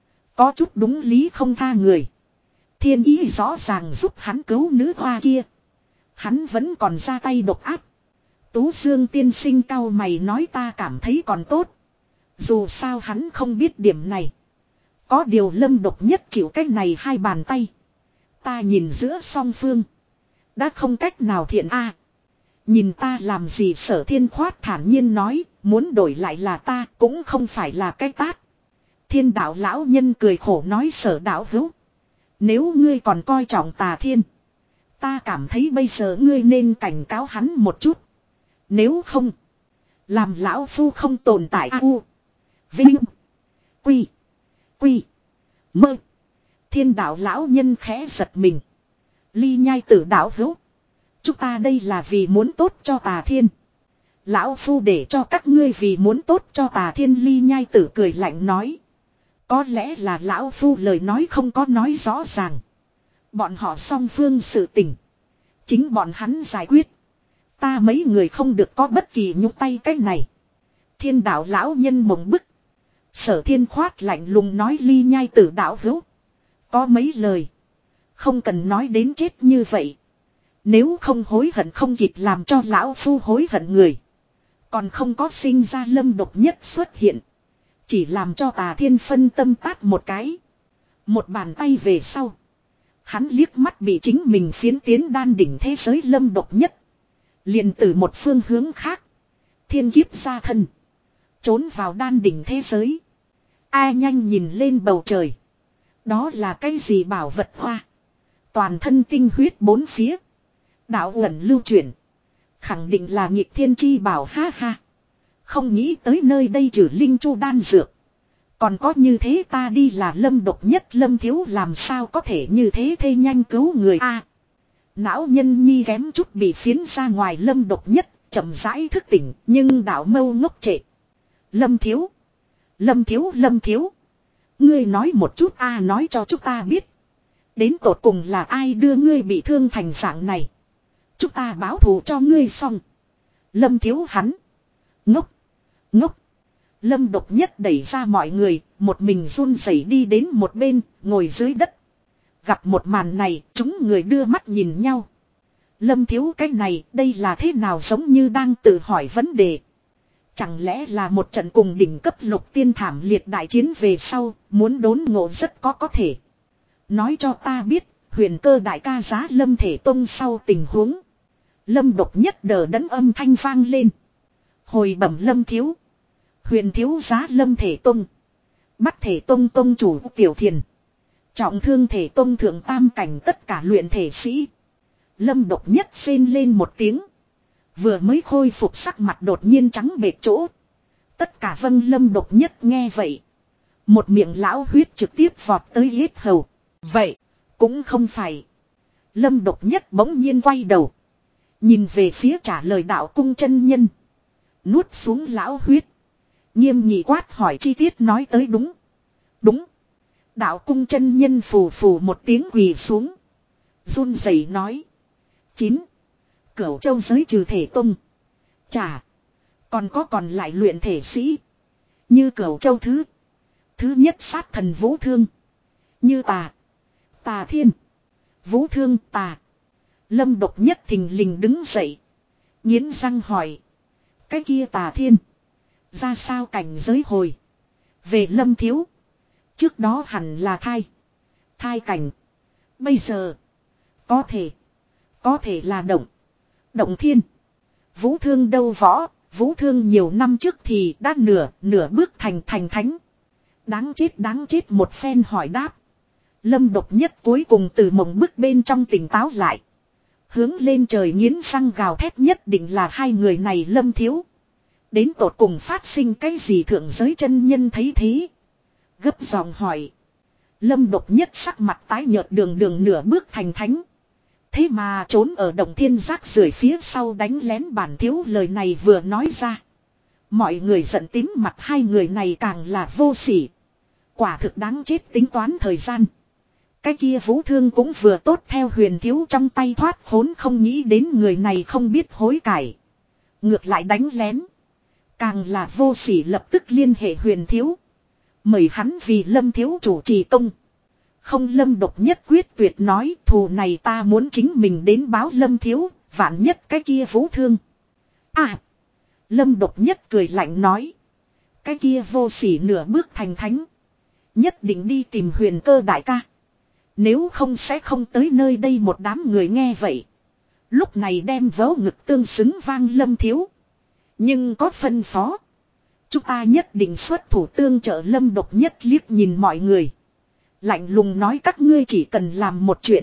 có chút đúng lý không tha người. Thiên ý rõ ràng giúp hắn cứu nữ hoa kia. Hắn vẫn còn ra tay độc áp. Tú Dương tiên sinh cao mày nói ta cảm thấy còn tốt. Dù sao hắn không biết điểm này. Có điều Lâm Độc Nhất chịu cái này hai bàn tay. Ta nhìn giữa song phương. Đã không cách nào thiện a. Nhìn ta làm gì Sở Thiên khoát thản nhiên nói. Muốn đổi lại là ta cũng không phải là cái tát. Thiên đạo lão nhân cười khổ nói Sở đạo hữu. Nếu ngươi còn coi trọng tà thiên. Ta cảm thấy bây giờ ngươi nên cảnh cáo hắn một chút. Nếu không. Làm lão phu không tồn tại a u. Vinh. Quy. Quy. Mơ. Thiên đạo lão nhân khẽ giật mình. Ly nhai tử đạo hữu. Chúng ta đây là vì muốn tốt cho tà thiên. Lão phu để cho các ngươi vì muốn tốt cho tà thiên. Ly nhai tử cười lạnh nói. Có lẽ là lão phu lời nói không có nói rõ ràng. Bọn họ song phương sự tình. Chính bọn hắn giải quyết. Ta mấy người không được có bất kỳ nhúc tay cái này. Thiên đạo lão nhân mộng bức. Sở Thiên khoát lạnh lùng nói Ly nhai tử đạo hữu. Có mấy lời. Không cần nói đến chết như vậy. Nếu không hối hận không kịp làm cho lão phu hối hận người. Còn không có sinh ra Lâm Độc Nhất xuất hiện. Chỉ làm cho tà thiên phân tâm tát một cái. Một bàn tay về sau. Hắn liếc mắt bị chính mình phiến tiến đan đỉnh thế giới Lâm Độc Nhất. Liền từ một phương hướng khác. Thiên kiếp ra thân. Trốn vào đan đỉnh thế giới. Ai nhanh nhìn lên bầu trời. Đó là cái gì bảo vật hoa. Toàn thân tinh huyết bốn phía. Đạo ẩn lưu chuyển. Khẳng định là nghịch thiên chi bảo ha ha. Không nghĩ tới nơi đây trừ linh chu đan dược. Còn có như thế ta đi là Lâm Độc Nhất Lâm thiếu làm sao có thể như thế thê nhanh cứu người a à, não nhân nhi kém chút bị phiến ra ngoài Lâm Độc Nhất chậm rãi thức tỉnh nhưng đạo mâu ngốc trệ. Lâm thiếu. Lâm thiếu Lâm thiếu. Ngươi nói một chút a à, nói cho chúng ta biết. Đến tột cùng là ai đưa ngươi bị thương thành dạng này. Chúng ta báo thù cho ngươi xong. Lâm thiếu hắn. Ngốc. Ngốc. Lâm Độc Nhất đẩy ra mọi người. Một mình run rẩy đi đến một bên. Ngồi dưới đất. Gặp một màn này. Chúng người đưa mắt nhìn nhau. Lâm thiếu cái này. Đây là thế nào giống như đang tự hỏi vấn đề. Chẳng lẽ là một trận cùng đỉnh cấp lục tiên thảm liệt đại chiến về sau. Muốn đốn ngộ rất có có thể. Nói cho ta biết. Huyền cơ đại ca giá Lâm Thể Tông sau tình huống. Lâm Độc Nhất đờ đẫn âm thanh vang lên. Hồi bẩm Lâm thiếu. Huyền thiếu giá Lâm Thể Tông. Bắt Thể Tông Tông chủ Tiểu Thiền. Trọng thương Thể Tông thượng tam cảnh tất cả luyện thể sĩ. Lâm Độc Nhất xên lên một tiếng. Vừa mới khôi phục sắc mặt đột nhiên trắng bệt chỗ. Tất cả vâng Lâm Độc Nhất nghe vậy. Một miệng lão huyết trực tiếp vọt tới yết hầu. Vậy, cũng không phải. Lâm Độc Nhất bỗng nhiên quay đầu. Nhìn về phía trả lời đạo cung chân nhân. Nuốt xuống lão huyết. Nghiêm nghị quát hỏi chi tiết nói tới đúng. Đúng. Đạo cung chân nhân phù phù một tiếng quỳ xuống. Run rẩy nói. Chín. Cửu châu giới trừ Thể Tông. Chà. Còn có còn lại luyện thể sĩ. Như Cửu châu thứ. Thứ nhất sát thần Vũ Thương. Như tà. Tà thiên. Vũ Thương tà. Lâm Độc Nhất thình lình đứng dậy. Nghiến răng hỏi. Cái kia tà thiên. Ra sao cảnh giới hồi. Về Lâm thiếu. Trước đó hẳn là thai. Thai cảnh. Bây giờ. Có thể. Có thể là động. Động thiên. Vũ Thương đâu võ. Vũ Thương nhiều năm trước thì đã nửa nửa bước thành thành thánh. Đáng chết đáng chết một phen hỏi đáp. Lâm Độc Nhất cuối cùng từ mộng bức bên trong tỉnh táo lại. Hướng lên trời nghiến răng gào thét, nhất định là hai người này Lâm thiếu. Đến tột cùng phát sinh cái gì thượng giới chân nhân thấy thế. Gấp giọng hỏi. Lâm Độc Nhất sắc mặt tái nhợt, đường đường nửa bước thành thánh. Thế mà trốn ở động thiên rác rưởi phía sau đánh lén bản thiếu, lời này vừa nói ra. Mọi người giận tím mặt, hai người này càng là vô sỉ. Quả thực đáng chết, tính toán thời gian. Cái kia Vũ Thương cũng vừa tốt theo Huyền thiếu trong tay thoát khốn, không nghĩ đến người này không biết hối cải. Ngược lại đánh lén. Càng là vô sỉ, lập tức liên hệ Huyền thiếu. Mời hắn vì Lâm thiếu chủ trì công. Không, Lâm Độc Nhất quyết tuyệt nói, thù này ta muốn chính mình đến báo Lâm thiếu, vạn nhất cái kia Vũ Thương. À! Lâm Độc Nhất cười lạnh nói. Cái kia vô sỉ nửa bước thành thánh. Nhất định đi tìm Huyền Cơ đại ca. Nếu không sẽ không tới nơi đây. Một đám người nghe vậy. Lúc này đem vớ ngực tương xứng vang Lâm thiếu. Nhưng có phân phó. Chúng ta nhất định xuất thủ tương trợ. Lâm Độc Nhất liếc nhìn mọi người. Lạnh lùng nói, các ngươi chỉ cần làm một chuyện.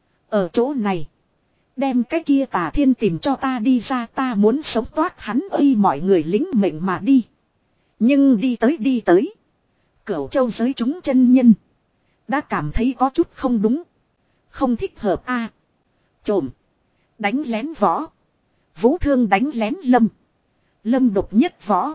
Ở chỗ này. Đem cái kia Tà Thiên tìm cho ta đi ra, ta muốn sống toát hắn ơi. Mọi người lính mệnh mà đi. Nhưng đi tới đi tới. Cửu Châu giới chúng chân nhân. Đã cảm thấy có chút không đúng. Không thích hợp a à. Trộm. Đánh lén võ. Vũ Thương đánh lén Lâm. Lâm Độc Nhất võ.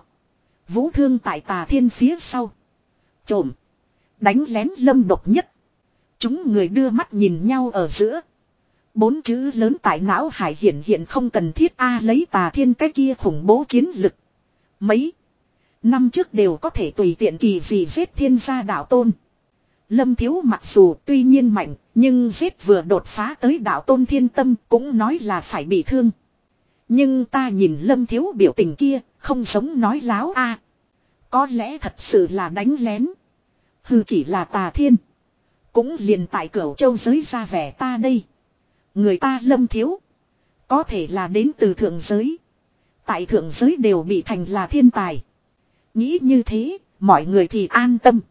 Vũ Thương tại Tà Thiên phía sau. Trộm. Đánh lén Lâm Độc Nhất. Chúng người đưa mắt nhìn nhau ở giữa. Bốn chữ lớn tại não hải hiện hiện không cần thiết a à, lấy Tà Thiên cái kia khủng bố chiến lực. Mấy năm trước đều có thể tùy tiện kỳ gì giết thiên gia đạo tôn. Lâm thiếu mặc dù tuy nhiên mạnh, nhưng giết vừa đột phá tới đạo tôn thiên tâm cũng nói là phải bị thương. Nhưng ta nhìn Lâm thiếu biểu tình kia, không giống nói láo a. À, có lẽ thật sự là đánh lén. Hừ, chỉ là Tà Thiên. Cũng liền tại Cửu Châu giới ra vẻ ta đây. Người ta Lâm thiếu. Có thể là đến từ thượng giới. Tại thượng giới đều bị thành là thiên tài. Nghĩ như thế, mọi người thì an tâm.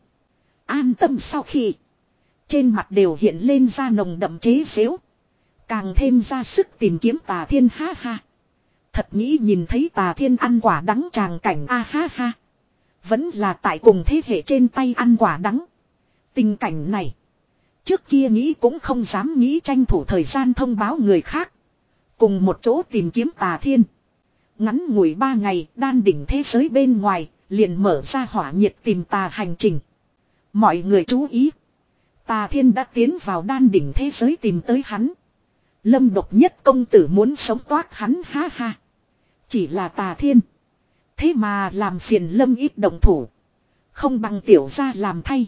An tâm sau khi. Trên mặt đều hiện lên ra nồng đậm chế xếu. Càng thêm ra sức tìm kiếm Tà Thiên ha ha. Thật nghĩ nhìn thấy Tà Thiên ăn quả đắng tràng cảnh a ha ha. Vẫn là tại cùng thế hệ trên tay ăn quả đắng. Tình cảnh này. Trước kia nghĩ cũng không dám nghĩ, tranh thủ thời gian thông báo người khác. Cùng một chỗ tìm kiếm Tà Thiên. Ngắn ngủi ba ngày, đan đỉnh thế giới bên ngoài, liền mở ra hỏa nhiệt tìm tà hành trình. Mọi người chú ý. Tà Thiên đã tiến vào đan đỉnh thế giới tìm tới hắn. Lâm Độc Nhất công tử muốn sống toát hắn ha ha. Chỉ là Tà Thiên. Thế mà làm phiền Lâm ít động thủ. Không bằng tiểu gia làm thay.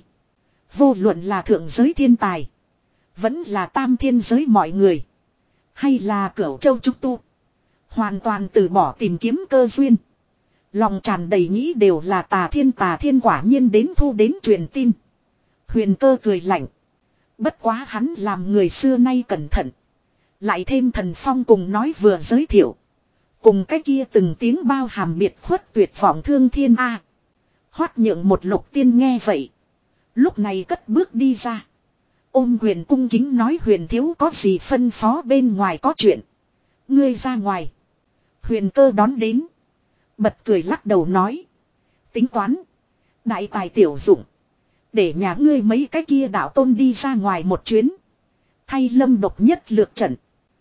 Vô luận là thượng giới thiên tài. Vẫn là tam thiên giới mọi người. Hay là Cửu Châu trúc tu. Hoàn toàn từ bỏ tìm kiếm cơ duyên. Lòng tràn đầy nghĩ đều là Tà Thiên. Tà Thiên quả nhiên đến thu đến truyền tin. Huyền Cơ cười lạnh. Bất quá hắn làm người xưa nay cẩn thận. Lại thêm Thần Phong cùng nói vừa giới thiệu. Cùng cái kia từng tiếng bao hàm biệt khuất tuyệt vọng thương thiên a. À, Hoát nhượng một Lục Tiên nghe vậy. Lúc này cất bước đi ra. Ôm quyền cung kính nói, Huyền thiếu có gì phân phó, bên ngoài có chuyện. Ngươi ra ngoài. Huyền Cơ đón đến. Bật cười lắc đầu nói. Tính toán. Đại tài tiểu dụng. Để nhà ngươi mấy cái kia đạo tôn đi ra ngoài một chuyến. Thay Lâm Độc Nhất lược trận.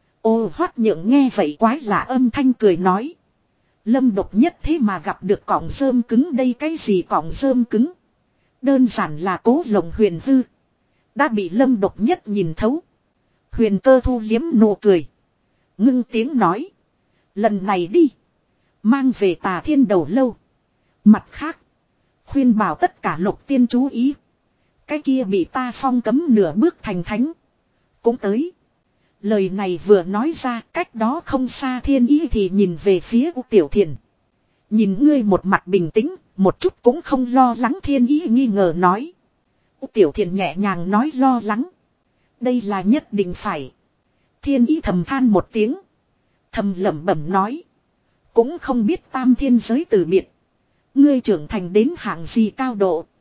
Ô Hoát nhượng nghe vậy quái lạ âm thanh cười nói. Lâm Độc Nhất thế mà gặp được cọng rơm cứng đây, cái gì cọng rơm cứng. Đơn giản là Cố Lộng Huyền hư. Đã bị Lâm Độc Nhất nhìn thấu. Huyền Cơ thu liếm nụ cười. Ngưng tiếng nói. Lần này đi. Mang về Tà Thiên đầu lâu. Mặt khác. Khuyên bảo tất cả Lục Tiên chú ý. Cái kia bị ta phong cấm nửa bước thành thánh. Cũng tới. Lời này vừa nói ra, cách đó không xa Thiên Ý thì nhìn về phía U Tiểu Thiền. Nhìn ngươi một mặt bình tĩnh, một chút cũng không lo lắng. Thiên Ý nghi ngờ nói. U Tiểu Thiền nhẹ nhàng nói, lo lắng. Đây là nhất định phải. Thiên Ý thầm than một tiếng. Thầm lẩm bẩm nói. Cũng không biết tam thiên giới từ biệt. Ngươi trưởng thành đến hạng gì cao độ.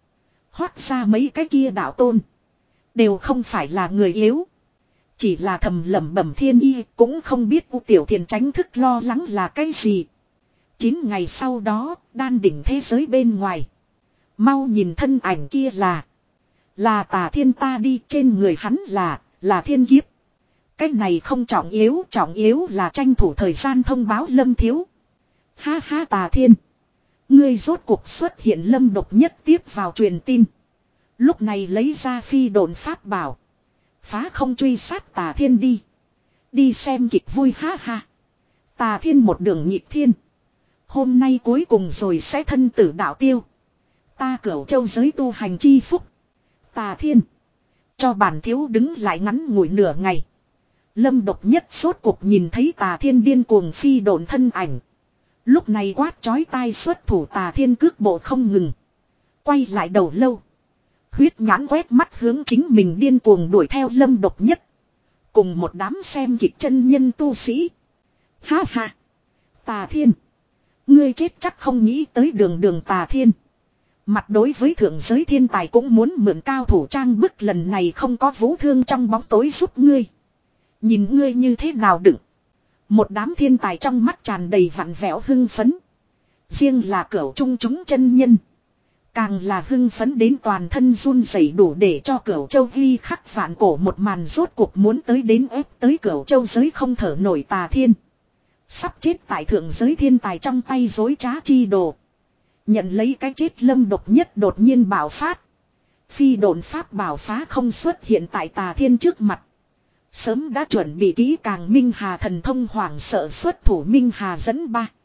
Hoác ra mấy cái kia đạo tôn. Đều không phải là người yếu. Chỉ là thầm lẩm bẩm thiên y cũng không biết U Tiểu Thiền tránh thức lo lắng là cái gì. Chín ngày sau đó, đan đỉnh thế giới bên ngoài. Mau nhìn thân ảnh kia là. Là Tà Thiên ta đi, trên người hắn là, là thiên kiếp. Cái này không trọng yếu, trọng yếu là tranh thủ thời gian thông báo Lâm Thiếu. Ha ha Tà Thiên. Ngươi rốt cuộc xuất hiện Lâm độc nhất tiếp vào truyền tin. Lúc này lấy ra phi độn pháp bảo. Phá không truy sát Tà Thiên đi. Đi xem kịch vui ha ha. Tà Thiên một đường nhịp thiên. Hôm nay cuối cùng rồi sẽ thân tử đạo tiêu. Ta cửu châu giới tu hành chi phúc. Tà Thiên. Cho bản thiếu đứng lại ngắn ngủi nửa ngày. Lâm độc nhất sốt cuộc nhìn thấy Tà Thiên điên cuồng phi độn thân ảnh. Lúc này quát chói tai xuất thủ Tà Thiên cước bộ không ngừng. Quay lại đầu lâu. Huyết nhãn quét mắt hướng chính mình điên cuồng đuổi theo Lâm độc nhất. Cùng một đám xem kịch chân nhân tu sĩ. Ha ha. Tà Thiên. Ngươi chết chắc không nghĩ tới đường đường Tà Thiên. Mặt đối với thượng giới thiên tài cũng muốn mượn cao thủ trang bức lần này không có vũ thương trong bóng tối giúp ngươi. Nhìn ngươi như thế nào đựng. Một đám thiên tài trong mắt tràn đầy vặn vẹo hưng phấn. Riêng là cửu trung chúng chân nhân. Càng là hưng phấn đến toàn thân run rẩy đủ để cho cửu châu ghi khắc vạn cổ một màn rốt cuộc muốn tới đến ép tới cửu châu giới không thở nổi Tà Thiên. Sắp chết tại thượng giới thiên tài trong tay dối trá chi đồ. Nhận lấy cái chết Lâm độc nhất đột nhiên bạo phát. Phi độn pháp bảo phá không xuất hiện tại Tà Thiên trước mặt. Sớm đã chuẩn bị kỹ càng Minh Hà thần thông hoảng sợ xuất thủ Minh Hà dẫn ba.